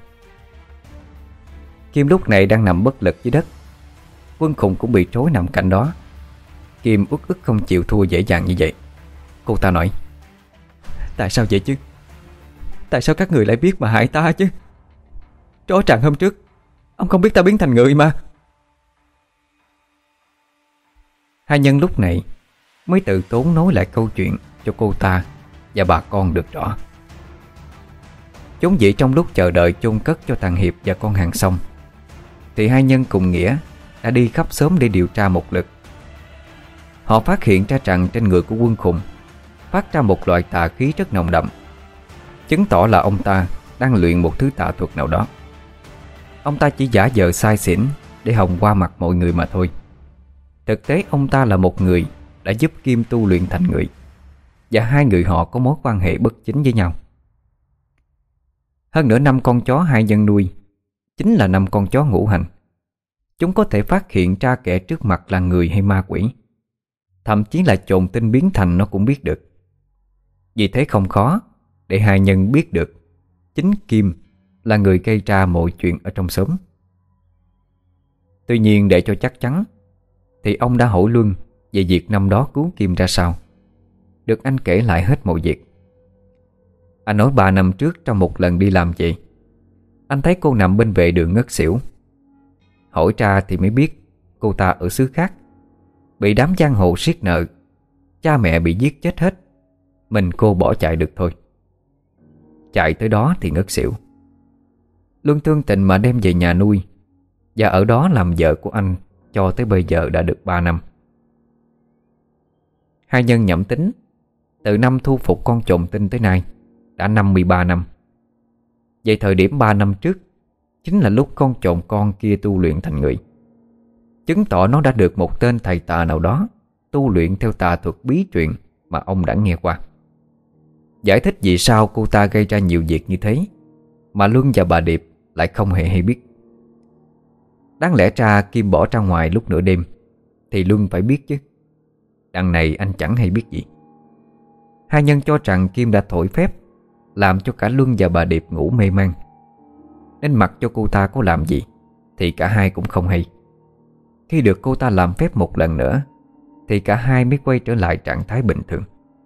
Kim lúc này đang nằm bất lực dưới đất. Quân Khùng cũng bị trói nằm cạnh đó. Kim uất ức không chịu thua dễ dàng như vậy. Cô ta nói: Tại sao vậy chứ? Tại sao các người lại biết mà hại ta chứ? Rõ ràng hôm trước ông không biết ta biến thành người mà. Hai nhân lúc này mới tự tốn nói lại câu chuyện cho cô ta và bà con được rõ. Vốn dĩ trong lúc chờ đợi chôn cất cho thằng Hiệp và con Hàng xong, thì hai nhân cùng Nghĩa đã đi khắp xóm để điều tra một lượt. Họ phát hiện ra rằng trên người của Quân Khùng phát ra một loại tà khí rất nồng đậm, chứng tỏ là ông ta đang luyện một thứ tà thuật nào đó. Ông ta chỉ giả vờ sai xỉn để hòng qua mặt mọi người mà thôi. Thực tế ông ta là một người đã giúp Kim tu luyện thành người, và hai người họ có mối quan hệ bất chính với nhau. Hơn nữa năm con chó hai nhân nuôi chính là năm con chó ngũ hành. Chúng có thể phát hiện ra kẻ trước mặt là người hay ma quỷ. Thậm chí là chồn tinh biến thành nó cũng biết được. Vì thế không khó để hai nhân biết được chính Kim là người gây ra mọi chuyện ở trong xóm. Tuy nhiên để cho chắc chắn thì ông đã hỏi Luân về việc năm đó cứu Kim ra sao. Được anh kể lại hết mọi việc. Anh nói ba năm trước trong một lần đi làm vậy, anh thấy cô nằm bên vệ đường ngất xỉu. Hỏi ra thì mới biết cô ta ở xứ khác, bị đám giang hồ siết nợ, cha mẹ bị giết chết hết, mình cô bỏ chạy được thôi. Chạy tới đó thì ngất xỉu. Luân thương tình mà đem về nhà nuôi, và ở đó làm vợ của anh cho tới bây giờ đã được ba năm. Hai nhân nhẩm tính, từ năm thu phục con chồn tinh tới nay đã năm mươi ba năm. Vậy thời điểm ba năm trước chính là lúc con chồn con kia tu luyện thành người, chứng tỏ nó đã được một tên thầy tà nào đó tu luyện theo tà thuật bí truyền mà ông đã nghe qua. Giải thích vì sao cô ta gây ra nhiều việc như thế mà Luân và bà Điệp lại không hề hay biết. Đáng lẽ ra Kim bỏ ra ngoài lúc nửa đêm thì Luân phải biết chứ. Đằng này anh chẳng hay biết gì. Hai nhân cho rằng Kim đã thổi phép làm cho cả Luân và bà Điệp ngủ mê man, nên mặc cho cô ta có làm gì thì cả hai cũng không hay. Khi được cô ta làm phép một lần nữa thì cả hai mới quay trở lại trạng thái bình thường.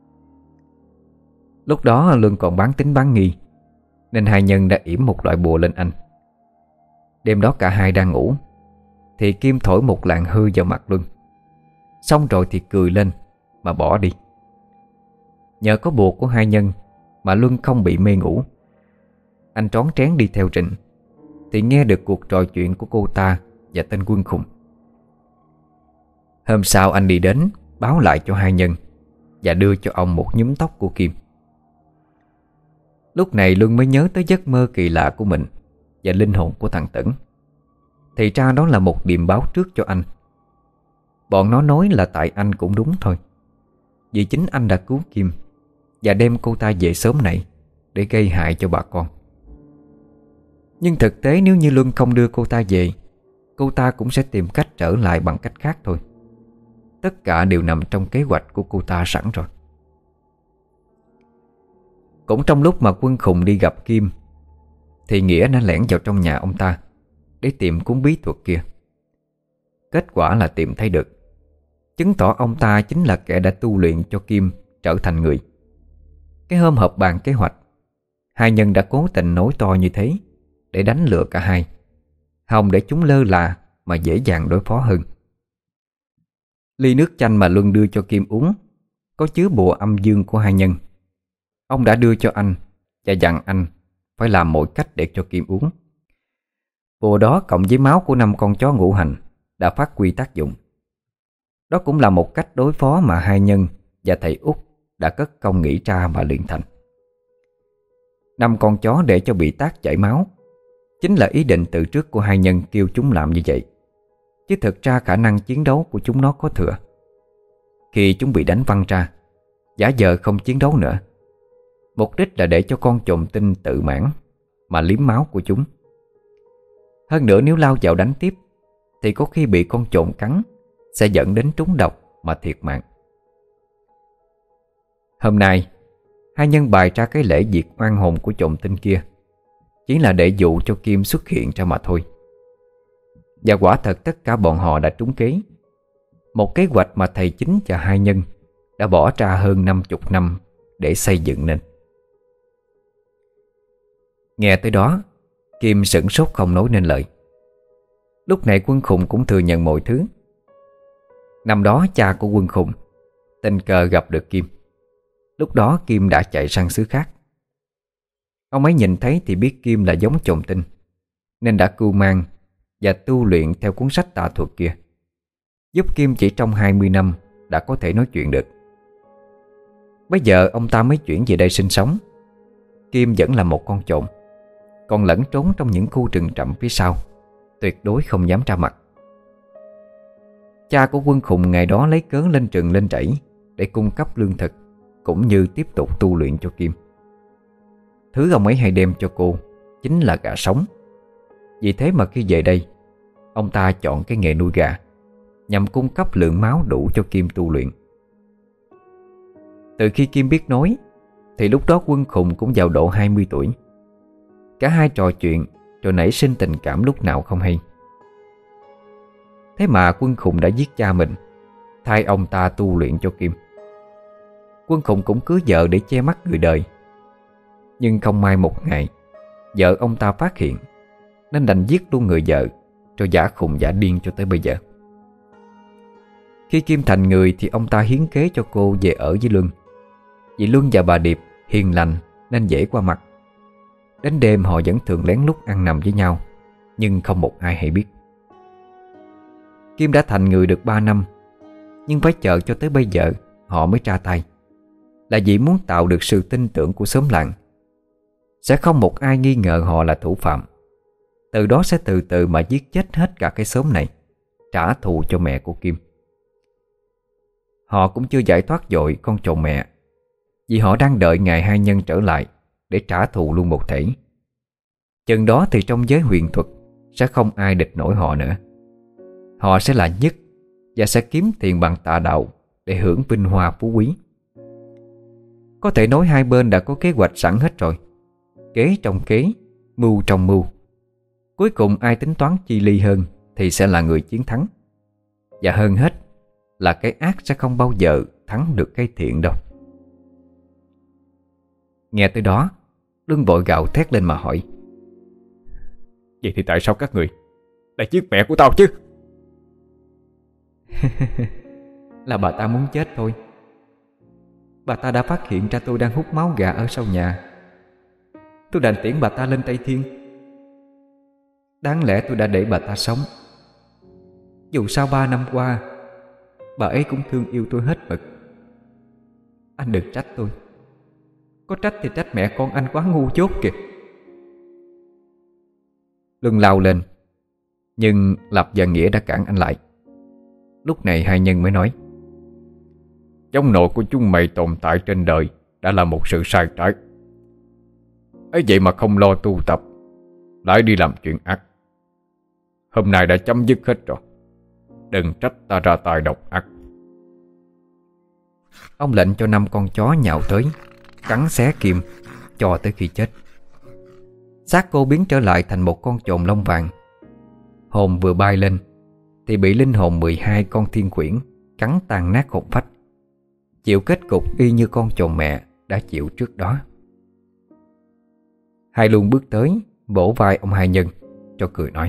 Lúc đó Luân còn bán tính bán nghi, nên hai nhân đã yểm một loại bùa lên anh. Đêm đó cả hai đang ngủ thì Kim thổi một làn hư vào mặt Luân, xong rồi thì cười lên mà bỏ đi. Nhờ có bùa của hai nhân mà Luân không bị mê ngủ. Anh trón trén đi theo Trịnh thì nghe được cuộc trò chuyện của cô ta và tên Quân Khùng. Hôm sau anh đi đến báo lại cho hai nhân và đưa cho ông một nhúm tóc của Kim. Lúc này Luân mới nhớ tới giấc mơ kỳ lạ của mình và linh hồn của thằng Tửng. Thì ra đó là một điềm báo trước cho anh. Bọn nó nói là tại anh cũng đúng thôi, vì chính anh đã cứu Kim và đem cô ta về sớm này để gây hại cho bà con. Nhưng thực tế nếu như Luân không đưa cô ta về, cô ta cũng sẽ tìm cách trở lại bằng cách khác thôi. Tất cả đều nằm trong kế hoạch của cô ta sẵn rồi. Cũng trong lúc mà Quân Khùng đi gặp Kim thì Nghĩa đã lẻn vào trong nhà ông ta để tìm cuốn bí thuật kia. Kết quả là tìm thấy được, chứng tỏ ông ta chính là kẻ đã tu luyện cho Kim trở thành người. Cái hôm họp bàn kế hoạch, hai nhân đã cố tình nói to như thế để đánh lừa cả hai, hòng để chúng lơ là mà dễ dàng đối phó hơn. Ly nước chanh mà Luân đưa cho Kim uống có chứa bùa âm dương của hai nhân. Ông đã đưa cho anh và dặn anh phải làm mọi cách để cho Kim uống. Bùa đó cộng với máu của năm con chó ngũ hành đã phát huy tác dụng. Đó cũng là một cách đối phó mà hai nhân và thầy Út đã cất công nghĩ ra mà luyện thành. Năm con chó để cho bị tác chảy máu chính là ý định từ trước của hai nhân kêu chúng làm như vậy, chứ thực ra khả năng chiến đấu của chúng nó có thừa. Khi chúng bị đánh văng ra, giả vờ không chiến đấu nữa, mục đích là để cho con trồn tinh tự mãn mà liếm máu của chúng. Hơn nữa nếu lao vào đánh tiếp thì có khi bị con trồn cắn sẽ dẫn đến trúng độc mà thiệt mạng. Hôm nay hai nhân bày ra cái lễ diệt oan hồn của trồn tinh kia chỉ là để dụ cho Kim xuất hiện ra mà thôi. Và quả thật tất cả bọn họ đã trúng kế, một kế hoạch mà thầy chính và hai nhân đã bỏ ra hơn năm chục năm để xây dựng nên. Nghe tới đó, Kim sửng sốt không nói nên lời. Lúc này Quân Khùng cũng thừa nhận mọi thứ. Năm đó cha của Quân Khùng tình cờ gặp được Kim. Lúc đó Kim đã chạy sang xứ khác. Ông ấy nhìn thấy thì biết Kim là giống trồn tinh, nên đã cưu mang và tu luyện theo cuốn sách tà thuật kia, giúp Kim chỉ trong hai mươi năm đã có thể nói chuyện được. Bây giờ ông ta mới chuyển về đây sinh sống. Kim vẫn là một con trộm, còn lẫn trốn trong những khu rừng rậm phía sau, tuyệt đối không dám ra mặt. Cha của Quân Khùng ngày đó lấy cớ lên rừng lên rẫy để cung cấp lương thực, cũng như tiếp tục tu luyện cho Kim. Thứ ông ấy hay đem cho cô chính là gà sống. Vì thế mà khi về đây, ông ta chọn cái nghề nuôi gà nhằm cung cấp lượng máu đủ cho Kim tu luyện. Từ khi Kim biết nói thì lúc đó Quân Khùng cũng vào độ hai mươi tuổi. Cả hai trò chuyện rồi nảy sinh tình cảm lúc nào không hay. Thế mà Quân Khùng đã giết cha mình, thay ông ta tu luyện cho Kim. Quân Khùng cũng cưới vợ để che mắt người đời. Nhưng không may một ngày, vợ ông ta phát hiện, nên đành giết luôn người vợ, rồi giả khùng giả điên cho tới bây giờ. Khi Kim thành người thì ông ta hiến kế cho cô về ở với Luân. Vì Luân và bà Điệp hiền lành nên dễ qua mặt. Đến đêm họ vẫn thường lén lút ăn nằm với nhau, nhưng không một ai hay biết. Kim đã thành người được ba năm, nhưng phải chờ cho tới bây giờ họ mới ra tay, là vì muốn tạo được sự tin tưởng của xóm làng. Sẽ không một ai nghi ngờ họ là thủ phạm. Từ đó sẽ từ từ mà giết chết hết cả cái xóm này, trả thù cho mẹ của Kim. Họ cũng chưa giải thoát vội con trồn mẹ, vì họ đang đợi ngày hai nhân trở lại để trả thù luôn một thể. Chừng đó thì trong giới huyền thuật sẽ không ai địch nổi họ nữa. Họ sẽ là nhất và sẽ kiếm tiền bằng tà đạo để hưởng vinh hoa phú quý. Có thể nói hai bên đã có kế hoạch sẵn hết rồi. Kế trong kế, mưu trong mưu. Cuối cùng ai tính toán chi ly hơn thì sẽ là người chiến thắng. Và hơn hết là cái ác sẽ không bao giờ thắng được cái thiện đâu. Nghe tới đó, Luân vội gào thét lên mà hỏi: Vậy thì tại sao các người lại giết mẹ của tao chứ? Là bà ta muốn chết thôi. Bà ta đã phát hiện ra tôi đang hút máu gà ở sau nhà. Tôi đành tiễn bà ta lên Tây Thiên. Đáng lẽ tôi đã để bà ta sống. Dù sao ba năm qua bà ấy cũng thương yêu tôi hết mực. Anh đừng trách tôi. Có trách thì trách mẹ con anh quá ngu dốt kìa. Luân lao lên, nhưng Lập và Nghĩa đã cản anh lại. Lúc này hai nhân mới nói: Cháu nội của chúng mày tồn tại trên đời đã là một sự sai trái. ấy vậy mà không lo tu tập, lại đi làm chuyện ác. Hôm nay đã chấm dứt hết rồi, đừng trách ta ra tay độc ác. Ông lệnh cho năm con chó nhào tới, cắn xé Kim cho tới khi chết. Xác cô biến trở lại thành một con chồn lông vàng. Hồn vừa bay lên thì bị linh hồn mười hai con thiên quyển cắn tan nát hồn phách, chịu kết cục y như con chồn mẹ đã chịu trước đó. Hai Luân bước tới, vỗ vai ông Hai Nhân cho cười nói: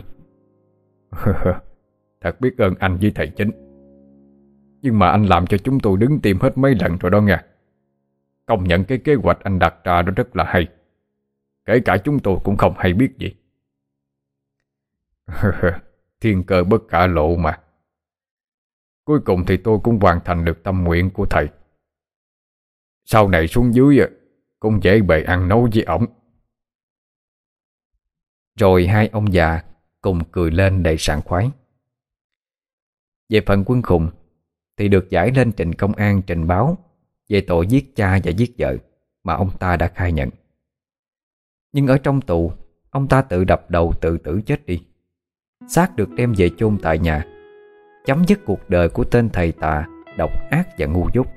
Thật biết ơn anh với thầy Chính. Nhưng mà anh làm cho chúng tôi đứng tìm hết mấy lần rồi đó nha. Công nhận cái kế hoạch anh đặt ra đó rất là hay. Kể cả chúng tôi cũng không hay biết gì. Thiên cơ bất khả lộ mà. Cuối cùng thì tôi cũng hoàn thành được tâm nguyện của thầy. Sau này xuống dưới cũng dễ bề ăn nấu với ổng. Rồi hai ông già cùng cười lên đầy sảng khoái. Về phần Quân Khùng thì được giải lên trình công an trình báo về tội giết cha và giết vợ mà ông ta đã khai nhận. Nhưng ở trong tù, ông ta tự đập đầu tự tử chết đi. Xác được đem về chôn tại nhà, chấm dứt cuộc đời của tên thầy tà độc ác và ngu dốt.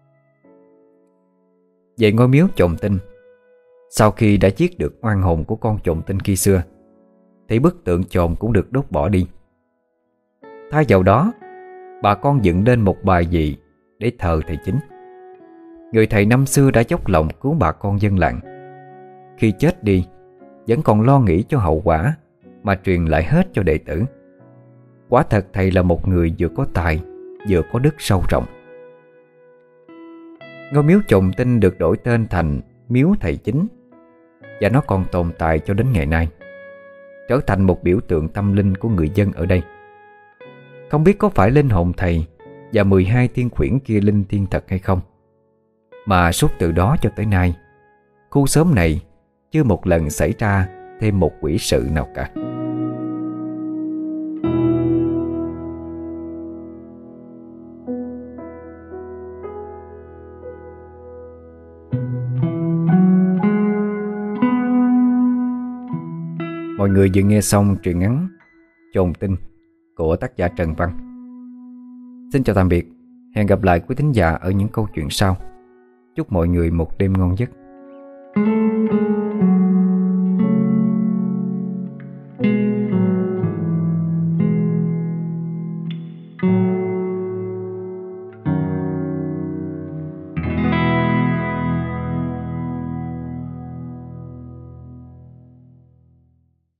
Về ngôi miếu chồn tinh, sau khi đã giết được oan hồn của con chồn tinh khi xưa, thì bức tượng chồn cũng được đốt bỏ đi. Thay vào đó, bà con dựng lên một bài vị để thờ thầy Chính, người thầy năm xưa đã dốc lòng cứu bà con dân làng. Khi chết đi, vẫn còn lo nghĩ cho hậu quả mà truyền lại hết cho đệ tử. Quả thật thầy là một người vừa có tài, vừa có đức sâu rộng. Ngôi miếu chồn tinh được đổi tên thành miếu thầy Chính, và nó còn tồn tại cho đến ngày nay, trở thành một biểu tượng tâm linh của người dân ở đây. Không biết có phải linh hồn thầy và mười hai thiên quyển kia linh thiêng thật hay không, mà suốt từ đó cho tới nay, khu xóm này chưa một lần xảy ra thêm một quỷ sự nào cả. Mọi người vừa nghe xong truyện ngắn Chồn Tinh của tác giả Trần Văn. Xin chào tạm biệt, hẹn gặp lại quý thính giả ở những câu chuyện sau. Chúc mọi người một đêm ngon giấc.